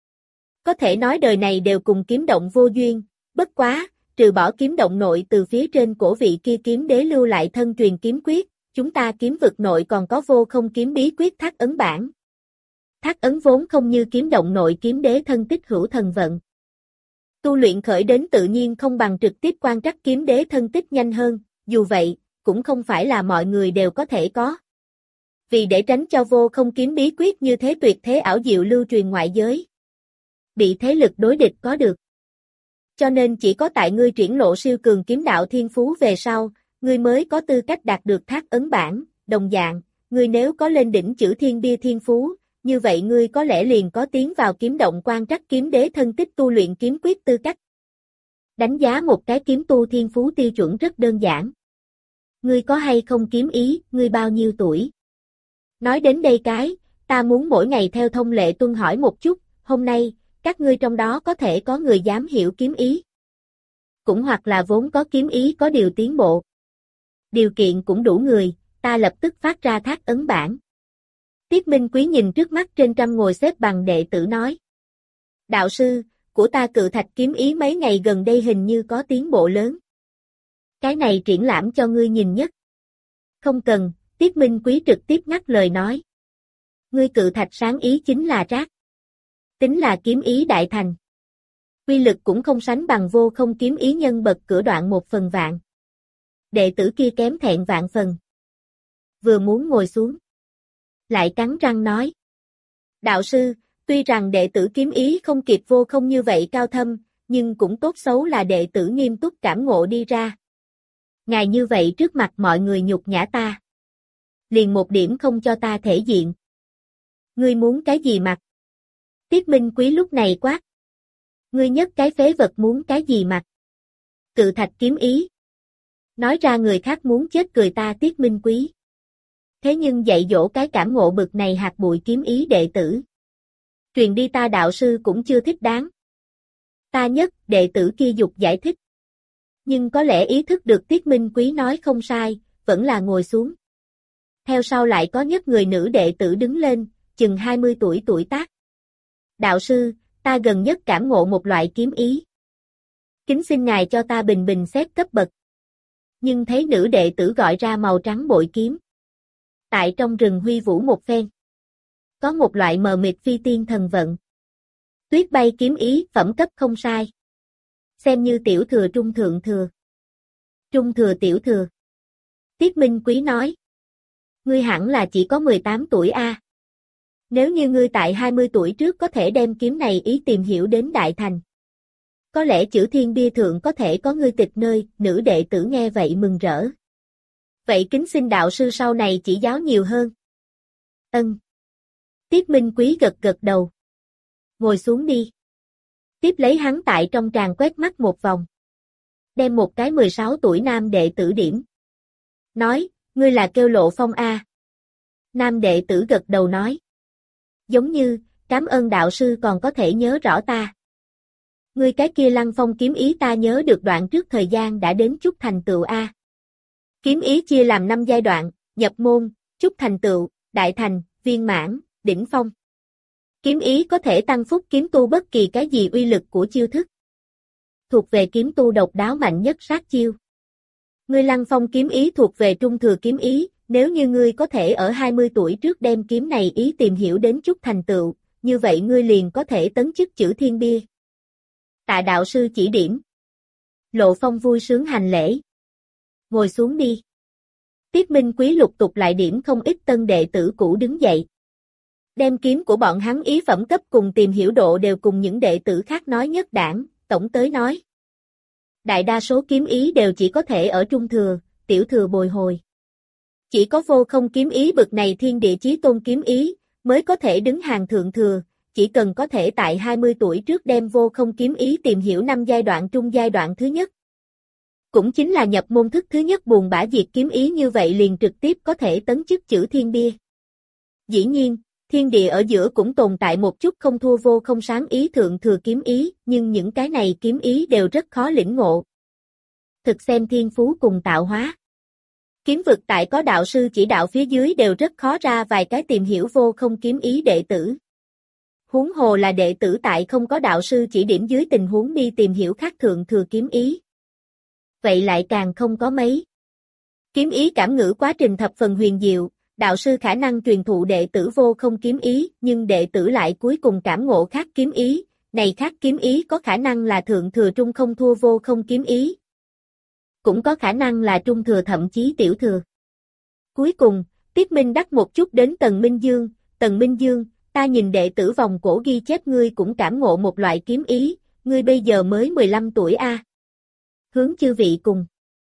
Có thể nói đời này đều cùng kiếm động vô duyên, bất quá, trừ bỏ kiếm động nội từ phía trên cổ vị kia kiếm đế lưu lại thân truyền kiếm quyết, chúng ta kiếm vực nội còn có vô không kiếm bí quyết thác ấn bản. Thác ấn vốn không như kiếm động nội kiếm đế thân tích hữu thần vận. Tu luyện khởi đến tự nhiên không bằng trực tiếp quan trắc kiếm đế thân tích nhanh hơn, dù vậy, cũng không phải là mọi người đều có thể có. Vì để tránh cho vô không kiếm bí quyết như thế tuyệt thế ảo diệu lưu truyền ngoại giới. Bị thế lực đối địch có được. Cho nên chỉ có tại ngươi triển lộ siêu cường kiếm đạo thiên phú về sau, ngươi mới có tư cách đạt được thác ấn bản, đồng dạng, ngươi nếu có lên đỉnh chữ thiên bia thiên phú, như vậy ngươi có lẽ liền có tiến vào kiếm động quan trắc kiếm đế thân tích tu luyện kiếm quyết tư cách. Đánh giá một cái kiếm tu thiên phú tiêu chuẩn rất đơn giản. Ngươi có hay không kiếm ý, ngươi bao nhiêu tuổi? Nói đến đây cái, ta muốn mỗi ngày theo thông lệ tuân hỏi một chút, hôm nay, các ngươi trong đó có thể có người dám hiểu kiếm ý. Cũng hoặc là vốn có kiếm ý có điều tiến bộ. Điều kiện cũng đủ người, ta lập tức phát ra thác ấn bản. Tiết Minh Quý nhìn trước mắt trên trăm ngồi xếp bằng đệ tử nói. Đạo sư, của ta cự thạch kiếm ý mấy ngày gần đây hình như có tiến bộ lớn. Cái này triển lãm cho ngươi nhìn nhất. Không cần, Tiết Minh Quý trực tiếp ngắt lời nói. Ngươi cự thạch sáng ý chính là rác. Tính là kiếm ý đại thành. Quy lực cũng không sánh bằng vô không kiếm ý nhân bậc cửa đoạn một phần vạn. Đệ tử kia kém thẹn vạn phần. Vừa muốn ngồi xuống. Lại cắn răng nói. Đạo sư, tuy rằng đệ tử kiếm ý không kịp vô không như vậy cao thâm, nhưng cũng tốt xấu là đệ tử nghiêm túc cảm ngộ đi ra. Ngài như vậy trước mặt mọi người nhục nhã ta. Liền một điểm không cho ta thể diện. Ngươi muốn cái gì mặc? Tiết Minh Quý lúc này quát. Ngươi nhất cái phế vật muốn cái gì mặc? Cự thạch kiếm ý. Nói ra người khác muốn chết cười ta Tiết Minh Quý. Thế nhưng dạy dỗ cái cảm ngộ bực này hạt bụi kiếm ý đệ tử. Truyền đi ta đạo sư cũng chưa thích đáng. Ta nhất, đệ tử kia dục giải thích. Nhưng có lẽ ý thức được Tiết Minh Quý nói không sai, vẫn là ngồi xuống. Theo sau lại có nhất người nữ đệ tử đứng lên, chừng hai mươi tuổi tuổi tác. Đạo sư, ta gần nhất cảm ngộ một loại kiếm ý. Kính xin ngài cho ta bình bình xét cấp bậc. Nhưng thấy nữ đệ tử gọi ra màu trắng bội kiếm. Tại trong rừng huy vũ một phen. Có một loại mờ mịt phi tiên thần vận. Tuyết bay kiếm ý phẩm cấp không sai. Xem như tiểu thừa trung thượng thừa. Trung thừa tiểu thừa. Tiết Minh Quý nói. Ngươi hẳn là chỉ có mười tám tuổi a. Nếu như ngươi tại hai mươi tuổi trước có thể đem kiếm này ý tìm hiểu đến đại thành. Có lẽ chữ thiên bia thượng có thể có ngươi tịch nơi, nữ đệ tử nghe vậy mừng rỡ. Vậy kính xin đạo sư sau này chỉ giáo nhiều hơn. Ân. Tiết Minh Quý gật gật đầu. Ngồi xuống đi. Tiếp lấy hắn tại trong tràng quét mắt một vòng. Đem một cái mười sáu tuổi nam đệ tử điểm. Nói, ngươi là Kêu Lộ Phong A. Nam đệ tử gật đầu nói. Giống như, cảm ơn đạo sư còn có thể nhớ rõ ta. Ngươi cái kia Lăng Phong kiếm ý ta nhớ được đoạn trước thời gian đã đến chút thành tựu A. Kiếm ý chia làm năm giai đoạn, nhập môn, chút thành tựu, đại thành, viên mãn, đỉnh phong. Kiếm ý có thể tăng phúc kiếm tu bất kỳ cái gì uy lực của chiêu thức. Thuộc về kiếm tu độc đáo mạnh nhất sát chiêu. Ngươi Lăng Phong kiếm ý thuộc về trung thừa kiếm ý, nếu như ngươi có thể ở hai mươi tuổi trước đem kiếm này ý tìm hiểu đến chút thành tựu, như vậy ngươi liền có thể tấn chức chữ thiên bia. Tạ đạo sư chỉ điểm. Lộ Phong vui sướng hành lễ. Ngồi xuống đi. Tiết Minh Quý lục tục lại điểm không ít tân đệ tử cũ đứng dậy. Đem kiếm của bọn hắn ý phẩm cấp cùng tìm hiểu độ đều cùng những đệ tử khác nói nhất đảng, tổng tới nói. Đại đa số kiếm ý đều chỉ có thể ở trung thừa, tiểu thừa bồi hồi. Chỉ có vô không kiếm ý bực này thiên địa chí tôn kiếm ý, mới có thể đứng hàng thượng thừa, chỉ cần có thể tại hai mươi tuổi trước đem vô không kiếm ý tìm hiểu năm giai đoạn trung giai đoạn thứ nhất. Cũng chính là nhập môn thức thứ nhất buồn bã diệt kiếm ý như vậy liền trực tiếp có thể tấn chức chữ thiên bia. Dĩ nhiên, thiên địa ở giữa cũng tồn tại một chút không thua vô không sáng ý thượng thừa kiếm ý, nhưng những cái này kiếm ý đều rất khó lĩnh ngộ. Thực xem thiên phú cùng tạo hóa. Kiếm vực tại có đạo sư chỉ đạo phía dưới đều rất khó ra vài cái tìm hiểu vô không kiếm ý đệ tử. Huống hồ là đệ tử tại không có đạo sư chỉ điểm dưới tình huống đi tìm hiểu khác thượng thừa kiếm ý. Vậy lại càng không có mấy. Kiếm ý cảm ngữ quá trình thập phần huyền diệu, đạo sư khả năng truyền thụ đệ tử vô không kiếm ý, nhưng đệ tử lại cuối cùng cảm ngộ khác kiếm ý, này khác kiếm ý có khả năng là thượng thừa trung không thua vô không kiếm ý. Cũng có khả năng là trung thừa thậm chí tiểu thừa. Cuối cùng, Tiết Minh đắc một chút đến Tần Minh Dương, Tần Minh Dương, ta nhìn đệ tử vòng cổ ghi chép ngươi cũng cảm ngộ một loại kiếm ý, ngươi bây giờ mới mười lăm tuổi a. À. Hướng chư vị cùng.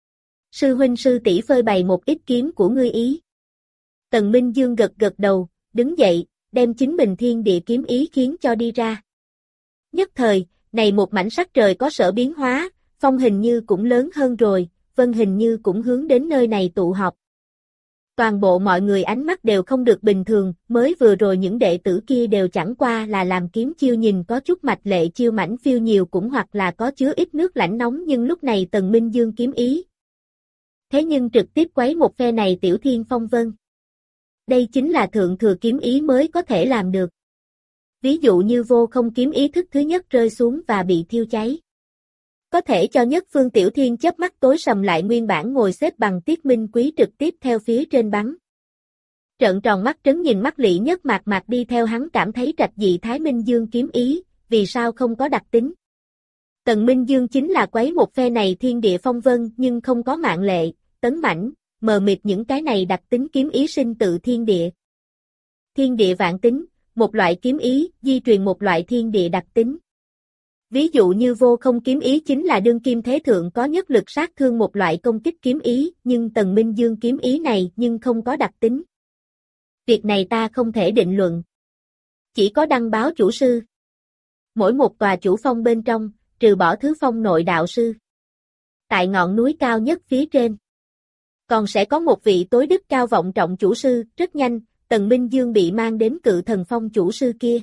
Sư huynh sư tỷ phơi bày một ít kiếm của ngươi ý. Tần Minh Dương gật gật đầu, đứng dậy, đem chính mình thiên địa kiếm ý khiến cho đi ra. Nhất thời, này một mảnh sắc trời có sở biến hóa, phong hình như cũng lớn hơn rồi, vân hình như cũng hướng đến nơi này tụ họp. Toàn bộ mọi người ánh mắt đều không được bình thường, mới vừa rồi những đệ tử kia đều chẳng qua là làm kiếm chiêu nhìn có chút mạch lệ chiêu mảnh phiêu nhiều cũng hoặc là có chứa ít nước lạnh nóng nhưng lúc này Tần Minh Dương kiếm ý. Thế nhưng trực tiếp quấy một phe này tiểu thiên phong vân. Đây chính là thượng thừa kiếm ý mới có thể làm được. Ví dụ như vô không kiếm ý thức thứ nhất rơi xuống và bị thiêu cháy. Có thể cho nhất phương tiểu thiên chớp mắt tối sầm lại nguyên bản ngồi xếp bằng Tiết Minh Quý trực tiếp theo phía trên bắn. Trợn tròn mắt trấn nhìn mắt lị nhất mạc mạc đi theo hắn cảm thấy trạch dị Thái Minh Dương kiếm ý, vì sao không có đặc tính. Tần Minh Dương chính là quấy một phe này thiên địa phong vân nhưng không có mạng lệ, tấn mãnh, mờ mịt những cái này đặc tính kiếm ý sinh tự thiên địa. Thiên địa vạn tính, một loại kiếm ý, di truyền một loại thiên địa đặc tính. Ví dụ như vô không kiếm ý chính là đương kim thế thượng có nhất lực sát thương một loại công kích kiếm ý, nhưng Tần Minh Dương kiếm ý này nhưng không có đặc tính. Việc này ta không thể định luận. Chỉ có đăng báo chủ sư. Mỗi một tòa chủ phong bên trong, trừ bỏ thứ phong nội đạo sư. Tại ngọn núi cao nhất phía trên. Còn sẽ có một vị tối đức cao vọng trọng chủ sư, rất nhanh, Tần Minh Dương bị mang đến cự thần phong chủ sư kia.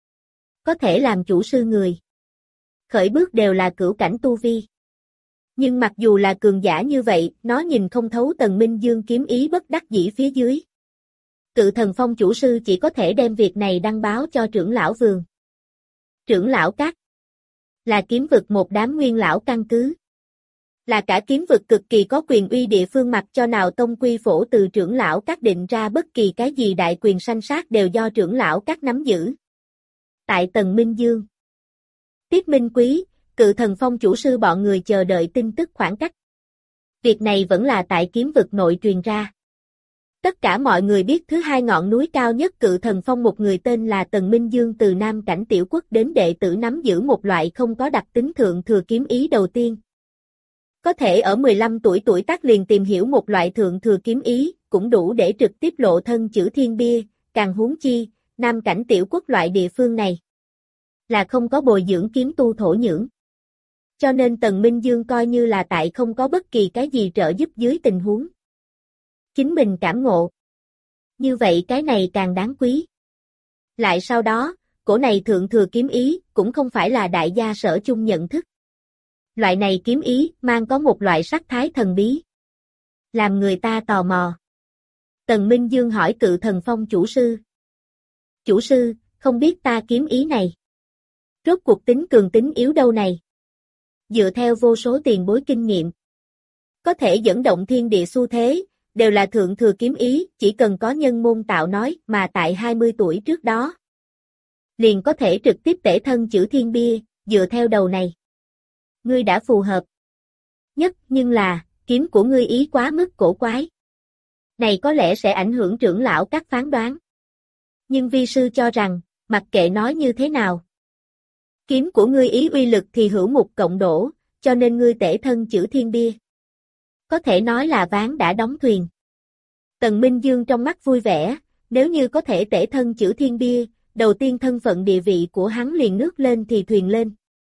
Có thể làm chủ sư người. Khởi bước đều là cửu cảnh tu vi. Nhưng mặc dù là cường giả như vậy, nó nhìn không thấu Tần Minh Dương kiếm ý bất đắc dĩ phía dưới. Cự thần phong chủ sư chỉ có thể đem việc này đăng báo cho trưởng lão vườn. Trưởng lão các là kiếm vực một đám nguyên lão căn cứ. Là cả kiếm vực cực kỳ có quyền uy địa phương, mặc cho nào tông quy phổ từ trưởng lão các định ra bất kỳ cái gì đại quyền sanh sát đều do trưởng lão các nắm giữ. Tại Tần Minh Dương, Tiết Minh Quý, cự thần phong chủ sư bọn người chờ đợi tin tức khoảng cách. Việc này vẫn là tại kiếm vực nội truyền ra. Tất cả mọi người biết thứ hai ngọn núi cao nhất cự thần phong một người tên là Tần Minh Dương từ Nam cảnh tiểu quốc đến đệ tử nắm giữ một loại không có đặc tính thượng thừa kiếm ý đầu tiên. Có thể ở mười lăm tuổi tuổi tác liền tìm hiểu một loại thượng thừa kiếm ý, cũng đủ để trực tiếp lộ thân chữ thiên bia, càng huống chi, Nam cảnh tiểu quốc loại địa phương này. Là không có bồi dưỡng kiếm tu thổ nhưỡng. Cho nên Tần Minh Dương coi như là tại không có bất kỳ cái gì trợ giúp dưới tình huống. Chính mình cảm ngộ. Như vậy cái này càng đáng quý. Lại sau đó, cổ này thượng thừa kiếm ý cũng không phải là đại gia sở chung nhận thức. Loại này kiếm ý mang có một loại sắc thái thần bí. Làm người ta tò mò. Tần Minh Dương hỏi cự thần phong chủ sư. Chủ sư, không biết ta kiếm ý này. Rốt cuộc tính cường tính yếu đâu này. Dựa theo vô số tiền bối kinh nghiệm. Có thể dẫn động thiên địa xu thế, đều là thượng thừa kiếm ý, chỉ cần có nhân môn tạo nói mà tại hai mươi tuổi trước đó. Liền có thể trực tiếp tể thân chữ thiên bia, dựa theo đầu này. Ngươi đã phù hợp. Nhất nhưng là, kiếm của ngươi ý quá mức cổ quái. Này có lẽ sẽ ảnh hưởng trưởng lão các phán đoán. Nhưng vi sư cho rằng, mặc kệ nói như thế nào. Kiếm của ngươi ý uy lực thì hữu mục cộng đổ, cho nên ngươi tể thân chữ thiên bia. Có thể nói là ván đã đóng thuyền. Tần Minh Dương trong mắt vui vẻ, nếu như có thể tể thân chữ thiên bia, đầu tiên thân phận địa vị của hắn liền nước lên thì thuyền lên.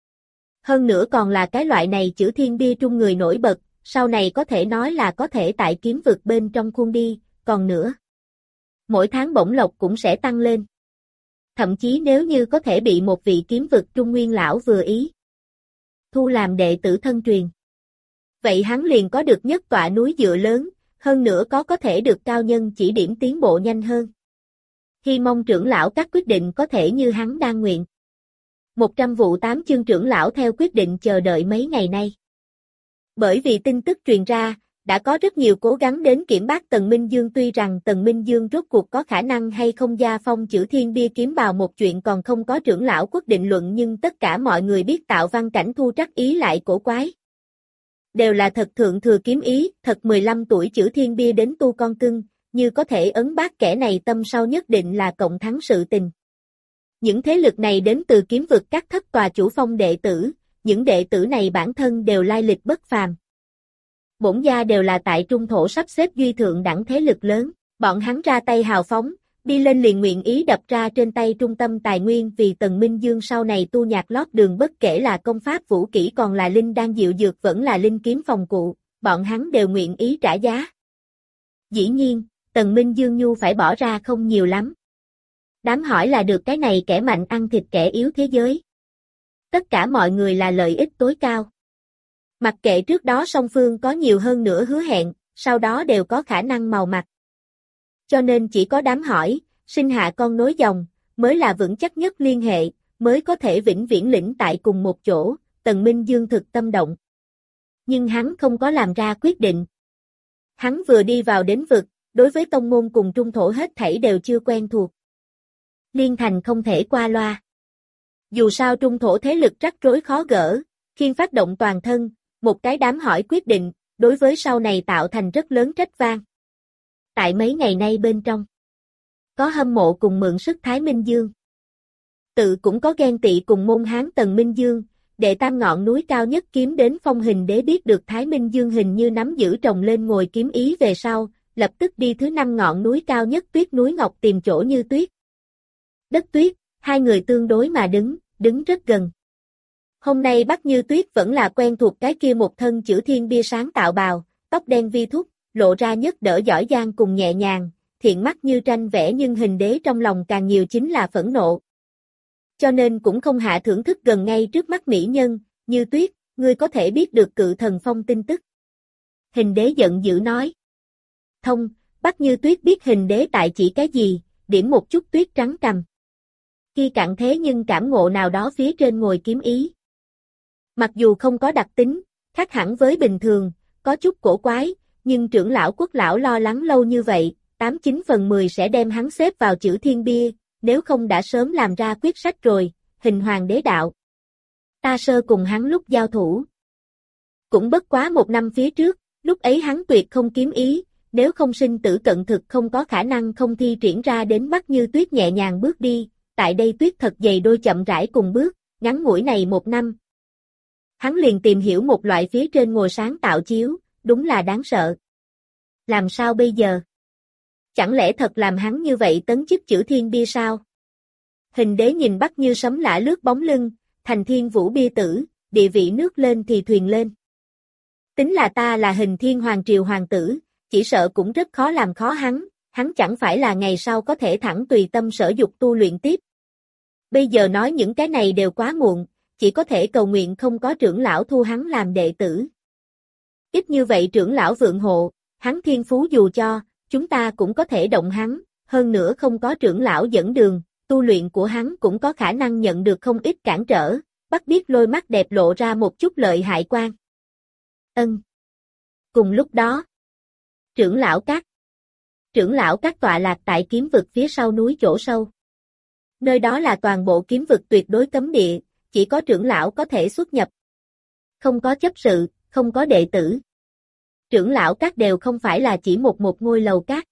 Hơn nữa còn là cái loại này chữ thiên bia trung người nổi bật, sau này có thể nói là có thể tại kiếm vực bên trong khuôn đi, còn nữa. Mỗi tháng bổng lộc cũng sẽ tăng lên. Thậm chí nếu như có thể bị một vị kiếm vực trung nguyên lão vừa ý. Thu làm đệ tử thân truyền. Vậy hắn liền có được nhất tọa núi dựa lớn, hơn nữa có có thể được cao nhân chỉ điểm tiến bộ nhanh hơn. Hy mong trưởng lão các quyết định có thể như hắn đang nguyện. một trăm vụ tám chương trưởng lão theo quyết định chờ đợi mấy ngày nay. Bởi vì tin tức truyền ra, đã có rất nhiều cố gắng đến kiểm bác Tần Minh Dương, tuy rằng Tần Minh Dương rốt cuộc có khả năng hay không gia phong chữ thiên bia kiếm bào một chuyện còn không có trưởng lão quốc định luận, nhưng tất cả mọi người biết tạo văn cảnh thu trắc ý lại cổ quái. Đều là thật thượng thừa kiếm ý, thật mười lăm tuổi chữ thiên bia đến tu con cưng, như có thể ấn bác kẻ này tâm sau nhất định là cộng thắng sự tình. Những thế lực này đến từ kiếm vực các thất tòa chủ phong đệ tử, những đệ tử này bản thân đều lai lịch bất phàm. Bổn gia đều là tại trung thổ sắp xếp duy thượng đẳng thế lực lớn, bọn hắn ra tay hào phóng, đi lên liền nguyện ý đập ra trên tay trung tâm tài nguyên vì Tần Minh Dương sau này tu nhạc lót đường, bất kể là công pháp vũ kỹ còn là linh đan diệu dược vẫn là linh kiếm phòng cụ, bọn hắn đều nguyện ý trả giá. Dĩ nhiên, Tần Minh Dương nhu phải bỏ ra không nhiều lắm. Đám hỏi là được cái này kẻ mạnh ăn thịt kẻ yếu thế giới. Tất cả mọi người là lợi ích tối cao. Mặc kệ trước đó song phương có nhiều hơn nữa hứa hẹn, sau đó đều có khả năng màu mặt. Cho nên chỉ có đám hỏi, sinh hạ con nối dòng, mới là vững chắc nhất liên hệ, mới có thể vĩnh viễn lĩnh tại cùng một chỗ, Tần Minh Dương thực tâm động. Nhưng hắn không có làm ra quyết định. Hắn vừa đi vào đến vực, đối với tông môn cùng trung thổ hết thảy đều chưa quen thuộc. Liên thành không thể qua loa. Dù sao trung thổ thế lực rắc rối khó gỡ, khiên phát động toàn thân, một cái đám hỏi quyết định, đối với sau này tạo thành rất lớn trách vang. Tại mấy ngày nay bên trong, có hâm mộ cùng mượn sức Thái Minh Dương. Tự cũng có ghen tị cùng môn Hán Tần Minh Dương, Đệ tam ngọn núi cao nhất kiếm đến Phong Hình Đế biết được Thái Minh Dương hình như nắm giữ trồng lên ngồi kiếm ý về sau, lập tức đi thứ năm ngọn núi cao nhất Tuyết núi Ngọc tìm chỗ Như Tuyết. Đất Tuyết, hai người tương đối mà đứng, đứng rất gần. Hôm nay Bắc Như Tuyết vẫn là quen thuộc cái kia một thân chữ thiên bia sáng tạo bào, tóc đen vi thúc, lộ ra nhất đỡ giỏi giang cùng nhẹ nhàng, thiện mắt như tranh vẽ nhưng Hình Đế trong lòng càng nhiều chính là phẫn nộ. Cho nên cũng không hạ thưởng thức gần ngay trước mắt mỹ nhân, Như Tuyết, ngươi có thể biết được Cự Thần Phong tin tức. Hình Đế giận dữ nói. Thông, Bắc Như Tuyết biết Hình Đế tại chỉ cái gì, điểm một chút tuyết trắng cằm. Khi cạn thế nhưng cảm ngộ nào đó phía trên ngồi kiếm ý. Mặc dù không có đặc tính, khác hẳn với bình thường, có chút cổ quái, nhưng trưởng lão Quốc lão lo lắng lâu như vậy, tám chín phần mười sẽ đem hắn xếp vào chữ thiên bia, nếu không đã sớm làm ra quyết sách rồi, Hình Hoàng đế đạo. Ta sơ cùng hắn lúc giao thủ. Cũng bất quá một năm phía trước, lúc ấy hắn tuyệt không kiếm ý, nếu không sinh tử cận thực không có khả năng không thi triển ra đến Bắc Như Tuyết nhẹ nhàng bước đi, tại đây tuyết thật dày đôi chậm rãi cùng bước, ngắn ngủi này một năm. Hắn liền tìm hiểu một loại phía trên ngồi sáng tạo chiếu, đúng là đáng sợ. Làm sao bây giờ? Chẳng lẽ thật làm hắn như vậy tấn chức chữ thiên bia sao? Hình Đế nhìn Bắc Như sấm lã lướt bóng lưng, thành thiên vũ bia tử, địa vị nước lên thì thuyền lên. Tính là ta là Hình Thiên Hoàng triều hoàng tử, chỉ sợ cũng rất khó làm khó hắn, hắn chẳng phải là ngày sau có thể thẳng tùy tâm sở dục tu luyện tiếp. Bây giờ nói những cái này đều quá muộn, chỉ có thể cầu nguyện không có trưởng lão thu hắn làm đệ tử. Ít như vậy trưởng lão vượng hộ, hắn thiên phú dù cho, chúng ta cũng có thể động hắn, hơn nữa không có trưởng lão dẫn đường, tu luyện của hắn cũng có khả năng nhận được không ít cản trở, bắt biết lôi mắt đẹp lộ ra một chút lợi hại quan. Ân. Cùng lúc đó, trưởng lão các Trưởng lão các tọa lạc tại kiếm vực phía sau núi chỗ sâu. Nơi đó là toàn bộ kiếm vực tuyệt đối cấm địa, chỉ có trưởng lão có thể xuất nhập. Không có chấp sự, không có đệ tử. Trưởng lão các đều không phải là chỉ một một ngôi lầu các,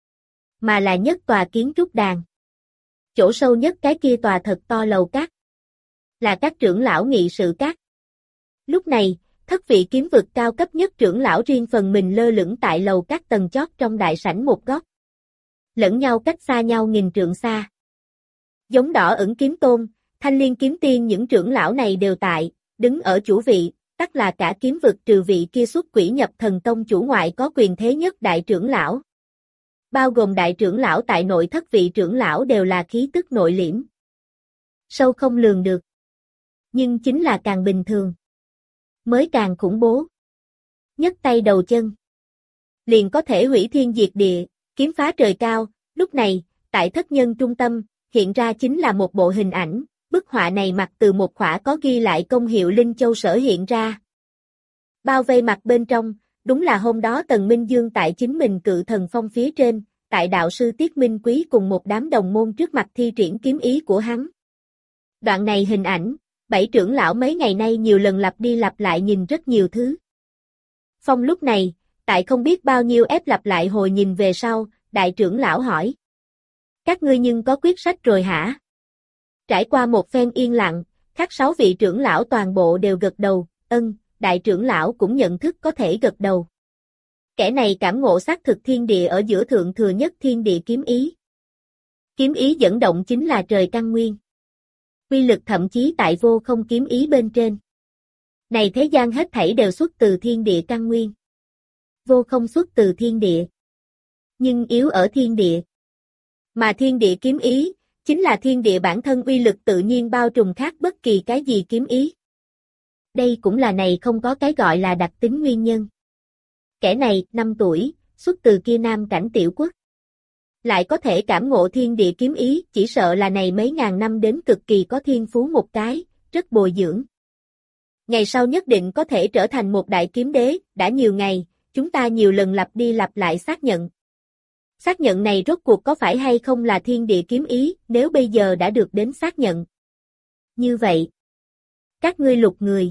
mà là nhất tòa kiến trúc đàn. Chỗ sâu nhất cái kia tòa thật to lầu các, là các trưởng lão nghị sự các. Lúc này, thất vị kiếm vực cao cấp nhất trưởng lão riêng phần mình lơ lửng tại lầu các tầng chót trong đại sảnh một góc. Lẫn nhau cách xa nhau nghìn trượng xa. Giống Đỏ Ẩn Kiếm Tôn, Thanh Liên Kiếm Tiên những trưởng lão này đều tại, đứng ở chủ vị, tất là cả kiếm vực trừ vị kia xuất quỷ nhập thần tông chủ ngoại có quyền thế nhất đại trưởng lão. Bao gồm đại trưởng lão tại nội thất vị trưởng lão đều là khí tức nội liễm. Sâu không lường được. Nhưng chính là càng bình thường, mới càng khủng bố. Nhấc tay đầu chân, liền có thể hủy thiên diệt địa, kiếm phá trời cao. Lúc này, tại thất nhân trung tâm, hiện ra chính là một bộ hình ảnh, bức họa này mặt từ một khỏa có ghi lại công hiệu Linh Châu sở hiện ra. Bao vây mặt bên trong, đúng là hôm đó Tần Minh Dương tại chính mình Cự Thần Phong phía trên, tại đạo sư Tiết Minh Quý cùng một đám đồng môn trước mặt thi triển kiếm ý của hắn. Đoạn này hình ảnh, bảy trưởng lão mấy ngày nay nhiều lần lặp đi lặp lại nhìn rất nhiều thứ. Phong lúc này, tại không biết bao nhiêu ép lặp lại hồi nhìn về sau, đại trưởng lão hỏi. Các ngươi nhưng có quyết sách rồi hả? Trải qua một phen yên lặng, khác sáu vị trưởng lão toàn bộ đều gật đầu, ân, đại trưởng lão cũng nhận thức có thể gật đầu. Kẻ này cảm ngộ xác thực thiên địa ở giữa thượng thừa nhất thiên địa kiếm ý. Kiếm ý dẫn động chính là trời căn nguyên. Quy lực thậm chí tại vô không kiếm ý bên trên. Này thế gian hết thảy đều xuất từ thiên địa căn nguyên. Vô không xuất từ thiên địa. Nhưng yếu ở thiên địa. Mà thiên địa kiếm ý, chính là thiên địa bản thân uy lực tự nhiên bao trùm khác bất kỳ cái gì kiếm ý. Đây cũng là này không có cái gọi là đặc tính nguyên nhân. Kẻ này, năm tuổi, xuất từ kia nam cảnh tiểu quốc. Lại có thể cảm ngộ thiên địa kiếm ý, chỉ sợ là này mấy ngàn năm đến cực kỳ có thiên phú một cái, rất bồi dưỡng. Ngày sau nhất định có thể trở thành một đại kiếm đế, đã nhiều ngày, chúng ta nhiều lần lặp đi lặp lại xác nhận. Xác nhận này rốt cuộc có phải hay không là thiên địa kiếm ý, nếu bây giờ đã được đến xác nhận. Như vậy, các ngươi lục người.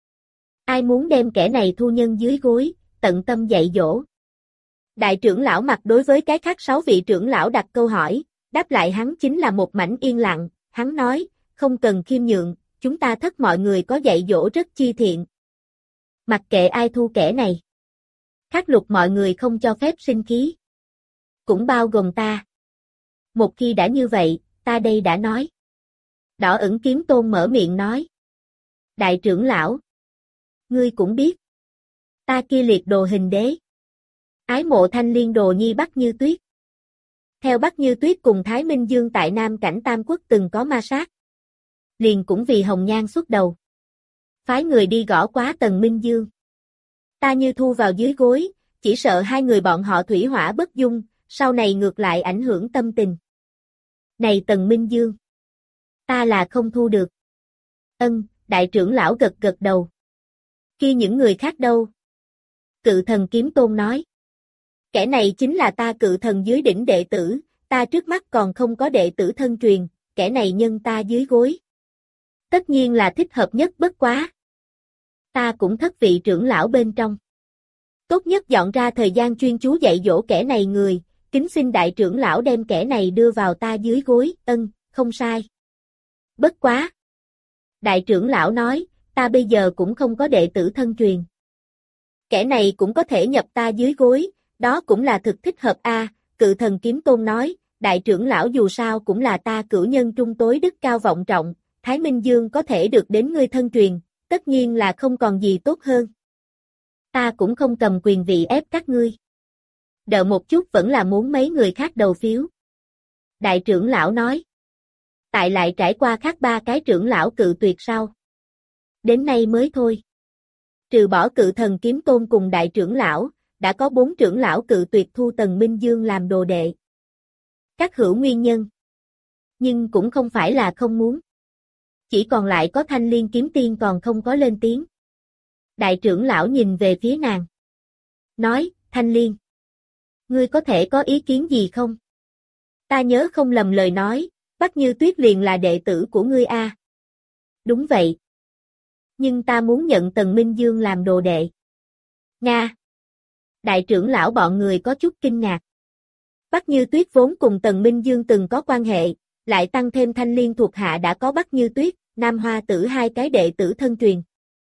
Ai muốn đem kẻ này thu nhân dưới gối, tận tâm dạy dỗ. Đại trưởng lão mặt đối với cái khác sáu vị trưởng lão đặt câu hỏi, đáp lại hắn chính là một mảnh yên lặng, hắn nói, không cần khiêm nhượng, chúng ta thất mọi người có dạy dỗ rất chi thiện. Mặc kệ ai thu kẻ này. Khắc lục mọi người không cho phép sinh khí. Cũng bao gồm ta. Một khi đã như vậy, ta đây đã nói. Đỏ ửng kiếm tôn mở miệng nói. Đại trưởng lão. Ngươi cũng biết. Ta kia liệt đồ hình đế. Ái mộ thanh liên đồ nhi Bắc Như Tuyết. Theo Bắc Như Tuyết cùng Thái Minh Dương tại Nam Cảnh Tam Quốc từng có ma sát. Liền cũng vì hồng nhan xuất đầu. Phái người đi gõ quá Tần Minh Dương. Ta như thu vào dưới gối, chỉ sợ hai người bọn họ thủy hỏa bất dung, sau này ngược lại ảnh hưởng tâm tình. Này Tần Minh Dương. Ta là không thu được. Ân, đại trưởng lão gật gật đầu. Khi những người khác đâu? Cự thần kiếm tôn nói. Kẻ này chính là ta cự thần dưới đỉnh đệ tử, ta trước mắt còn không có đệ tử thân truyền, kẻ này nhân ta dưới gối. Tất nhiên là thích hợp nhất bất quá. Ta cũng thất vị trưởng lão bên trong. Tốt nhất dọn ra thời gian chuyên chú dạy dỗ kẻ này người, kính xin đại trưởng lão đem kẻ này đưa vào ta dưới gối, ân, không sai. Bất quá. Đại trưởng lão nói, ta bây giờ cũng không có đệ tử thân truyền. Kẻ này cũng có thể nhập ta dưới gối, đó cũng là thực thích hợp a. Cự thần kiếm tôn nói, đại trưởng lão dù sao cũng là ta cửu nhân trung tối đức cao vọng trọng, Thái Minh Dương có thể được đến ngươi thân truyền, tất nhiên là không còn gì tốt hơn. Ta cũng không cầm quyền vị ép các ngươi. Đợi một chút vẫn là muốn mấy người khác đầu phiếu. Đại trưởng lão nói. Tại lại trải qua khác ba cái trưởng lão cự tuyệt sau. Đến nay mới thôi. Trừ bỏ cự thần kiếm tôn cùng đại trưởng lão, đã có bốn trưởng lão cự tuyệt thu Tần Minh Dương làm đồ đệ. Các hữu nguyên nhân. Nhưng cũng không phải là không muốn. Chỉ còn lại có Thanh Liên kiếm tiên còn không có lên tiếng. Đại trưởng lão nhìn về phía nàng. Nói, Thanh Liên. Ngươi có thể có ý kiến gì không? Ta nhớ không lầm lời nói, Bắc Như Tuyết liền là đệ tử của ngươi a. À. Đúng vậy. Nhưng ta muốn nhận Tần Minh Dương làm đồ đệ. Nga. Đại trưởng lão bọn người có chút kinh ngạc. Bắc Như Tuyết vốn cùng Tần Minh Dương từng có quan hệ, lại tăng thêm Thanh Liên thuộc hạ đã có Bắc Như Tuyết, Nam Hoa Tử hai cái đệ tử thân truyền.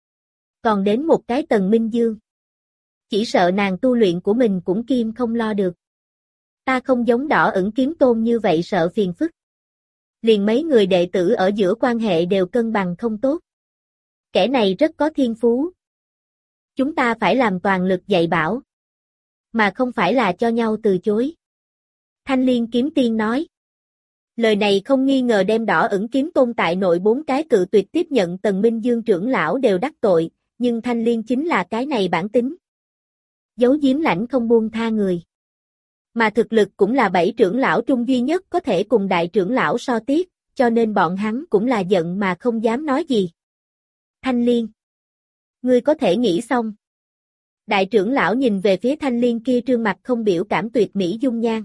Còn đến một cái Tần Minh Dương. Chỉ sợ nàng tu luyện của mình cũng kim không lo được. Ta không giống đỏ ửng kiếm tôn như vậy sợ phiền phức. Liền mấy người đệ tử ở giữa quan hệ đều cân bằng không tốt. Kẻ này rất có thiên phú. Chúng ta phải làm toàn lực dạy bảo. Mà không phải là cho nhau từ chối. Thanh Liên kiếm tiên nói. Lời này không nghi ngờ đem đỏ ửng kiếm tôn tại nội bốn cái cự tuyệt tiếp nhận Tần Minh Dương trưởng lão đều đắc tội, nhưng Thanh Liên chính là cái này bản tính. Giấu giếm lãnh không buông tha người. Mà thực lực cũng là bảy trưởng lão trung duy nhất có thể cùng đại trưởng lão so tiếp, cho nên bọn hắn cũng là giận mà không dám nói gì. Thanh Liên. Ngươi có thể nghĩ xong. Đại trưởng lão nhìn về phía Thanh Liên kia trương mặt không biểu cảm tuyệt mỹ dung nhan.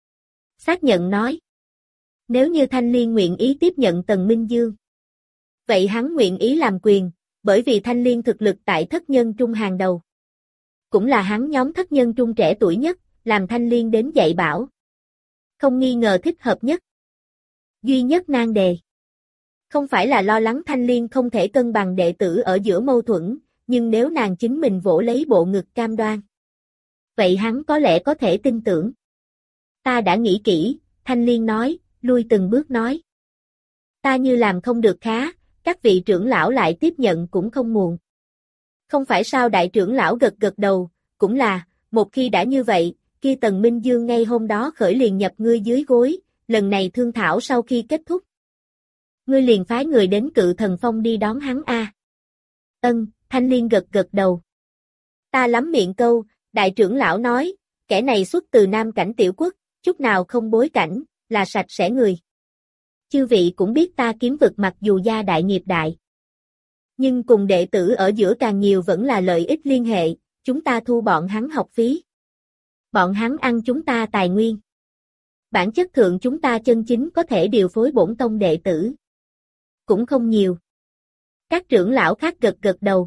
Xác nhận nói. Nếu như Thanh Liên nguyện ý tiếp nhận Tần Minh Dương. Vậy hắn nguyện ý làm quyền, bởi vì Thanh Liên thực lực tại thất nhân trung hàng đầu. Cũng là hắn nhóm thất nhân trung trẻ tuổi nhất, làm Thanh Liên đến dạy bảo. Không nghi ngờ thích hợp nhất. Duy nhất nan đề. Không phải là lo lắng Thanh Liên không thể cân bằng đệ tử ở giữa mâu thuẫn, nhưng nếu nàng chính mình vỗ lấy bộ ngực cam đoan. Vậy hắn có lẽ có thể tin tưởng. Ta đã nghĩ kỹ, Thanh Liên nói, lui từng bước nói. Ta như làm không được khá, các vị trưởng lão lại tiếp nhận cũng không muộn. Không phải sao đại trưởng lão gật gật đầu, cũng là, một khi đã như vậy, kia Tần Minh Dương ngay hôm đó khởi liền nhập ngươi dưới gối, lần này thương thảo sau khi kết thúc. Ngươi liền phái người đến Cự Thần Phong đi đón hắn a. À. Ân, Thanh Liên gật gật đầu. Ta lắm miệng câu, đại trưởng lão nói, kẻ này xuất từ Nam Cảnh tiểu quốc, chút nào không bối cảnh, là sạch sẽ người. Chư vị cũng biết ta kiếm vực mặc dù gia đại nghiệp đại. Nhưng cùng đệ tử ở giữa càng nhiều vẫn là lợi ích liên hệ, chúng ta thu bọn hắn học phí. Bọn hắn ăn chúng ta tài nguyên. Bản chất thượng chúng ta chân chính có thể điều phối bổn tông đệ tử. Cũng không nhiều. Các trưởng lão khác gật gật đầu.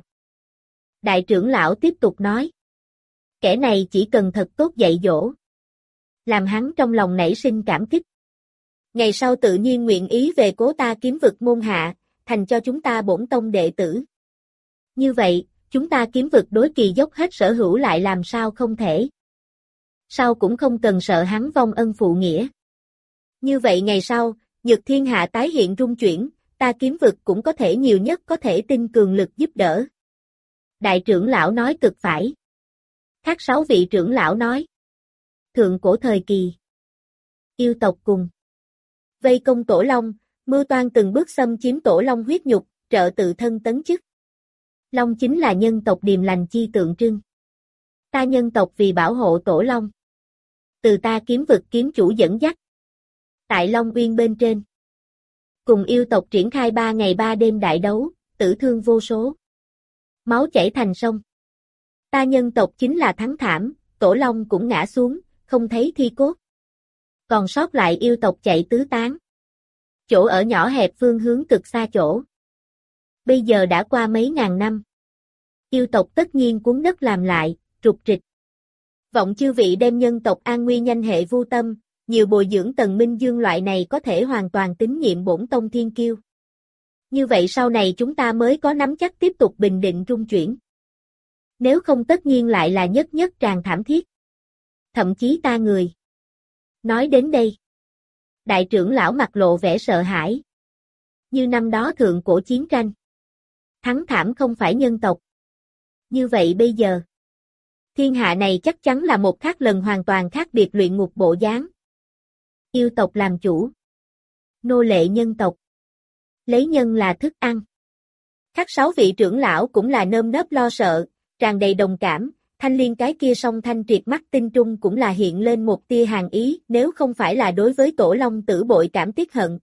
Đại trưởng lão tiếp tục nói. Kẻ này chỉ cần thật tốt dạy dỗ. Làm hắn trong lòng nảy sinh cảm kích. Ngày sau tự nhiên nguyện ý về cố ta kiếm vực môn hạ, thành thành cho chúng ta bổn tông đệ tử. Như vậy, chúng ta kiếm vực đối Kỳ dốc hết sở hữu lại làm sao không thể. Sau cũng không cần sợ hắn vong ân phụ nghĩa. Như vậy ngày sau, Nhược Thiên Hạ tái hiện rung chuyển, ta kiếm vực cũng có thể nhiều nhất có thể tin cường lực giúp đỡ. Đại trưởng lão nói cực phải. Khác sáu vị trưởng lão nói. Thượng cổ thời kỳ. Yêu tộc cùng. Vây công Tổ Long, mưu toan từng bước xâm chiếm Tổ Long huyết nhục, trợ tự thân tấn chức. Long chính là nhân tộc điềm lành chi tượng trưng. Ta nhân tộc vì bảo hộ Tổ Long. Từ ta kiếm vực kiếm chủ dẫn dắt. Tại Long Uyên bên trên. Cùng yêu tộc triển khai ba ngày ba đêm đại đấu, tử thương vô số. Máu chảy thành sông. Ta nhân tộc chính là thắng thảm, Tổ Long cũng ngã xuống, không thấy thi cốt. Còn sót lại yêu tộc chạy tứ tán. Chỗ ở nhỏ hẹp phương hướng cực xa chỗ. Bây giờ đã qua mấy ngàn năm. Yêu tộc tất nhiên cuốn đất làm lại, trục trịch. Vọng chư vị đem nhân tộc an nguy nhanh hệ vu tâm, nhiều bồi dưỡng Tần Minh Dương loại này có thể hoàn toàn tín nhiệm bổn tông thiên kiêu. Như vậy sau này chúng ta mới có nắm chắc tiếp tục bình định trung chuyển. Nếu không tất nhiên lại là nhất nhất tràn thảm thiết. Thậm chí ta người. Nói đến đây. Đại trưởng lão mặt lộ vẻ sợ hãi. Như năm đó thượng cổ chiến tranh. Thắng thảm không phải nhân tộc. Như vậy bây giờ. Thiên hạ này chắc chắn là một khác lần hoàn toàn khác biệt luyện ngục bộ dáng. Yêu tộc làm chủ. Nô lệ nhân tộc. Lấy nhân là thức ăn. Khác sáu vị trưởng lão cũng là nơm nớp lo sợ, tràn đầy đồng cảm, Thanh Liên cái kia song thanh triệt mắt tinh trung cũng là hiện lên một tia hàn ý, nếu không phải là đối với Tổ Long tử bội cảm tiếc hận.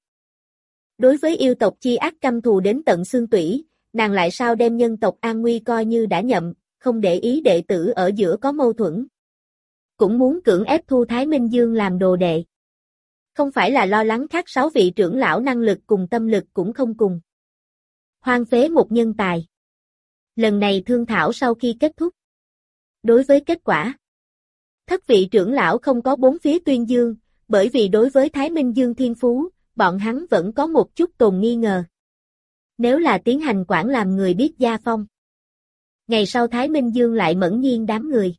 Đối với yêu tộc chi ác căm thù đến tận xương tủy, nàng lại sao đem nhân tộc an nguy coi như đã nhậm, không để ý đệ tử ở giữa có mâu thuẫn. Cũng muốn cưỡng ép thu Thái Minh Dương làm đồ đệ. Không phải là lo lắng khác sáu vị trưởng lão năng lực cùng tâm lực cũng không cùng. Hoang phế một nhân tài. Lần này thương thảo sau khi kết thúc. Đối với kết quả, thất vị trưởng lão không có bốn phía tuyên dương, bởi vì đối với Thái Minh Dương thiên phú, bọn hắn vẫn có một chút tồn nghi ngờ. Nếu là tiến hành quản làm người biết gia phong. Ngày sau Thái Minh Dương lại mẫn nhiên đám người.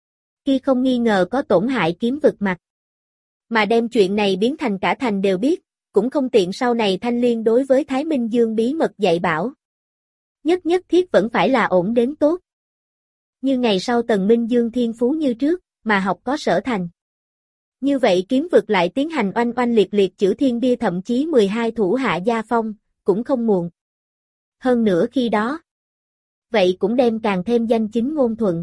Khi không nghi ngờ có tổn hại kiếm vực mặt. Mà đem chuyện này biến thành cả thành đều biết, cũng không tiện sau này Thanh Liên đối với Thái Minh Dương bí mật dạy bảo. Nhất nhất thiết vẫn phải là ổn đến tốt. Như ngày sau Tần Minh Dương thiên phú như trước, mà học có sở thành. Như vậy kiếm vực lại tiến hành oanh oanh liệt liệt chữ thiên bia thậm chí mười hai thủ hạ gia phong, cũng không muộn. Hơn nữa khi đó, vậy cũng đem càng thêm danh chính ngôn thuận.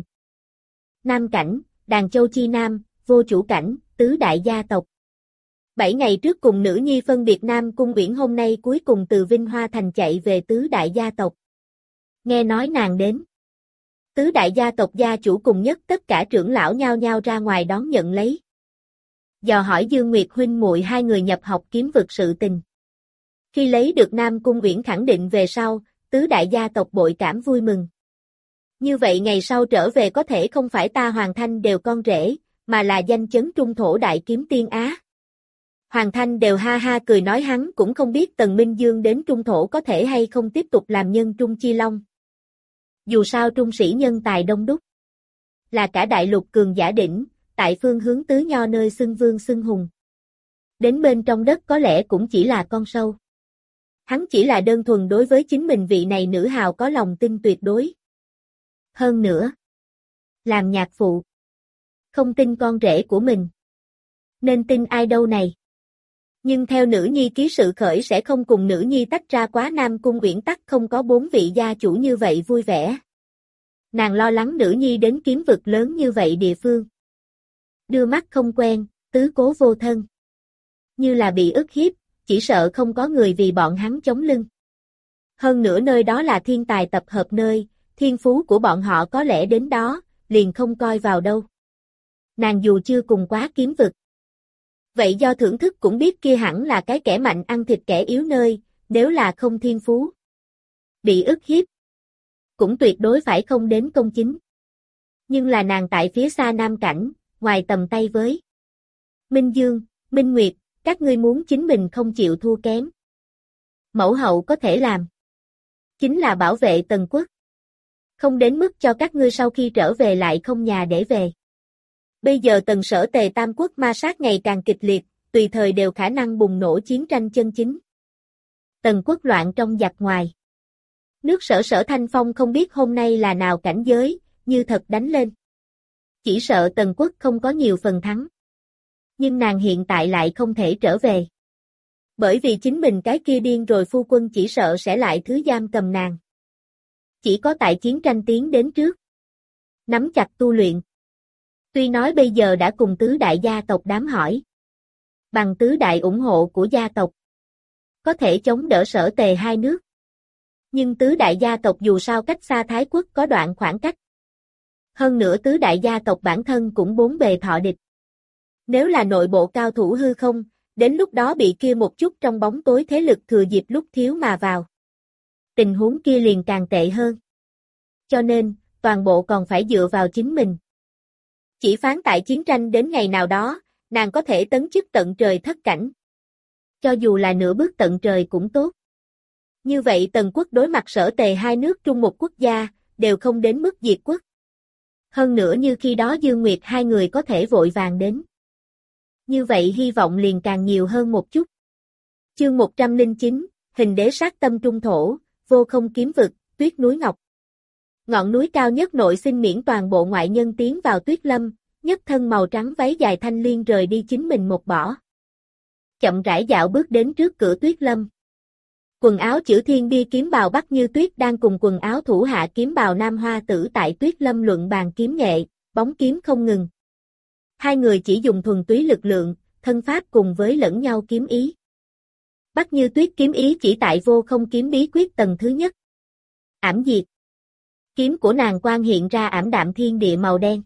Nam cảnh, Đàn Châu Chi Nam, vô chủ cảnh, tứ đại gia tộc. Bảy ngày trước cùng nữ nhi phân biệt Nam Cung Uyển hôm nay cuối cùng từ Vinh Hoa Thành chạy về tứ đại gia tộc. Nghe nói nàng đến. Tứ đại gia tộc gia chủ cùng nhất tất cả trưởng lão nhao nhao ra ngoài đón nhận lấy. Dò hỏi Dương Nguyệt huynh muội hai người nhập học kiếm vực sự tình. Khi lấy được Nam Cung Uyển khẳng định về sau, tứ đại gia tộc bội cảm vui mừng. Như vậy ngày sau trở về có thể không phải ta Hoàng Thanh đều con rể, mà là danh chấn trung thổ đại kiếm tiên Á. Hoàng Thanh đều ha ha cười nói hắn cũng không biết Tần Minh Dương đến trung thổ có thể hay không tiếp tục làm nhân trung chi long. Dù sao trung sĩ nhân tài đông đúc. Là cả đại lục cường giả đỉnh, tại phương hướng tứ nho nơi xưng vương xưng hùng. Đến bên trong đất có lẽ cũng chỉ là con sâu. Hắn chỉ là đơn thuần đối với chính mình vị này nữ hào có lòng tin tuyệt đối. Hơn nữa, làm nhạc phụ. Không tin con rể của mình. Nên tin ai đâu này. Nhưng theo nữ nhi ký sự khởi sẽ không cùng nữ nhi tách ra quá Nam Cung Uyển tắc không có bốn vị gia chủ như vậy vui vẻ. Nàng lo lắng nữ nhi đến kiếm vực lớn như vậy địa phương. Đưa mắt không quen, tứ cố vô thân. Như là bị ức hiếp, chỉ sợ không có người vì bọn hắn chống lưng. Hơn nữa nơi đó là thiên tài tập hợp nơi, thiên phú của bọn họ có lẽ đến đó, liền không coi vào đâu. Nàng dù chưa cùng quá kiếm vực. Vậy do thưởng thức cũng biết kia hẳn là cái kẻ mạnh ăn thịt kẻ yếu nơi, nếu là không thiên phú. Bị ức hiếp. Cũng tuyệt đối phải không đến công chính. Nhưng là nàng tại phía xa Nam Cảnh, ngoài tầm tay với. Minh Dương, Minh Nguyệt, các ngươi muốn chính mình không chịu thua kém. Mẫu hậu có thể làm. Chính là bảo vệ Tần quốc. Không đến mức cho các ngươi sau khi trở về lại không nhà để về. Bây giờ Tần Sở Tề tam quốc ma sát ngày càng kịch liệt, tùy thời đều khả năng bùng nổ chiến tranh chân chính. Tần quốc loạn trong giặc ngoài. Nước Sở Sở Thanh Phong không biết hôm nay là nào cảnh giới, như thật đánh lên. Chỉ sợ Tần quốc không có nhiều phần thắng. Nhưng nàng hiện tại lại không thể trở về. Bởi vì chính mình cái kia điên rồi phu quân chỉ sợ sẽ lại thứ giam cầm nàng. Chỉ có tại chiến tranh tiến đến trước. Nắm chặt tu luyện. Tuy nói bây giờ đã cùng tứ đại gia tộc đám hỏi. Bằng tứ đại ủng hộ của gia tộc. Có thể chống đỡ Sở Tề hai nước. Nhưng tứ đại gia tộc dù sao cách xa Thái quốc có đoạn khoảng cách. Hơn nữa tứ đại gia tộc bản thân cũng bốn bề thọ địch. Nếu là nội bộ cao thủ hư không, đến lúc đó bị kia một chút trong bóng tối thế lực thừa dịp lúc thiếu mà vào. Tình huống kia liền càng tệ hơn. Cho nên, toàn bộ còn phải dựa vào chính mình. Chỉ phán tại chiến tranh đến ngày nào đó, nàng có thể tấn chức tận trời thất cảnh. Cho dù là nửa bước tận trời cũng tốt. Như vậy Tần quốc đối mặt Sở Tề hai nước trung một quốc gia, đều không đến mức diệt quốc. Hơn nữa như khi đó Dương Nguyệt hai người có thể vội vàng đến. Như vậy hy vọng liền càng nhiều hơn một chút. Chương một trăm lẻ chín, Hình đế sát tâm trung thổ, vô không kiếm vực, tuyết núi ngọc. Ngọn núi cao nhất nội xin miễn toàn bộ ngoại nhân tiến vào tuyết lâm, nhất thân màu trắng váy dài thanh liên rời đi chính mình một bỏ. Chậm rãi dạo bước đến trước cửa tuyết lâm. Quần áo chữ thiên bia kiếm bào Bắc Như Tuyết đang cùng quần áo thủ hạ kiếm bào Nam Hoa Tử tại tuyết lâm luận bàn kiếm nghệ, bóng kiếm không ngừng. Hai người chỉ dùng thuần túy lực lượng, thân pháp cùng với lẫn nhau kiếm ý. Bắc Như Tuyết kiếm ý chỉ tại vô không kiếm bí quyết tầng thứ nhất. Ảm diệt. Kiếm của nàng quang hiện ra ảm đạm thiên địa màu đen.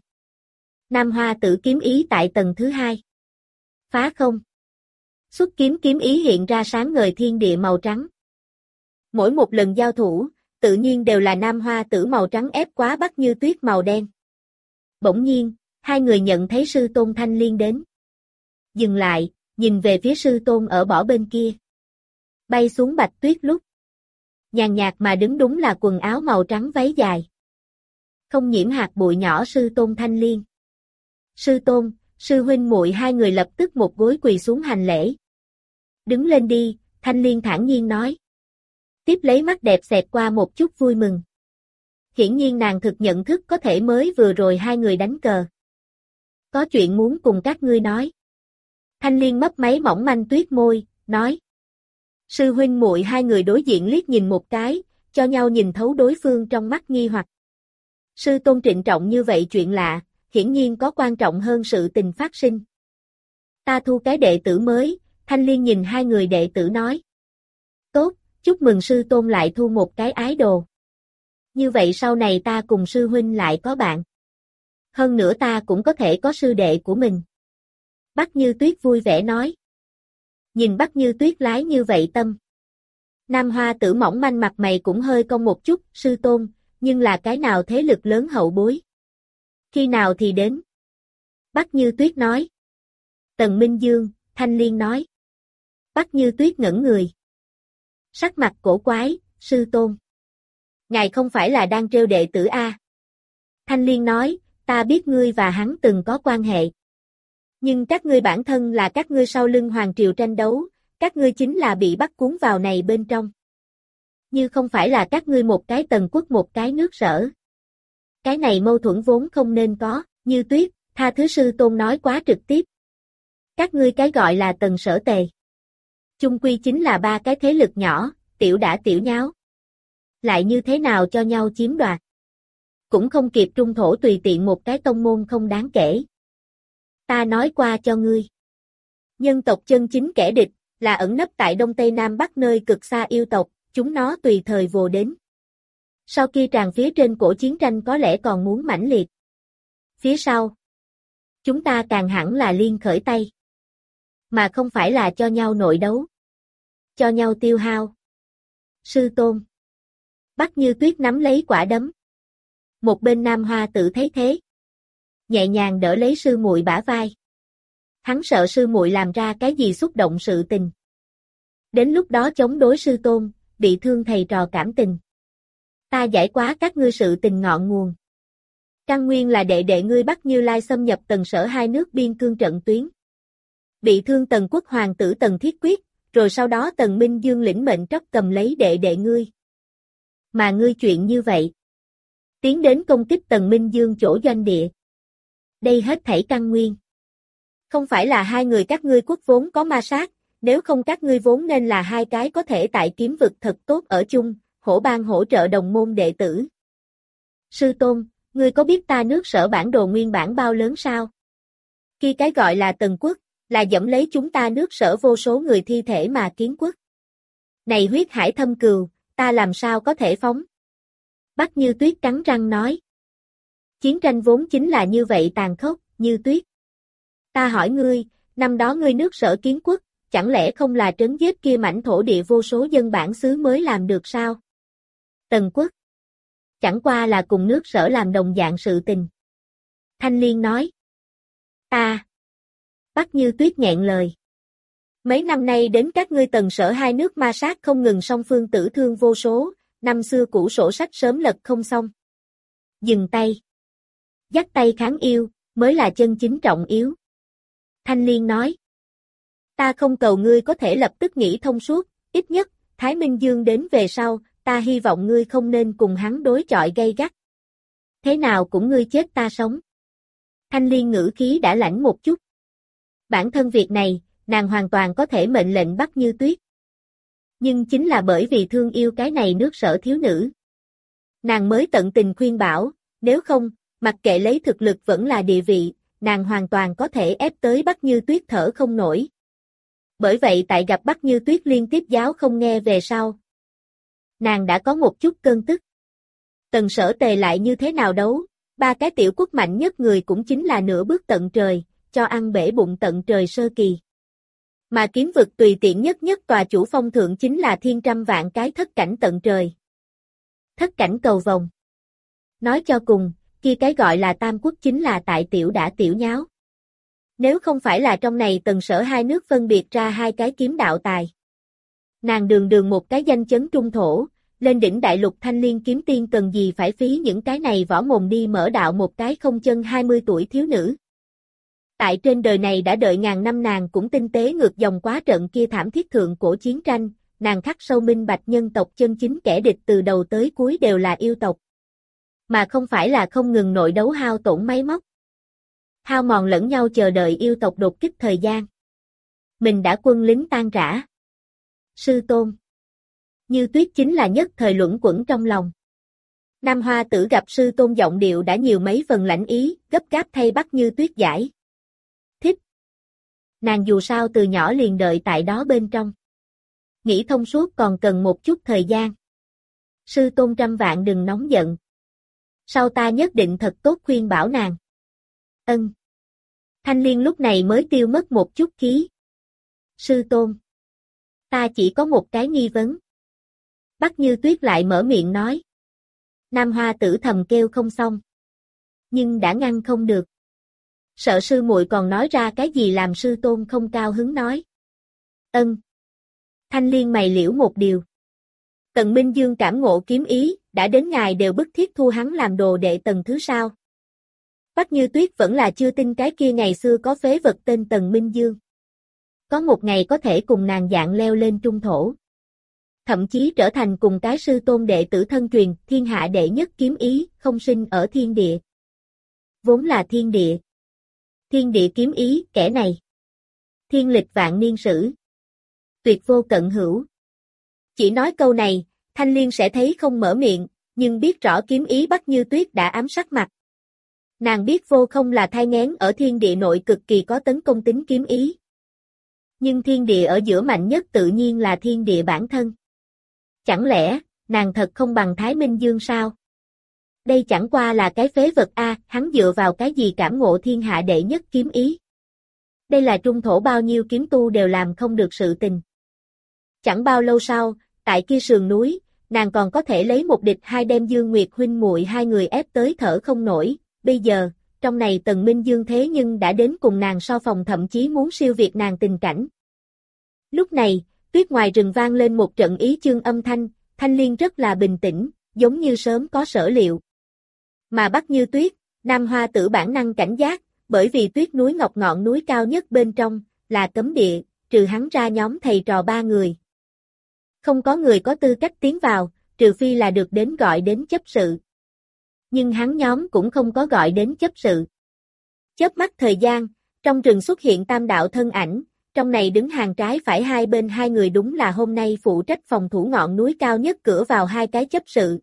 Nam Hoa Tử kiếm ý tại tầng thứ hai. Phá không. Xuất kiếm kiếm ý hiện ra sáng ngời thiên địa màu trắng. Mỗi một lần giao thủ, tự nhiên đều là Nam Hoa Tử màu trắng ép quá Bắc Như Tuyết màu đen. Bỗng nhiên, hai người nhận thấy sư tôn thanh liên đến. Dừng lại, nhìn về phía sư tôn ở bỏ bên kia. Bay xuống bạch tuyết lúc. Nhàn nhạt mà đứng đúng là quần áo màu trắng váy dài. Không nhiễm hạt bụi nhỏ sư tôn thanh liên. Sư tôn, sư huynh muội hai người lập tức một gối quỳ xuống hành lễ. Đứng lên đi, thanh liên thản nhiên nói. Tiếp lấy mắt đẹp xẹt qua một chút vui mừng. Hiển nhiên nàng thực nhận thức có thể mới vừa rồi hai người đánh cờ. Có chuyện muốn cùng các ngươi nói. Thanh liên mấp máy mỏng manh tuyết môi, nói. Sư huynh muội hai người đối diện liếc nhìn một cái, cho nhau nhìn thấu đối phương trong mắt nghi hoặc. Sư tôn trịnh trọng như vậy chuyện lạ, hiển nhiên có quan trọng hơn sự tình phát sinh. Ta thu cái đệ tử mới, thanh liên nhìn hai người đệ tử nói. Tốt, chúc mừng sư tôn lại thu một cái ái đồ. Như vậy sau này ta cùng sư huynh lại có bạn. Hơn nữa ta cũng có thể có sư đệ của mình. Bắc Như Tuyết vui vẻ nói. Nhìn Bắc Như Tuyết lái như vậy tâm. Nam Hoa Tử mỏng manh mặt mày cũng hơi cong một chút, sư tôn, nhưng là cái nào thế lực lớn hậu bối. Khi nào thì đến? Bắc Như Tuyết nói. Tần Minh Dương, Thanh Liên nói. Bắc Như Tuyết ngẩn người. Sắc mặt cổ quái, sư tôn. Ngài không phải là đang trêu đệ tử A. Thanh Liên nói, ta biết ngươi và hắn từng có quan hệ. Nhưng các ngươi bản thân là các ngươi sau lưng hoàng triều tranh đấu, các ngươi chính là bị bắt cuốn vào này bên trong. Như không phải là các ngươi một cái Tần quốc một cái nước Sở. Cái này mâu thuẫn vốn không nên có, Như Tuyết, tha thứ sư tôn nói quá trực tiếp. Các ngươi cái gọi là Tần Sở Tề. Chung quy chính là ba cái thế lực nhỏ, tiểu đã tiểu nháo. Lại như thế nào cho nhau chiếm đoạt. Cũng không kịp trung thổ tùy tiện một cái tông môn không đáng kể. Ta nói qua cho ngươi. Nhân tộc chân chính kẻ địch, là ẩn nấp tại Đông Tây Nam Bắc nơi cực xa yêu tộc, chúng nó tùy thời vồ đến. Sau khi tràn phía trên cổ chiến tranh có lẽ còn muốn mãnh liệt. Phía sau, chúng ta càng hẳn là liên khởi tay. Mà không phải là cho nhau nội đấu. Cho nhau tiêu hao. Sư tôn. Bắc Như Tuyết nắm lấy quả đấm. Một bên Nam Hoa Tử thấy thế. Nhẹ nhàng đỡ lấy sư muội bả vai. Hắn sợ sư muội làm ra cái gì xúc động sự tình. Đến lúc đó chống đối sư tôn, bị thương thầy trò cảm tình. Ta giải quá các ngươi sự tình ngọn nguồn. Căn nguyên là đệ đệ ngươi Bắc Như Lai xâm nhập Tần Sở hai nước biên cương trận tuyến. Bị thương Tần Quốc hoàng tử Tần Thiết Quyết, rồi sau đó Tần Minh Dương lĩnh mệnh tróc cầm lấy đệ đệ ngươi. Mà ngươi chuyện như vậy. Tiến đến công kích Tần Minh Dương chỗ doanh địa. Đây hết thảy căn nguyên. Không phải là hai người các ngươi quốc vốn có ma sát, nếu không các ngươi vốn nên là hai cái có thể tại kiếm vực thật tốt ở chung, hổ bang hỗ trợ đồng môn đệ tử. Sư Tôn, ngươi có biết ta nước Sở bản đồ nguyên bản bao lớn sao? Khi cái gọi là Tần Quốc, là dẫm lấy chúng ta nước Sở vô số người thi thể mà kiến quốc. Này huyết hải thâm cừu, ta làm sao có thể phóng? Bắc Như Tuyết cắn răng nói. Chiến tranh vốn chính là như vậy tàn khốc, Như Tuyết. Ta hỏi ngươi, năm đó ngươi nước Sở kiến quốc, chẳng lẽ không là trấn giết kia mảnh thổ địa vô số dân bản xứ mới làm được sao? Tần Quốc. Chẳng qua là cùng nước Sở làm đồng dạng sự tình. Thanh Liên nói. Ta. Bắc Như Tuyết nghẹn lời. Mấy năm nay đến các ngươi Tần Sở hai nước ma sát không ngừng song phương tử thương vô số, năm xưa cũ sổ sách sớm lật không xong. Dừng tay. Dắt tay kháng yêu, mới là chân chính trọng yếu. Thanh Liên nói. Ta không cầu ngươi có thể lập tức nghĩ thông suốt, ít nhất, Thái Minh Dương đến về sau, ta hy vọng ngươi không nên cùng hắn đối chọi gay gắt. Thế nào cũng ngươi chết ta sống. Thanh Liên ngữ khí đã lãnh một chút. Bản thân việc này, nàng hoàn toàn có thể mệnh lệnh Bắc Như Tuyết. Nhưng chính là bởi vì thương yêu cái này nước Sở thiếu nữ. Nàng mới tận tình khuyên bảo, nếu không, mặc kệ lấy thực lực vẫn là địa vị, nàng hoàn toàn có thể ép tới Bắc Như Tuyết thở không nổi. Bởi vậy tại gặp Bắc Như Tuyết liên tiếp giáo không nghe về sau. Nàng đã có một chút cơn tức. Tần Sở tề lại như thế nào đấu, ba cái tiểu quốc mạnh nhất người cũng chính là nửa bước tận trời, cho ăn bể bụng tận trời sơ kỳ. Mà kiếm vực tùy tiện nhất nhất tòa chủ phong thượng chính là thiên trăm vạn cái thất cảnh tận trời. Thất cảnh cầu vồng. Nói cho cùng, kia cái gọi là tam quốc chính là tại tiểu đã tiểu nháo. Nếu không phải là trong này Tần Sở hai nước phân biệt ra hai cái kiếm đạo tài. Nàng đường đường một cái danh chấn trung thổ, lên đỉnh đại lục thanh liên kiếm tiên cần gì phải phí những cái này võ mồm đi mở đạo một cái không chân hai mươi tuổi thiếu nữ. Tại trên đời này đã đợi ngàn năm nàng cũng tinh tế ngược dòng quá trận kia thảm thiết thượng cổ chiến tranh, nàng khắc sâu minh bạch nhân tộc chân chính kẻ địch từ đầu tới cuối đều là yêu tộc. Mà không phải là không ngừng nội đấu hao tổn máy móc. Hao mòn lẫn nhau chờ đợi yêu tộc đột kích thời gian. Mình đã quân lính tan rã. Sư Tôn. Như Tuyết chính là nhất thời luẩn quẩn trong lòng. Nam Hoa Tử gặp Sư Tôn giọng điệu đã nhiều mấy phần lãnh ý, gấp gáp thay Bắc Như Tuyết giải. Thích. Nàng dù sao từ nhỏ liền đợi tại đó bên trong. Nghĩ thông suốt còn cần một chút thời gian. Sư Tôn trăm vạn đừng nóng giận. Sau ta nhất định thật tốt khuyên bảo nàng. Ân. Thanh Liên lúc này mới tiêu mất một chút khí. Sư Tôn. Ta chỉ có một cái nghi vấn. Bắc Như Tuyết lại mở miệng nói. Nam Hoa Tử thầm kêu không xong. Nhưng đã ngăn không được. Sợ sư muội còn nói ra cái gì làm Sư Tôn không cao hứng nói. Ân. Thanh Liên mày liễu một điều. Tần Minh Dương cảm ngộ kiếm ý, đã đến ngài đều bức thiết thu hắn làm đồ đệ tầng thứ sao. Bắc Như Tuyết vẫn là chưa tin cái kia ngày xưa có phế vật tên Tần Minh Dương. Có một ngày có thể cùng nàng dạng leo lên trung thổ. Thậm chí trở thành cùng cái Sư Tôn đệ tử thân truyền, thiên hạ đệ nhất kiếm ý, không sinh ở thiên địa. Vốn là thiên địa. Thiên địa kiếm ý, kẻ này. Thiên lịch vạn niên sử. Tuyệt vô cận hữu. Chỉ nói câu này, Thanh Liên sẽ thấy không mở miệng, nhưng biết rõ kiếm ý Bắc Như Tuyết đã ám sắc mặt. Nàng biết vô không là thai nghén ở thiên địa nội cực kỳ có tấn công tính kiếm ý. Nhưng thiên địa ở giữa mạnh nhất tự nhiên là thiên địa bản thân. Chẳng lẽ, nàng thật không bằng Thái Minh Dương sao? Đây chẳng qua là cái phế vật a, hắn dựa vào cái gì cảm ngộ thiên hạ đệ nhất kiếm ý? Đây là trung thổ bao nhiêu kiếm tu đều làm không được sự tình. Chẳng bao lâu sau, tại kia sườn núi, nàng còn có thể lấy một địch hai đem Dương Nguyệt huynh muội hai người ép tới thở không nổi, bây giờ, trong này Tần Minh Dương thế nhưng đã đến cùng nàng so phòng thậm chí muốn siêu việt nàng tình cảnh. Lúc này, tuyết ngoài rừng vang lên một trận ý chương âm thanh, Thanh Liên rất là bình tĩnh, giống như sớm có sở liệu. Mà Bắc Như Tuyết, Nam Hoa Tử bản năng cảnh giác, bởi vì Tuyết núi Ngọc ngọn núi cao nhất bên trong, là cấm địa, trừ hắn ra nhóm thầy trò ba người. Không có người có tư cách tiến vào, trừ phi là được đến gọi đến chấp sự. Nhưng hắn nhóm cũng không có gọi đến chấp sự. Chớp mắt thời gian, trong rừng xuất hiện tam đạo thân ảnh, trong này đứng hàng trái phải hai bên hai người đúng là hôm nay phụ trách phòng thủ ngọn núi cao nhất cửa vào hai cái chấp sự.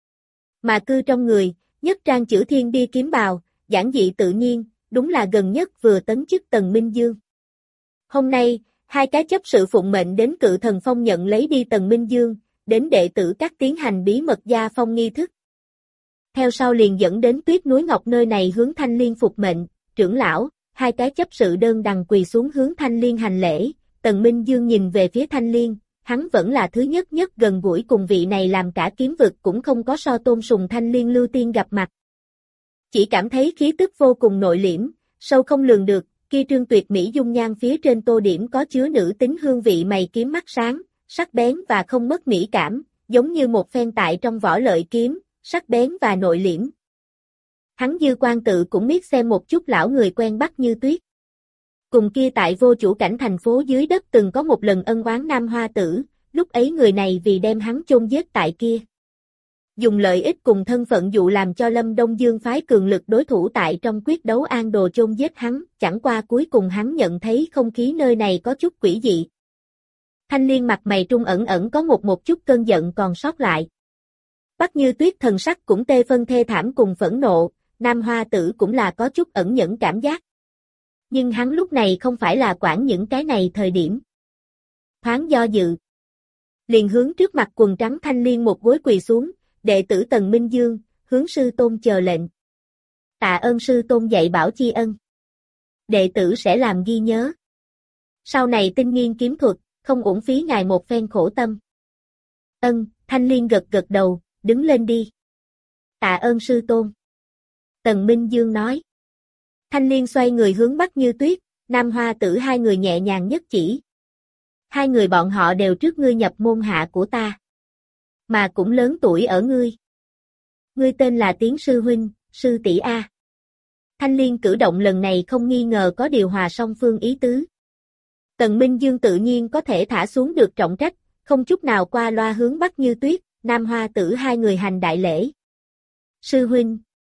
Mà cư trong người, nhất trang chữ thiên bia kiếm bào, giản dị tự nhiên, đúng là gần nhất vừa tấn chức Tần Minh Dương. Hôm nay, hai cái chấp sự phụng mệnh đến Cự Thần Phong nhận lấy đi Tần Minh Dương, đến đệ tử các tiến hành bí mật gia phong nghi thức. Theo sau liền dẫn đến Tuyết núi Ngọc nơi này hướng Thanh Liên phục mệnh, trưởng lão, hai cái chấp sự đơn đằng quỳ xuống hướng Thanh Liên hành lễ, Tần Minh Dương nhìn về phía Thanh Liên, hắn vẫn là thứ nhất nhất gần gũi cùng vị này làm cả kiếm vực cũng không có so tôn sùng Thanh Liên lưu tiên gặp mặt. Chỉ cảm thấy khí tức vô cùng nội liễm, sâu không lường được, kia trương tuyệt mỹ dung nhan phía trên tô điểm có chứa nữ tính hương vị mày kiếm mắt sáng, sắc bén và không mất mỹ cảm, giống như một phen tại trong vỏ lợi kiếm, sắc bén và nội liễm. Hắn dư quan tự cũng biết xem một chút lão người quen Bắc Như Tuyết. Cùng kia tại vô chủ cảnh thành phố dưới đất từng có một lần ân oán Nam Hoa Tử, lúc ấy người này vì đem hắn chôn giết tại kia. Dùng lợi ích cùng thân phận dụ làm cho Lâm Đông Dương phái cường lực đối thủ tại trong quyết đấu an đồ chôn giết hắn, chẳng qua cuối cùng hắn nhận thấy không khí nơi này có chút quỷ dị. Thanh Liên mặt mày trung ẩn ẩn có một một chút cơn giận còn sót lại. Bắc Như Tuyết thần sắc cũng tê phân thê thảm cùng phẫn nộ, Nam Hoa Tử cũng là có chút ẩn nhẫn cảm giác. Nhưng hắn lúc này không phải là quản những cái này thời điểm. Thoáng do dự. Liền hướng trước mặt quần trắng Thanh Liên một gối quỳ xuống, đệ tử Tần Minh Dương, hướng sư tôn chờ lệnh. Tạ ơn sư tôn dạy bảo chi ân. Đệ tử sẽ làm ghi nhớ. Sau này tinh nghiên kiếm thuật, không uổng phí ngài một phen khổ tâm. Ân, Thanh Liên gật gật đầu, đứng lên đi. Tạ ơn sư tôn. Tần Minh Dương nói. Thanh Liên xoay người hướng Bắc Như Tuyết, Nam Hoa Tử hai người nhẹ nhàng nhất chỉ. Hai người bọn họ đều trước ngươi nhập môn hạ của ta. Mà cũng lớn tuổi ở ngươi. Ngươi tên là Tiến sư huynh, sư tỷ A. Thanh Liên cử động lần này không nghi ngờ có điều hòa song phương ý tứ. Tần Minh Dương tự nhiên có thể thả xuống được trọng trách, không chút nào qua loa hướng Bắc Như Tuyết, Nam Hoa Tử hai người hành đại lễ. Sư huynh.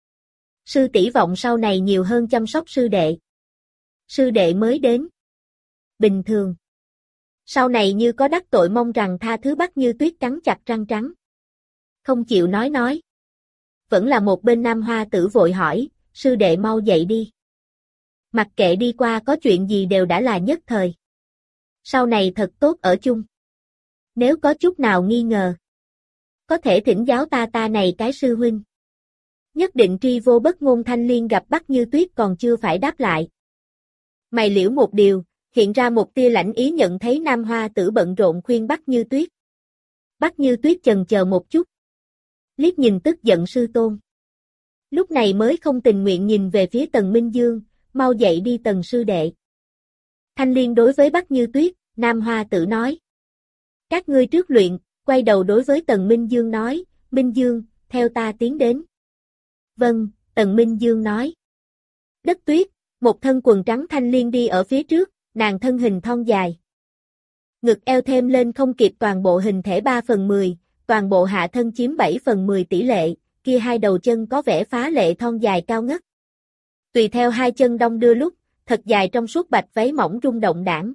Sư tỷ vọng sau này nhiều hơn chăm sóc sư đệ. Sư đệ mới đến. Bình thường. Sau này như có đắc tội mong rằng tha thứ Bắc Như Tuyết cắn chặt răng trắng. Không chịu nói nói. Vẫn là một bên Nam Hoa Tử vội hỏi, sư đệ mau dậy đi. Mặc kệ đi qua có chuyện gì đều đã là nhất thời. Sau này thật tốt ở chung. Nếu có chút nào nghi ngờ, có thể thỉnh giáo ta ta này cái sư huynh. Nhất định tri vô bất ngôn. Thanh Liên gặp Bắc Như Tuyết còn chưa phải đáp lại. Mày liễu một điều, hiện ra một tia lãnh ý nhận thấy Nam Hoa Tử bận rộn khuyên Bắc Như Tuyết. Bắc Như Tuyết chần chờ một chút. Liếc nhìn tức giận sư tôn. Lúc này mới không tình nguyện nhìn về phía Tần Minh Dương, mau dậy đi Tần sư đệ. Thanh Liên đối với Bắc Như Tuyết, Nam Hoa Tử nói. Các ngươi trước luyện, quay đầu đối với Tần Minh Dương nói, Minh Dương, theo ta tiến đến. Vâng, Tần Minh Dương nói. Đất tuyết, một thân quần trắng Thanh Liên đi ở phía trước, nàng thân hình thon dài. Ngực eo thêm lên không kịp toàn bộ hình thể ba phần mười, toàn bộ hạ thân chiếm bảy phần mười tỷ lệ, kia hai đầu chân có vẻ phá lệ thon dài cao ngất. Tùy theo hai chân đong đưa lúc, thật dài trong suốt bạch váy mỏng rung động đãng.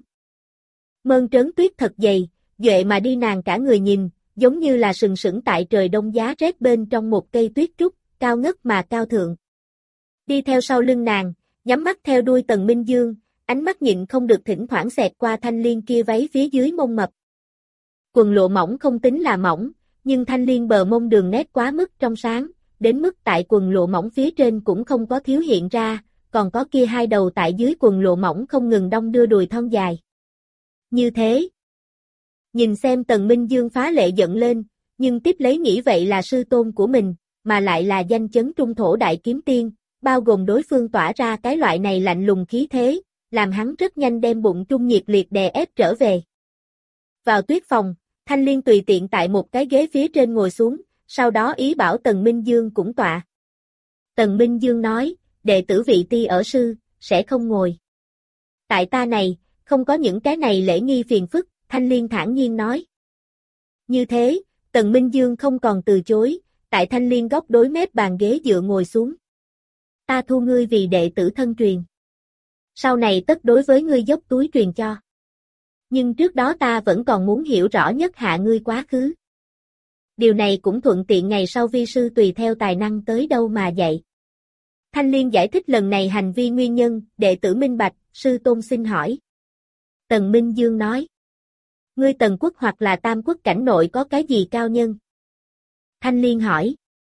Mơn trớn tuyết thật dày, duệ mà đi nàng cả người nhìn, giống như là sừng sững tại trời đông giá rét bên trong một cây tuyết trúc, cao ngất mà cao thượng. Đi theo sau lưng nàng, nhắm mắt theo đuôi Tần Minh Dương, ánh mắt nhịn không được thỉnh thoảng xẹt qua Thanh Liên kia váy phía dưới mông mập. Quần lộ mỏng không tính là mỏng, nhưng Thanh Liên bờ mông đường nét quá mức trong sáng, đến mức tại quần lộ mỏng phía trên cũng không có thiếu hiện ra, còn có kia hai đầu tại dưới quần lộ mỏng không ngừng đong đưa đùi thon dài. Như thế, nhìn xem Tần Minh Dương phá lệ giận lên, nhưng tiếp lấy nghĩ vậy là sư tôn của mình, mà lại là danh chấn trung thổ đại kiếm tiên, bao gồm đối phương tỏa ra cái loại này lạnh lùng khí thế, làm hắn rất nhanh đem bụng trung nhiệt liệt đè ép trở về. Vào tuyết phòng, Thanh Liên tùy tiện tại một cái ghế phía trên ngồi xuống, sau đó ý bảo Tần Minh Dương cũng tọa. Tần Minh Dương nói, đệ tử vị ti ở sư, sẽ không ngồi. Tại ta này, không có những cái này lễ nghi phiền phức, Thanh Liên thản nhiên nói. Như thế, Tần Minh Dương không còn từ chối, tại Thanh Liên góc đối mép bàn ghế dựa ngồi xuống. Ta thu ngươi vì đệ tử thân truyền. Sau này tất đối với ngươi dốc túi truyền cho. Nhưng trước đó ta vẫn còn muốn hiểu rõ nhất hạ ngươi quá khứ. Điều này cũng thuận tiện ngày sau vi sư tùy theo tài năng tới đâu mà dạy. Thanh Liên giải thích lần này hành vi nguyên nhân, đệ tử minh bạch, sư tôn xin hỏi. Tần Minh Dương nói. Ngươi Tần quốc hoặc là Tam quốc cảnh nội có cái gì cao nhân? Thanh Liên hỏi.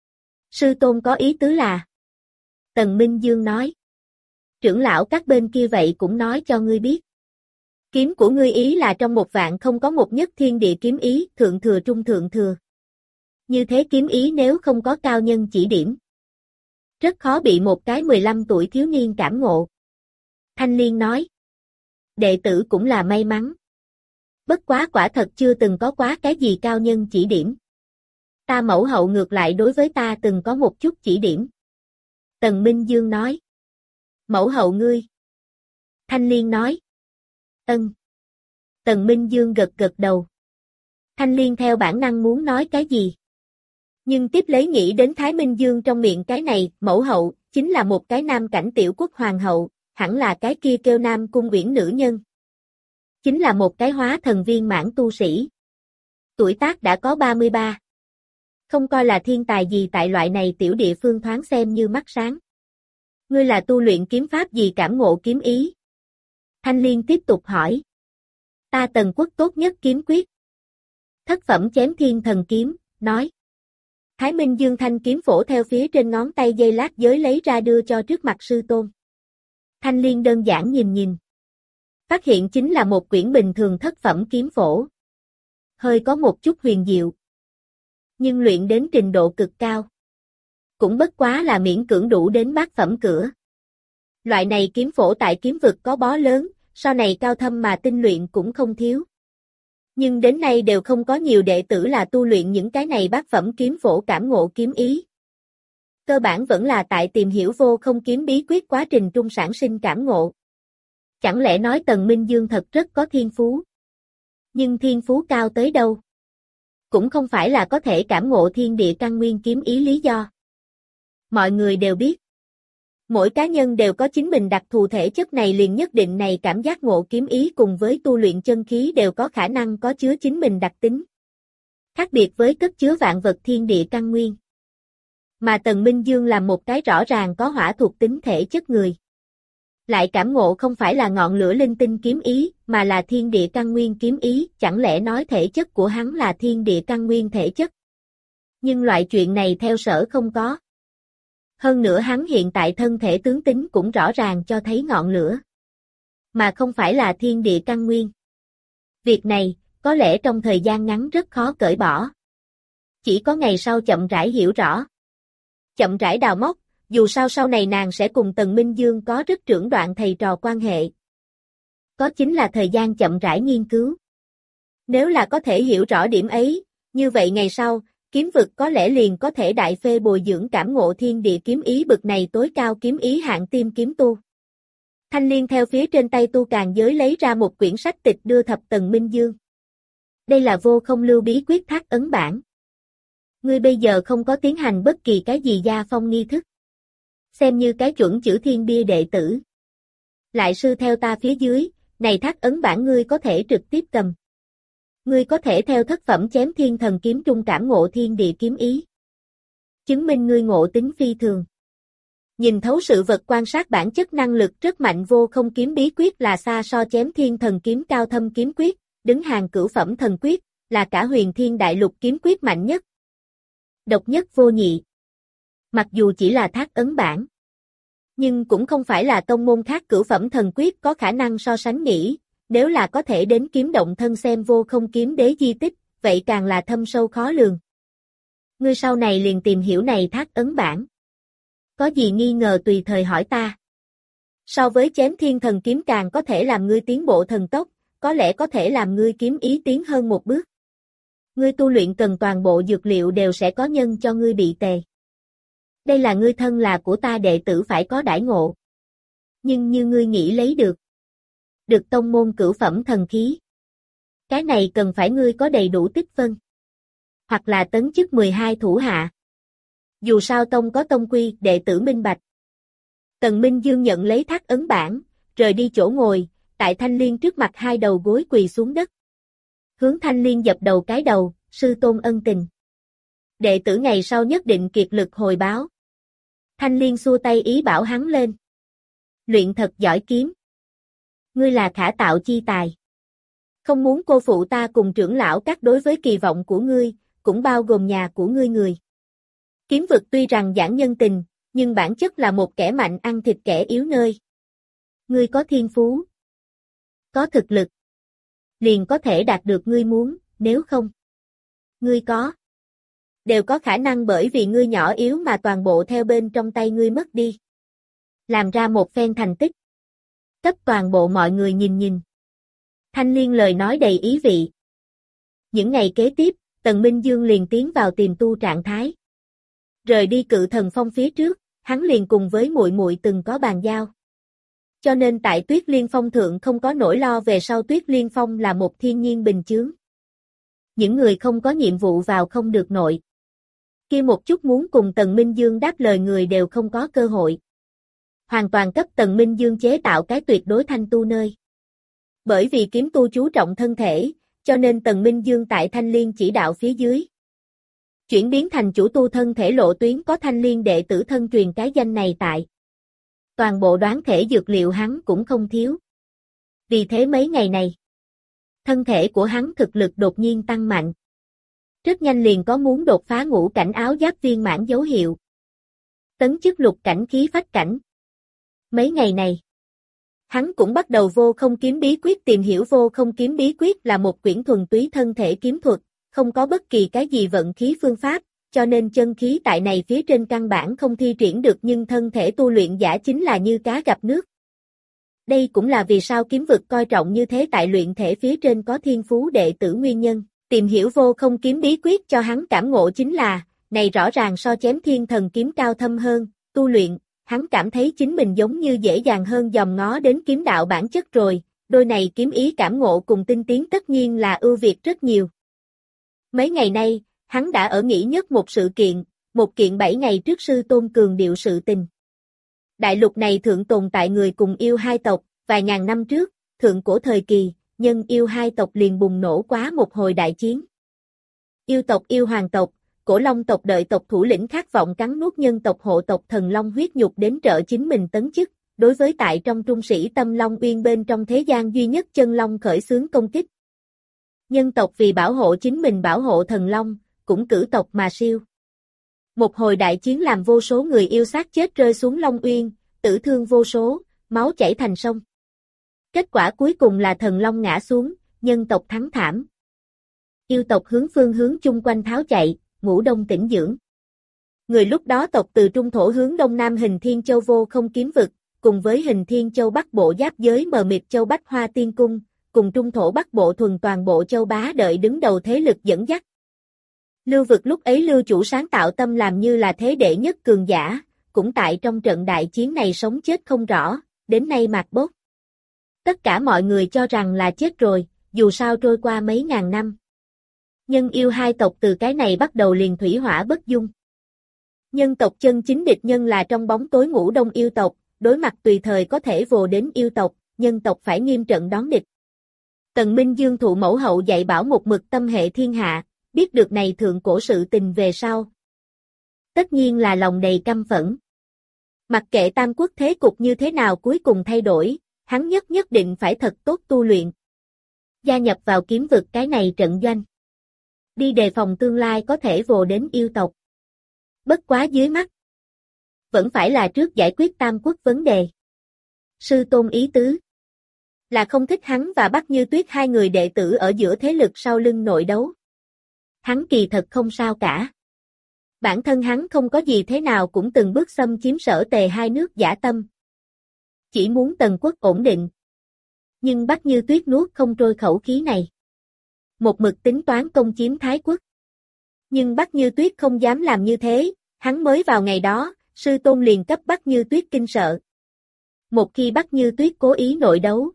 Sư tôn có ý tứ là. Tần Minh Dương nói. Trưởng lão các bên kia vậy cũng nói cho ngươi biết. Kiếm của ngươi ý là trong một vạn không có một nhất thiên địa kiếm ý, thượng thừa trung thượng thừa. Như thế kiếm ý nếu không có cao nhân chỉ điểm. Rất khó bị một cái mười lăm tuổi thiếu niên cảm ngộ. Thanh Liên nói. Đệ tử cũng là may mắn. Bất quá quả thật chưa từng có quá cái gì cao nhân chỉ điểm. Ta mẫu hậu ngược lại đối với ta từng có một chút chỉ điểm. Tần Minh Dương nói. Mẫu hậu ngươi. Thanh Liên nói. Ân. Tần Minh Dương gật gật đầu. Thanh Liên theo bản năng muốn nói cái gì. Nhưng tiếp lấy nghĩ đến Thái Minh Dương trong miệng cái này, mẫu hậu, chính là một cái nam cảnh tiểu quốc hoàng hậu, hẳn là cái kia kêu nam cung uyển nữ nhân. Chính là một cái hóa thần viên mãn tu sĩ. Tuổi tác đã có ba mươi ba. Không coi là thiên tài gì tại loại này tiểu địa phương thoáng xem như mắt sáng. Ngươi là tu luyện kiếm pháp gì cảm ngộ kiếm ý? Thanh Liên tiếp tục hỏi. Ta Tần quốc tốt nhất kiếm quyết. Thất phẩm chém thiên thần kiếm, nói. Thái Minh Dương thanh kiếm phổ theo phía trên ngón tay dây lát giới lấy ra đưa cho trước mặt sư tôn. Thanh Liên đơn giản nhìn nhìn. Phát hiện chính là một quyển bình thường thất phẩm kiếm phổ. Hơi có một chút huyền diệu. Nhưng luyện đến trình độ cực cao. Cũng bất quá là miễn cưỡng đủ đến bát phẩm cửa. Loại này kiếm phổ tại kiếm vực có bó lớn, sau này cao thâm mà tinh luyện cũng không thiếu. Nhưng đến nay đều không có nhiều đệ tử là tu luyện những cái này bát phẩm kiếm phổ cảm ngộ kiếm ý. Cơ bản vẫn là tại tìm hiểu vô không kiếm bí quyết quá trình trung sản sinh cảm ngộ. Chẳng lẽ nói Tần Minh Dương thật rất có thiên phú? Nhưng thiên phú cao tới đâu? Cũng không phải là có thể cảm ngộ thiên địa căn nguyên kiếm ý lý do. Mọi người đều biết. Mỗi cá nhân đều có chính mình đặc thù thể chất này liền nhất định này cảm giác ngộ kiếm ý cùng với tu luyện chân khí đều có khả năng có chứa chính mình đặc tính. Khác biệt với cất chứa vạn vật thiên địa căn nguyên. Mà Tần Minh Dương là một cái rõ ràng có hỏa thuộc tính thể chất người. Lại cảm ngộ không phải là ngọn lửa linh tinh kiếm ý, mà là thiên địa căn nguyên kiếm ý, chẳng lẽ nói thể chất của hắn là thiên địa căn nguyên thể chất. Nhưng loại chuyện này theo sở không có. Hơn nữa hắn hiện tại thân thể tướng tính cũng rõ ràng cho thấy ngọn lửa. Mà không phải là thiên địa căn nguyên. Việc này, có lẽ trong thời gian ngắn rất khó cởi bỏ. Chỉ có ngày sau chậm rãi hiểu rõ. Chậm rãi đào móc, dù sao sau này nàng sẽ cùng Tần Minh Dương có rất trưởng đoạn thầy trò quan hệ. Có chính là thời gian chậm rãi nghiên cứu. Nếu là có thể hiểu rõ điểm ấy, như vậy ngày sau, kiếm vực có lẽ liền có thể đại phê bồi dưỡng cảm ngộ thiên địa kiếm ý bực này tối cao kiếm ý hạng tim kiếm tu. Thanh Liên theo phía trên tay tu càng giới lấy ra một quyển sách tịch đưa thập Tần Minh Dương. Đây là vô không lưu bí quyết thác ấn bản. Ngươi bây giờ không có tiến hành bất kỳ cái gì gia phong nghi thức. Xem như cái chuẩn chữ thiên bia đệ tử. Lại sư theo ta phía dưới, này thác ấn bản ngươi có thể trực tiếp cầm. Ngươi có thể theo thất phẩm chém thiên thần kiếm trung cảm ngộ thiên địa kiếm ý. Chứng minh ngươi ngộ tính phi thường. Nhìn thấu sự vật quan sát bản chất năng lực rất mạnh vô không kiếm bí quyết là xa so chém thiên thần kiếm cao thâm kiếm quyết, đứng hàng cửu phẩm thần quyết, là cả huyền thiên đại lục kiếm quyết mạnh nhất. Độc nhất vô nhị. Mặc dù chỉ là thác ấn bản. Nhưng cũng không phải là tông môn khác cửu phẩm thần quyết có khả năng so sánh nghĩ, nếu là có thể đến kiếm động thân xem vô không kiếm đế di tích, vậy càng là thâm sâu khó lường. Ngươi sau này liền tìm hiểu này thác ấn bản. Có gì nghi ngờ tùy thời hỏi ta. So với chém thiên thần kiếm càng có thể làm ngươi tiến bộ thần tốc, có lẽ có thể làm ngươi kiếm ý tiến hơn một bước. Ngươi tu luyện cần toàn bộ dược liệu đều sẽ có nhân cho ngươi bị tề. Đây là ngươi thân là của ta đệ tử phải có đãi ngộ. Nhưng như ngươi nghĩ lấy được. Được tông môn cửu phẩm thần khí. Cái này cần phải ngươi có đầy đủ tích phân. Hoặc là tấn chức mười hai thủ hạ. Dù sao tông có tông quy, đệ tử minh bạch. Tần Minh Dương nhận lấy thác ấn bản, rời đi chỗ ngồi, tại Thanh Liên trước mặt hai đầu gối quỳ xuống đất. Hướng Thanh Liên dập đầu cái đầu, sư tôn ân tình. Đệ tử ngày sau nhất định kiệt lực hồi báo. Thanh Liên xua tay ý bảo hắn lên. Luyện thật giỏi kiếm. Ngươi là khả tạo chi tài. Không muốn cô phụ ta cùng trưởng lão các đối với kỳ vọng của ngươi, cũng bao gồm nhà của ngươi người. Kiếm vực tuy rằng giảng nhân tình, nhưng bản chất là một kẻ mạnh ăn thịt kẻ yếu nơi. Ngươi có thiên phú, có thực lực, liền có thể đạt được ngươi muốn, nếu không. Ngươi có, đều có khả năng bởi vì ngươi nhỏ yếu mà toàn bộ theo bên trong tay ngươi mất đi. Làm ra một phen thành tích. Cấp toàn bộ mọi người nhìn nhìn. Thanh Liên lời nói đầy ý vị. Những ngày kế tiếp, Tần Minh Dương liền tiến vào tìm tu trạng thái. Rời đi Cự Thần Phong phía trước, hắn liền cùng với muội muội từng có bàn giao. Cho nên tại Tuyết Liên Phong thượng không có nỗi lo về sau Tuyết Liên Phong là một thiên nhiên bình chướng. Những người không có nhiệm vụ vào không được nội. Kia một chút muốn cùng Tần Minh Dương đáp lời người đều không có cơ hội. Hoàn toàn cấp Tần Minh Dương chế tạo cái tuyệt đối thanh tu nơi. Bởi vì kiếm tu chú trọng thân thể, cho nên Tần Minh Dương tại Thanh Liên chỉ đạo phía dưới. Chuyển biến thành chủ tu thân thể lộ tuyến có Thanh Liên đệ tử thân truyền cái danh này tại. Toàn bộ đoán thể dược liệu hắn cũng không thiếu. Vì thế mấy ngày này, thân thể của hắn thực lực đột nhiên tăng mạnh. Rất nhanh liền có muốn đột phá ngũ cảnh áo giáp viên mãn dấu hiệu. Tấn chức lục cảnh khí phách cảnh. Mấy ngày này, hắn cũng bắt đầu vô không kiếm bí quyết tìm hiểu vô không kiếm bí quyết là một quyển thuần túy thân thể kiếm thuật, không có bất kỳ cái gì vận khí phương pháp, cho nên chân khí tại này phía trên căn bản không thi triển được nhưng thân thể tu luyện giả chính là như cá gặp nước. Đây cũng là vì sao kiếm vực coi trọng như thế tại luyện thể phía trên có thiên phú đệ tử nguyên nhân, tìm hiểu vô không kiếm bí quyết cho hắn cảm ngộ chính là, này rõ ràng so chém thiên thần kiếm cao thâm hơn, tu luyện, hắn cảm thấy chính mình giống như dễ dàng hơn dòm ngó đến kiếm đạo bản chất rồi, đôi này kiếm ý cảm ngộ cùng tinh tiến tất nhiên là ưu việt rất nhiều. Mấy ngày nay, hắn đã ở nghĩ nhất một sự kiện, một kiện bảy ngày trước sư tôn cường điệu sự tình. Đại lục này thượng tồn tại người cùng yêu hai tộc, vài ngàn năm trước, thượng cổ thời kỳ, nhân yêu hai tộc liền bùng nổ quá một hồi đại chiến. Yêu tộc yêu hoàng tộc, cổ long tộc đợi tộc thủ lĩnh khát vọng cắn nuốt nhân tộc hộ tộc thần long huyết nhục đến trợ chính mình tấn chức, đối với tại trong trung sĩ Tâm Long Uyên bên trong thế gian duy nhất chân long khởi xướng công kích. Nhân tộc vì bảo hộ chính mình bảo hộ thần long, cũng cử tộc mà siêu. Một hồi đại chiến làm vô số người yêu sát chết rơi xuống Long Uyên, tử thương vô số, máu chảy thành sông. Kết quả cuối cùng là thần long ngã xuống, nhân tộc thắng thảm. Yêu tộc hướng phương hướng chung quanh tháo chạy, ngủ đông tĩnh dưỡng. Người lúc đó tộc từ trung thổ hướng đông nam Hình Thiên Châu vô không kiếm vực, cùng với Hình Thiên Châu bắc bộ giáp giới mờ mịt châu Bách Hoa Tiên Cung, cùng trung thổ bắc bộ thuần toàn bộ châu bá đợi đứng đầu thế lực dẫn dắt. Lưu vực lúc ấy lưu chủ sáng tạo tâm làm như là thế đệ nhất cường giả, cũng tại trong trận đại chiến này sống chết không rõ, đến nay mạt bốt. Tất cả mọi người cho rằng là chết rồi, dù sao trôi qua mấy ngàn năm. Nhân yêu hai tộc từ cái này bắt đầu liền thủy hỏa bất dung. Nhân tộc chân chính địch nhân là trong bóng tối ngủ đông yêu tộc, đối mặt tùy thời có thể vồ đến yêu tộc, nhân tộc phải nghiêm trận đón địch. Tần Minh Dương thụ mẫu hậu dạy bảo một mực tâm hệ thiên hạ, biết được này thượng cổ sự tình về sau. Tất nhiên là lòng đầy căm phẫn. Mặc kệ tam quốc thế cục như thế nào cuối cùng thay đổi, hắn nhất nhất định phải thật tốt tu luyện. Gia nhập vào kiếm vực cái này trận doanh. Đi đề phòng tương lai có thể vồ đến yêu tộc. Bất quá dưới mắt. Vẫn phải là trước giải quyết tam quốc vấn đề. Sư tôn ý tứ. Là không thích hắn và Bắc Như Tuyết hai người đệ tử ở giữa thế lực sau lưng nội đấu. Hắn kỳ thật không sao cả. Bản thân hắn không có gì thế nào cũng từng bước xâm chiếm Sở Tề hai nước dã tâm. Chỉ muốn Tần quốc ổn định. Nhưng Bắc Như Tuyết nuốt không trôi khẩu khí này. một mực tính toán công chiếm Thái Quốc. Nhưng Bắc Như Tuyết không dám làm như thế, hắn mới vào ngày đó, sư tôn liền cấp Bắc Như Tuyết kinh sợ. Một khi Bắc Như Tuyết cố ý nội đấu,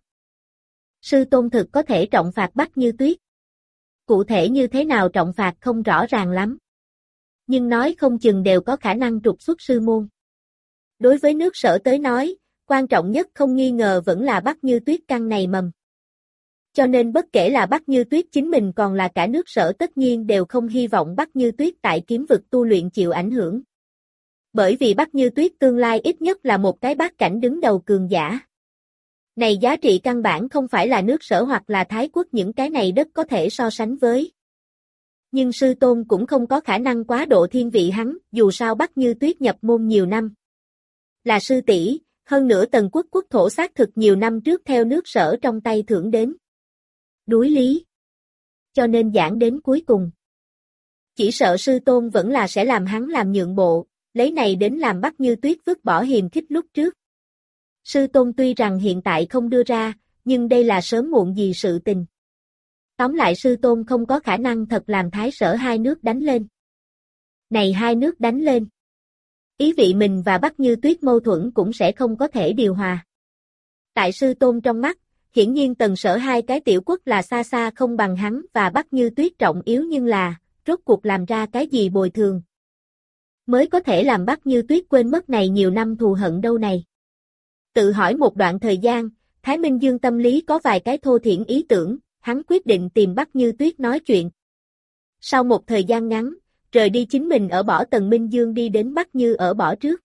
sư tôn thực có thể trọng phạt Bắc Như Tuyết. Cụ thể như thế nào trọng phạt không rõ ràng lắm. Nhưng nói không chừng đều có khả năng trục xuất sư môn. Đối với nước Sở tới nói, quan trọng nhất không nghi ngờ vẫn là Bắc Như Tuyết căn này mầm. Cho nên bất kể là Bắc Như Tuyết chính mình còn là cả nước Sở tất nhiên đều không hy vọng Bắc Như Tuyết tại kiếm vực tu luyện chịu ảnh hưởng. Bởi vì Bắc Như Tuyết tương lai ít nhất là một cái bát cảnh đứng đầu cường giả. Này giá trị căn bản không phải là nước Sở hoặc là Thái Quốc những cái này đất có thể so sánh với. Nhưng sư tôn cũng không có khả năng quá độ thiên vị hắn, dù sao Bắc Như Tuyết nhập môn nhiều năm. Là sư tỷ, hơn nữa Tần Quốc quốc thổ xác thực nhiều năm trước theo nước Sở trong tay thưởng đến. Đối lý. Cho nên giảng đến cuối cùng. Chỉ sợ sư tôn vẫn là sẽ làm hắn làm nhượng bộ, lấy này đến làm Bắc Như Tuyết vứt bỏ hiềm khích lúc trước. Sư tôn tuy rằng hiện tại không đưa ra, nhưng đây là sớm muộn gì sự tình. Tóm lại sư tôn không có khả năng thật làm Thái Sở hai nước đánh lên. Này hai nước đánh lên. Ý vị mình và Bắc Như Tuyết mâu thuẫn cũng sẽ không có thể điều hòa. Tại sư tôn trong mắt, hiển nhiên Tần Sở hai cái tiểu quốc là xa xa không bằng hắn và Bắc Như Tuyết trọng yếu nhưng là, rốt cuộc làm ra cái gì bồi thường. Mới có thể làm Bắc Như Tuyết quên mất này nhiều năm thù hận đâu này. Tự hỏi một đoạn thời gian, Thái Minh Dương tâm lý có vài cái thô thiển ý tưởng, hắn quyết định tìm Bắc Như Tuyết nói chuyện. Sau một thời gian ngắn, rời đi chính mình ở bỏ Tần Minh Dương đi đến Bắc Như ở bỏ trước.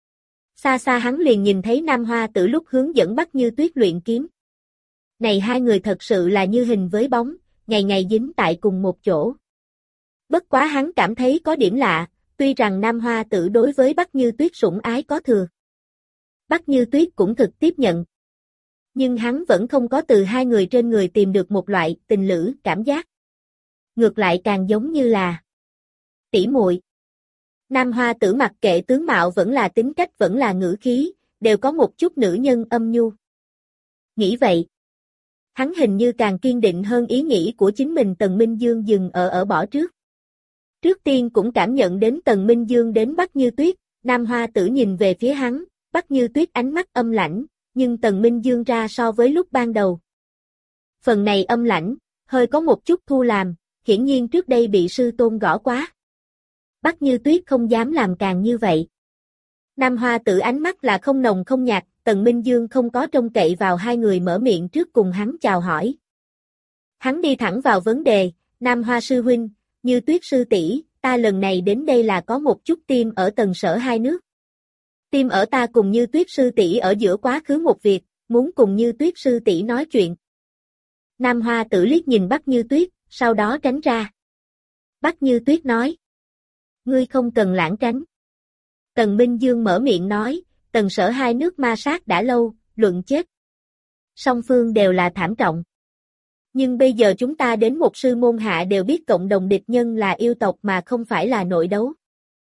Xa xa hắn liền nhìn thấy Nam Hoa Tử lúc hướng dẫn Bắc Như Tuyết luyện kiếm. Này hai người thật sự là như hình với bóng, ngày ngày dính tại cùng một chỗ. Bất quá hắn cảm thấy có điểm lạ, tuy rằng Nam Hoa Tử đối với Bắc Như Tuyết sủng ái có thừa. Bắc Như Tuyết cũng thực tiếp nhận. Nhưng hắn vẫn không có từ hai người trên người tìm được một loại tình lữ cảm giác. Ngược lại càng giống như là tỷ muội. Nam Hoa Tử mặc kệ tướng mạo vẫn là tính cách vẫn là ngữ khí, đều có một chút nữ nhân âm nhu. Nghĩ vậy, hắn hình như càng kiên định hơn ý nghĩ của chính mình Tần Minh Dương dừng ở ở bỏ trước. Trước tiên cũng cảm nhận đến Tần Minh Dương đến Bắc Như Tuyết, Nam Hoa Tử nhìn về phía hắn, Bắc Như Tuyết ánh mắt âm lãnh, nhưng Tần Minh Dương ra so với lúc ban đầu. Phần này âm lãnh, hơi có một chút thu làm, hiển nhiên trước đây bị sư tôn gõ quá. Bắc Như Tuyết không dám làm càng như vậy. Nam Hoa Tử ánh mắt là không nồng không nhạt, Tần Minh Dương không có trông cậy vào hai người mở miệng trước cùng hắn chào hỏi. Hắn đi thẳng vào vấn đề, Nam Hoa sư huynh, Như Tuyết sư tỷ, ta lần này đến đây là có một chút tim ở Tần Sở hai nước. Tim ở ta cùng Như Tuyết sư tỷ ở giữa quá khứ một việc, muốn cùng Như Tuyết sư tỷ nói chuyện. Nam Hoa Tử liếc nhìn Bắc Như Tuyết, sau đó tránh ra. Bắc Như Tuyết nói, ngươi không cần lãng tránh. Tần Minh Dương mở miệng nói, Tần Sở hai nước ma sát đã lâu, luận chết. Song phương đều là thảm trọng. Nhưng bây giờ chúng ta đến một sư môn hạ đều biết cộng đồng địch nhân là yêu tộc mà không phải là nội đấu.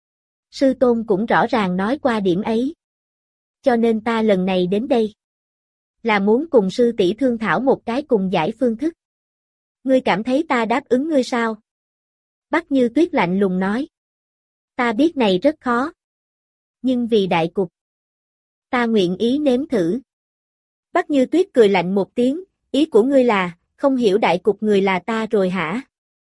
Sư tôn cũng rõ ràng nói qua điểm ấy. Cho nên ta lần này đến đây là muốn cùng sư tỷ thương thảo một cái cùng giải phương thức. Ngươi cảm thấy ta đáp ứng ngươi sao? Bắc Như Tuyết lạnh lùng nói. Ta biết này rất khó. Nhưng vì đại cục, ta nguyện ý nếm thử. Bắc Như Tuyết cười lạnh một tiếng, ý của ngươi là, không hiểu đại cục người là ta rồi hả?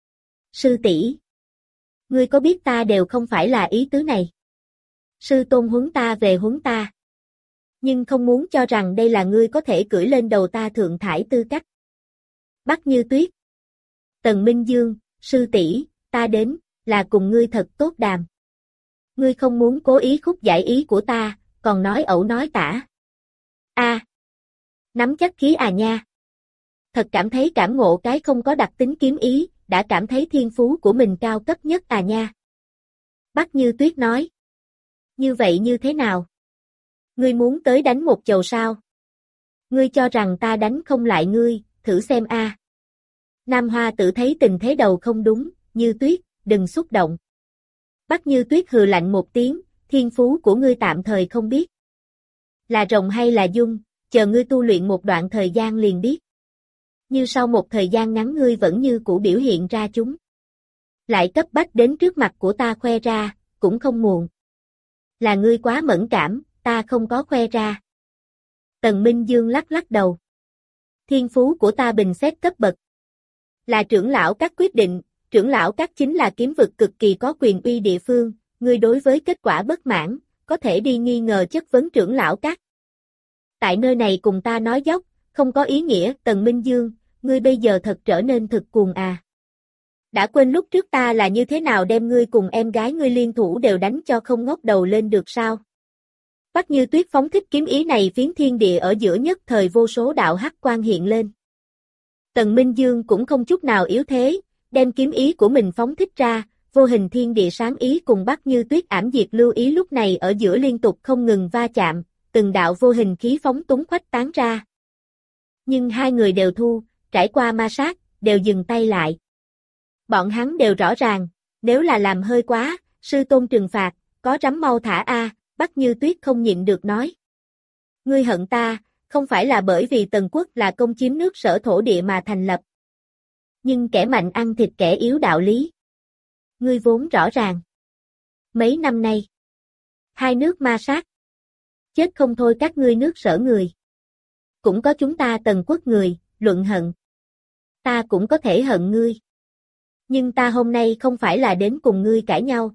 Sư tỷ, ngươi có biết ta đều không phải là ý tứ này. Sư tôn huấn ta về huấn ta. Nhưng không muốn cho rằng đây là ngươi có thể cưỡi lên đầu ta thượng thải tư cách. Bắc Như Tuyết. Tần Minh Dương, sư tỷ, ta đến, là cùng ngươi thật tốt đàm. Ngươi không muốn cố ý khúc giải ý của ta, còn nói ẩu nói tả. A, à, nắm chắc khí à nha. Thật cảm thấy cảm ngộ cái không có đặc tính kiếm ý, đã cảm thấy thiên phú của mình cao cấp nhất à nha. Bắc Như Tuyết nói. Như vậy như thế nào? Ngươi muốn tới đánh một chầu sao? Ngươi cho rằng ta đánh không lại ngươi, thử xem a. À. Nam Hoa Tử thấy tình thế đầu không đúng, Như Tuyết, đừng xúc động. Bắc Như Tuyết hừ lạnh một tiếng, thiên phú của ngươi tạm thời không biết. Là rồng hay là dung, chờ ngươi tu luyện một đoạn thời gian liền biết. Như sau một thời gian ngắn ngươi vẫn như cũ biểu hiện ra chúng. Lại cấp bách đến trước mặt của ta khoe ra, cũng không muộn. Là ngươi quá mẫn cảm, ta không có khoe ra. Tần Minh Dương lắc lắc đầu. Thiên phú của ta bình xét cấp bậc. Là trưởng lão các quyết định, trưởng lão các chính là kiếm vực cực kỳ có quyền uy địa phương, ngươi đối với kết quả bất mãn, có thể đi nghi ngờ chất vấn trưởng lão các. Tại nơi này cùng ta nói dốc, không có ý nghĩa, Tần Minh Dương, ngươi bây giờ thật trở nên thực cuồng à. Đã quên lúc trước ta là như thế nào đem ngươi cùng em gái ngươi liên thủ đều đánh cho không ngóc đầu lên được sao? Bắc Như Tuyết phóng thích kiếm ý này phiến thiên địa ở giữa nhất thời vô số đạo hắc quang hiện lên. Tần Minh Dương cũng không chút nào yếu thế, đem kiếm ý của mình phóng thích ra, vô hình thiên địa sáng ý cùng Bắc Như Tuyết ảm diệt lưu ý lúc này ở giữa liên tục không ngừng va chạm, từng đạo vô hình khí phóng túng khuếch tán ra. Nhưng hai người đều thu, trải qua ma sát, đều dừng tay lại. Bọn hắn đều rõ ràng, nếu là làm hơi quá, sư tôn trừng phạt, có rắm mau thả a, Bắc Như Tuyết không nhịn được nói. Ngươi hận ta, không phải là bởi vì Tần quốc là công chiếm nước Sở thổ địa mà thành lập. Nhưng kẻ mạnh ăn thịt kẻ yếu đạo lý. Ngươi vốn rõ ràng. Mấy năm nay, hai nước ma sát. Chết không thôi các ngươi nước Sở người. Cũng có chúng ta Tần quốc người, luận hận. Ta cũng có thể hận ngươi. Nhưng ta hôm nay không phải là đến cùng ngươi cãi nhau.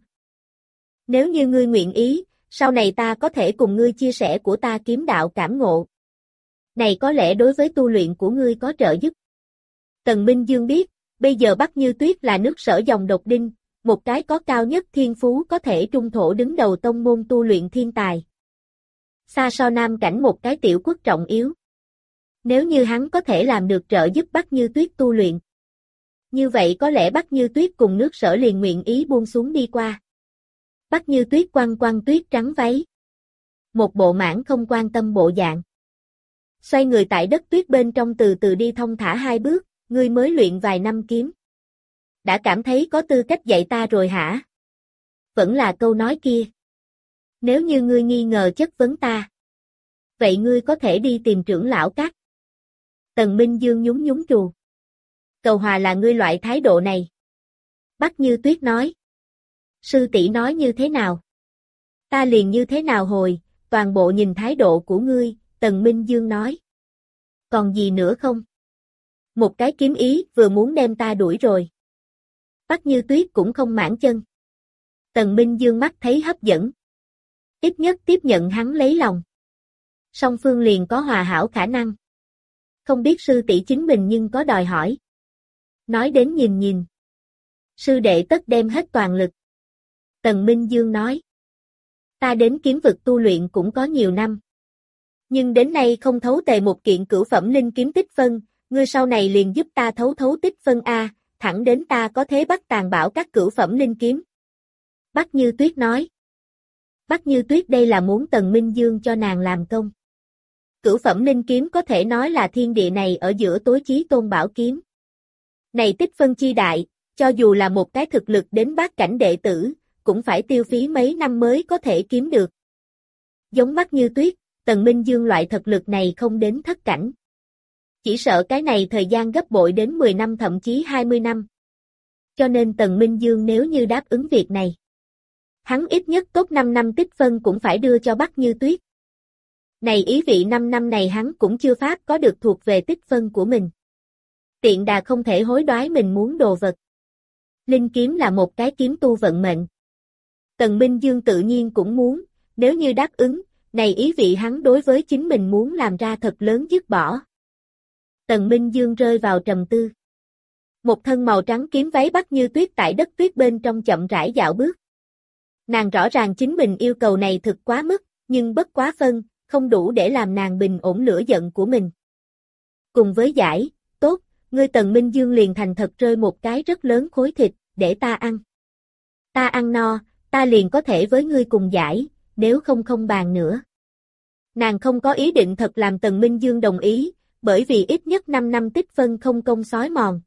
Nếu như ngươi nguyện ý, sau này ta có thể cùng ngươi chia sẻ của ta kiếm đạo cảm ngộ. Này có lẽ đối với tu luyện của ngươi có trợ giúp. Tần Minh Dương biết, bây giờ Bắc Như Tuyết là nước Sở dòng độc đinh, một cái có cao nhất thiên phú có thể trung thổ đứng đầu tông môn tu luyện thiên tài. Xa so Nam cảnh một cái tiểu quốc trọng yếu. Nếu như hắn có thể làm được trợ giúp Bắc Như Tuyết tu luyện. Như vậy có lẽ Bắc Như Tuyết cùng nước Sở liền nguyện ý buông xuống đi qua. Bắc Như Tuyết quăng quăng tuyết trắng váy. Một bộ mãn không quan tâm bộ dạng. Xoay người tại đất tuyết bên trong từ từ đi thong thả hai bước, ngươi mới luyện vài năm kiếm. Đã cảm thấy có tư cách dạy ta rồi hả? Vẫn là câu nói kia. Nếu như ngươi nghi ngờ chất vấn ta. Vậy ngươi có thể đi tìm trưởng lão các. Tần Minh Dương nhún nhún chù. Cầu hòa là ngươi loại thái độ này. Bắc Như Tuyết nói. Sư tỷ nói như thế nào? Ta liền như thế nào hồi, toàn bộ nhìn thái độ của ngươi, Tần Minh Dương nói. Còn gì nữa không? Một cái kiếm ý vừa muốn đem ta đuổi rồi. Bắc Như Tuyết cũng không mãn chân. Tần Minh Dương mắt thấy hấp dẫn. Ít nhất tiếp nhận hắn lấy lòng. Song phương liền có hòa hảo khả năng. Không biết sư tỷ chính mình nhưng có đòi hỏi. Nói đến nhìn nhìn. Sư đệ tất đem hết toàn lực. Tần Minh Dương nói. Ta đến kiếm vực tu luyện cũng có nhiều năm. Nhưng đến nay không thấu tề một kiện cửu phẩm linh kiếm tích phân, ngươi sau này liền giúp ta thấu thấu tích phân A, thẳng đến ta có thế bắt tàn bảo các cửu phẩm linh kiếm. Bắc Như Tuyết nói. Bắc Như Tuyết đây là muốn Tần Minh Dương cho nàng làm công. Cửu phẩm linh kiếm có thể nói là thiên địa này ở giữa tối chí tôn bảo kiếm. Này tích phân chi đại, cho dù là một cái thực lực đến bát cảnh đệ tử, cũng phải tiêu phí mấy năm mới có thể kiếm được. Giống Bắc Như Tuyết, Tần Minh Dương loại thực lực này không đến thất cảnh. Chỉ sợ cái này thời gian gấp bội đến mười năm thậm chí hai mươi năm. Cho nên Tần Minh Dương nếu như đáp ứng việc này, hắn ít nhất tốt năm năm tích phân cũng phải đưa cho Bắc Như Tuyết. Này ý vị năm năm này hắn cũng chưa pháp có được thuộc về tích phân của mình. Tiện đà không thể hối đoái mình muốn đồ vật. Linh kiếm là một cái kiếm tu vận mệnh. Tần Minh Dương tự nhiên cũng muốn, nếu như đáp ứng, này ý vị hắn đối với chính mình muốn làm ra thật lớn dứt bỏ. Tần Minh Dương rơi vào trầm tư. Một thân màu trắng kiếm váy Bắc Như Tuyết tại đất tuyết bên trong chậm rãi dạo bước. Nàng rõ ràng chính mình yêu cầu này thực quá mức, nhưng bất quá phân, không đủ để làm nàng bình ổn lửa giận của mình. Cùng với giải, tốt, ngươi Tần Minh Dương liền thành thật rơi một cái rất lớn khối thịt, để ta ăn. Ta ăn no, ta liền có thể với ngươi cùng giải, nếu không không bàn nữa. Nàng không có ý định thật làm Tần Minh Dương đồng ý, bởi vì ít nhất năm năm tích phân không công sói mòn.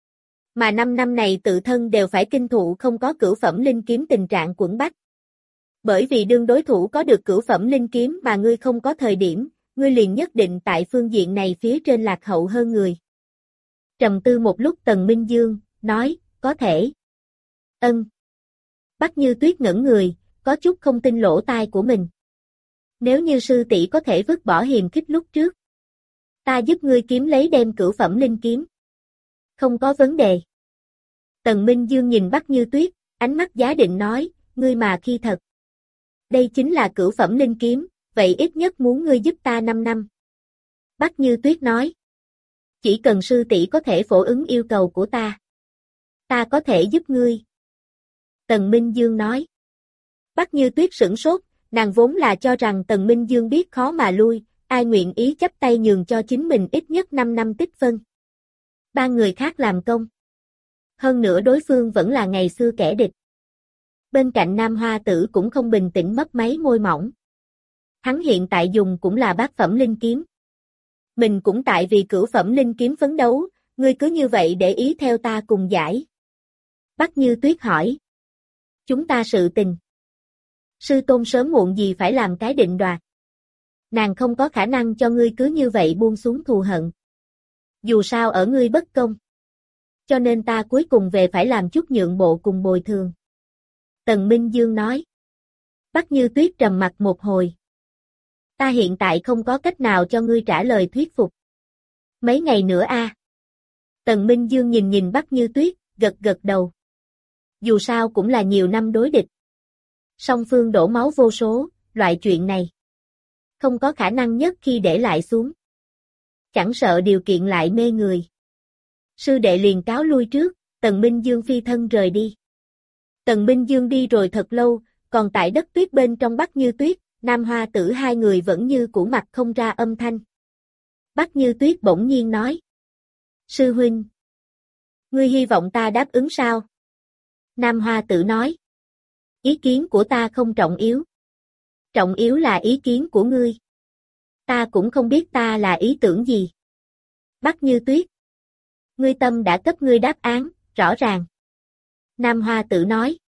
Mà năm năm này tự thân đều phải kinh thụ không có cửu phẩm linh kiếm tình trạng quẫn bách. Bởi vì đương đối thủ có được cửu phẩm linh kiếm mà ngươi không có thời điểm, ngươi liền nhất định tại phương diện này phía trên lạc hậu hơn người. Trầm tư một lúc Tần Minh Dương, nói, có thể. Ân. Bắc Như Tuyết ngẩn người, có chút không tin lỗ tai của mình. Nếu như sư tỷ có thể vứt bỏ hiềm khích lúc trước, ta giúp ngươi kiếm lấy đem cửu phẩm linh kiếm. Không có vấn đề. Tần Minh Dương nhìn Bắc Như Tuyết, ánh mắt giá định nói, ngươi mà khi thật. Đây chính là cửu phẩm linh kiếm, vậy ít nhất muốn ngươi giúp ta năm năm. Bắc Như Tuyết nói, chỉ cần sư tỷ có thể phổ ứng yêu cầu của ta, ta có thể giúp ngươi. Tần Minh Dương nói. Bắc Như Tuyết sửng sốt, nàng vốn là cho rằng Tần Minh Dương biết khó mà lui, ai nguyện ý chấp tay nhường cho chính mình ít nhất năm năm tích phân. Ba người khác làm công. Hơn nữa đối phương vẫn là ngày xưa kẻ địch. Bên cạnh Nam Hoa Tử cũng không bình tĩnh mất mấy môi mỏng. Hắn hiện tại dùng cũng là bát phẩm linh kiếm. Mình cũng tại vì cửu phẩm linh kiếm phấn đấu, ngươi cứ như vậy để ý theo ta cùng giải. Bắc Như Tuyết hỏi. Chúng ta sự tình. Sư tôn sớm muộn gì phải làm cái định đoạt. Nàng không có khả năng cho ngươi cứ như vậy buông xuống thù hận. Dù sao ở ngươi bất công. Cho nên ta cuối cùng về phải làm chút nhượng bộ cùng bồi thường. Tần Minh Dương nói. Bắc Như Tuyết trầm mặt một hồi. Ta hiện tại không có cách nào cho ngươi trả lời thuyết phục. Mấy ngày nữa a. À? Tần Minh Dương nhìn nhìn Bắc Như Tuyết, gật gật đầu. Dù sao cũng là nhiều năm đối địch. Song phương đổ máu vô số, loại chuyện này. Không có khả năng nhất khi để lại xuống. Chẳng sợ điều kiện lại mê người. Sư đệ liền cáo lui trước, Tần Minh Dương phi thân rời đi. Tần Minh Dương đi rồi thật lâu, còn tại đất tuyết bên trong Bắc Như Tuyết, Nam Hoa Tử hai người vẫn như cũ mặt không ra âm thanh. Bắc Như Tuyết bỗng nhiên nói. Sư huynh. Ngươi hy vọng ta đáp ứng sao? Nam Hoa Tử nói. Ý kiến của ta không trọng yếu. Trọng yếu là ý kiến của ngươi. Ta cũng không biết ta là ý tưởng gì. Bắc Như Tuyết. Ngươi tâm đã cấp ngươi đáp án, rõ ràng. Nam Hoa Tử nói.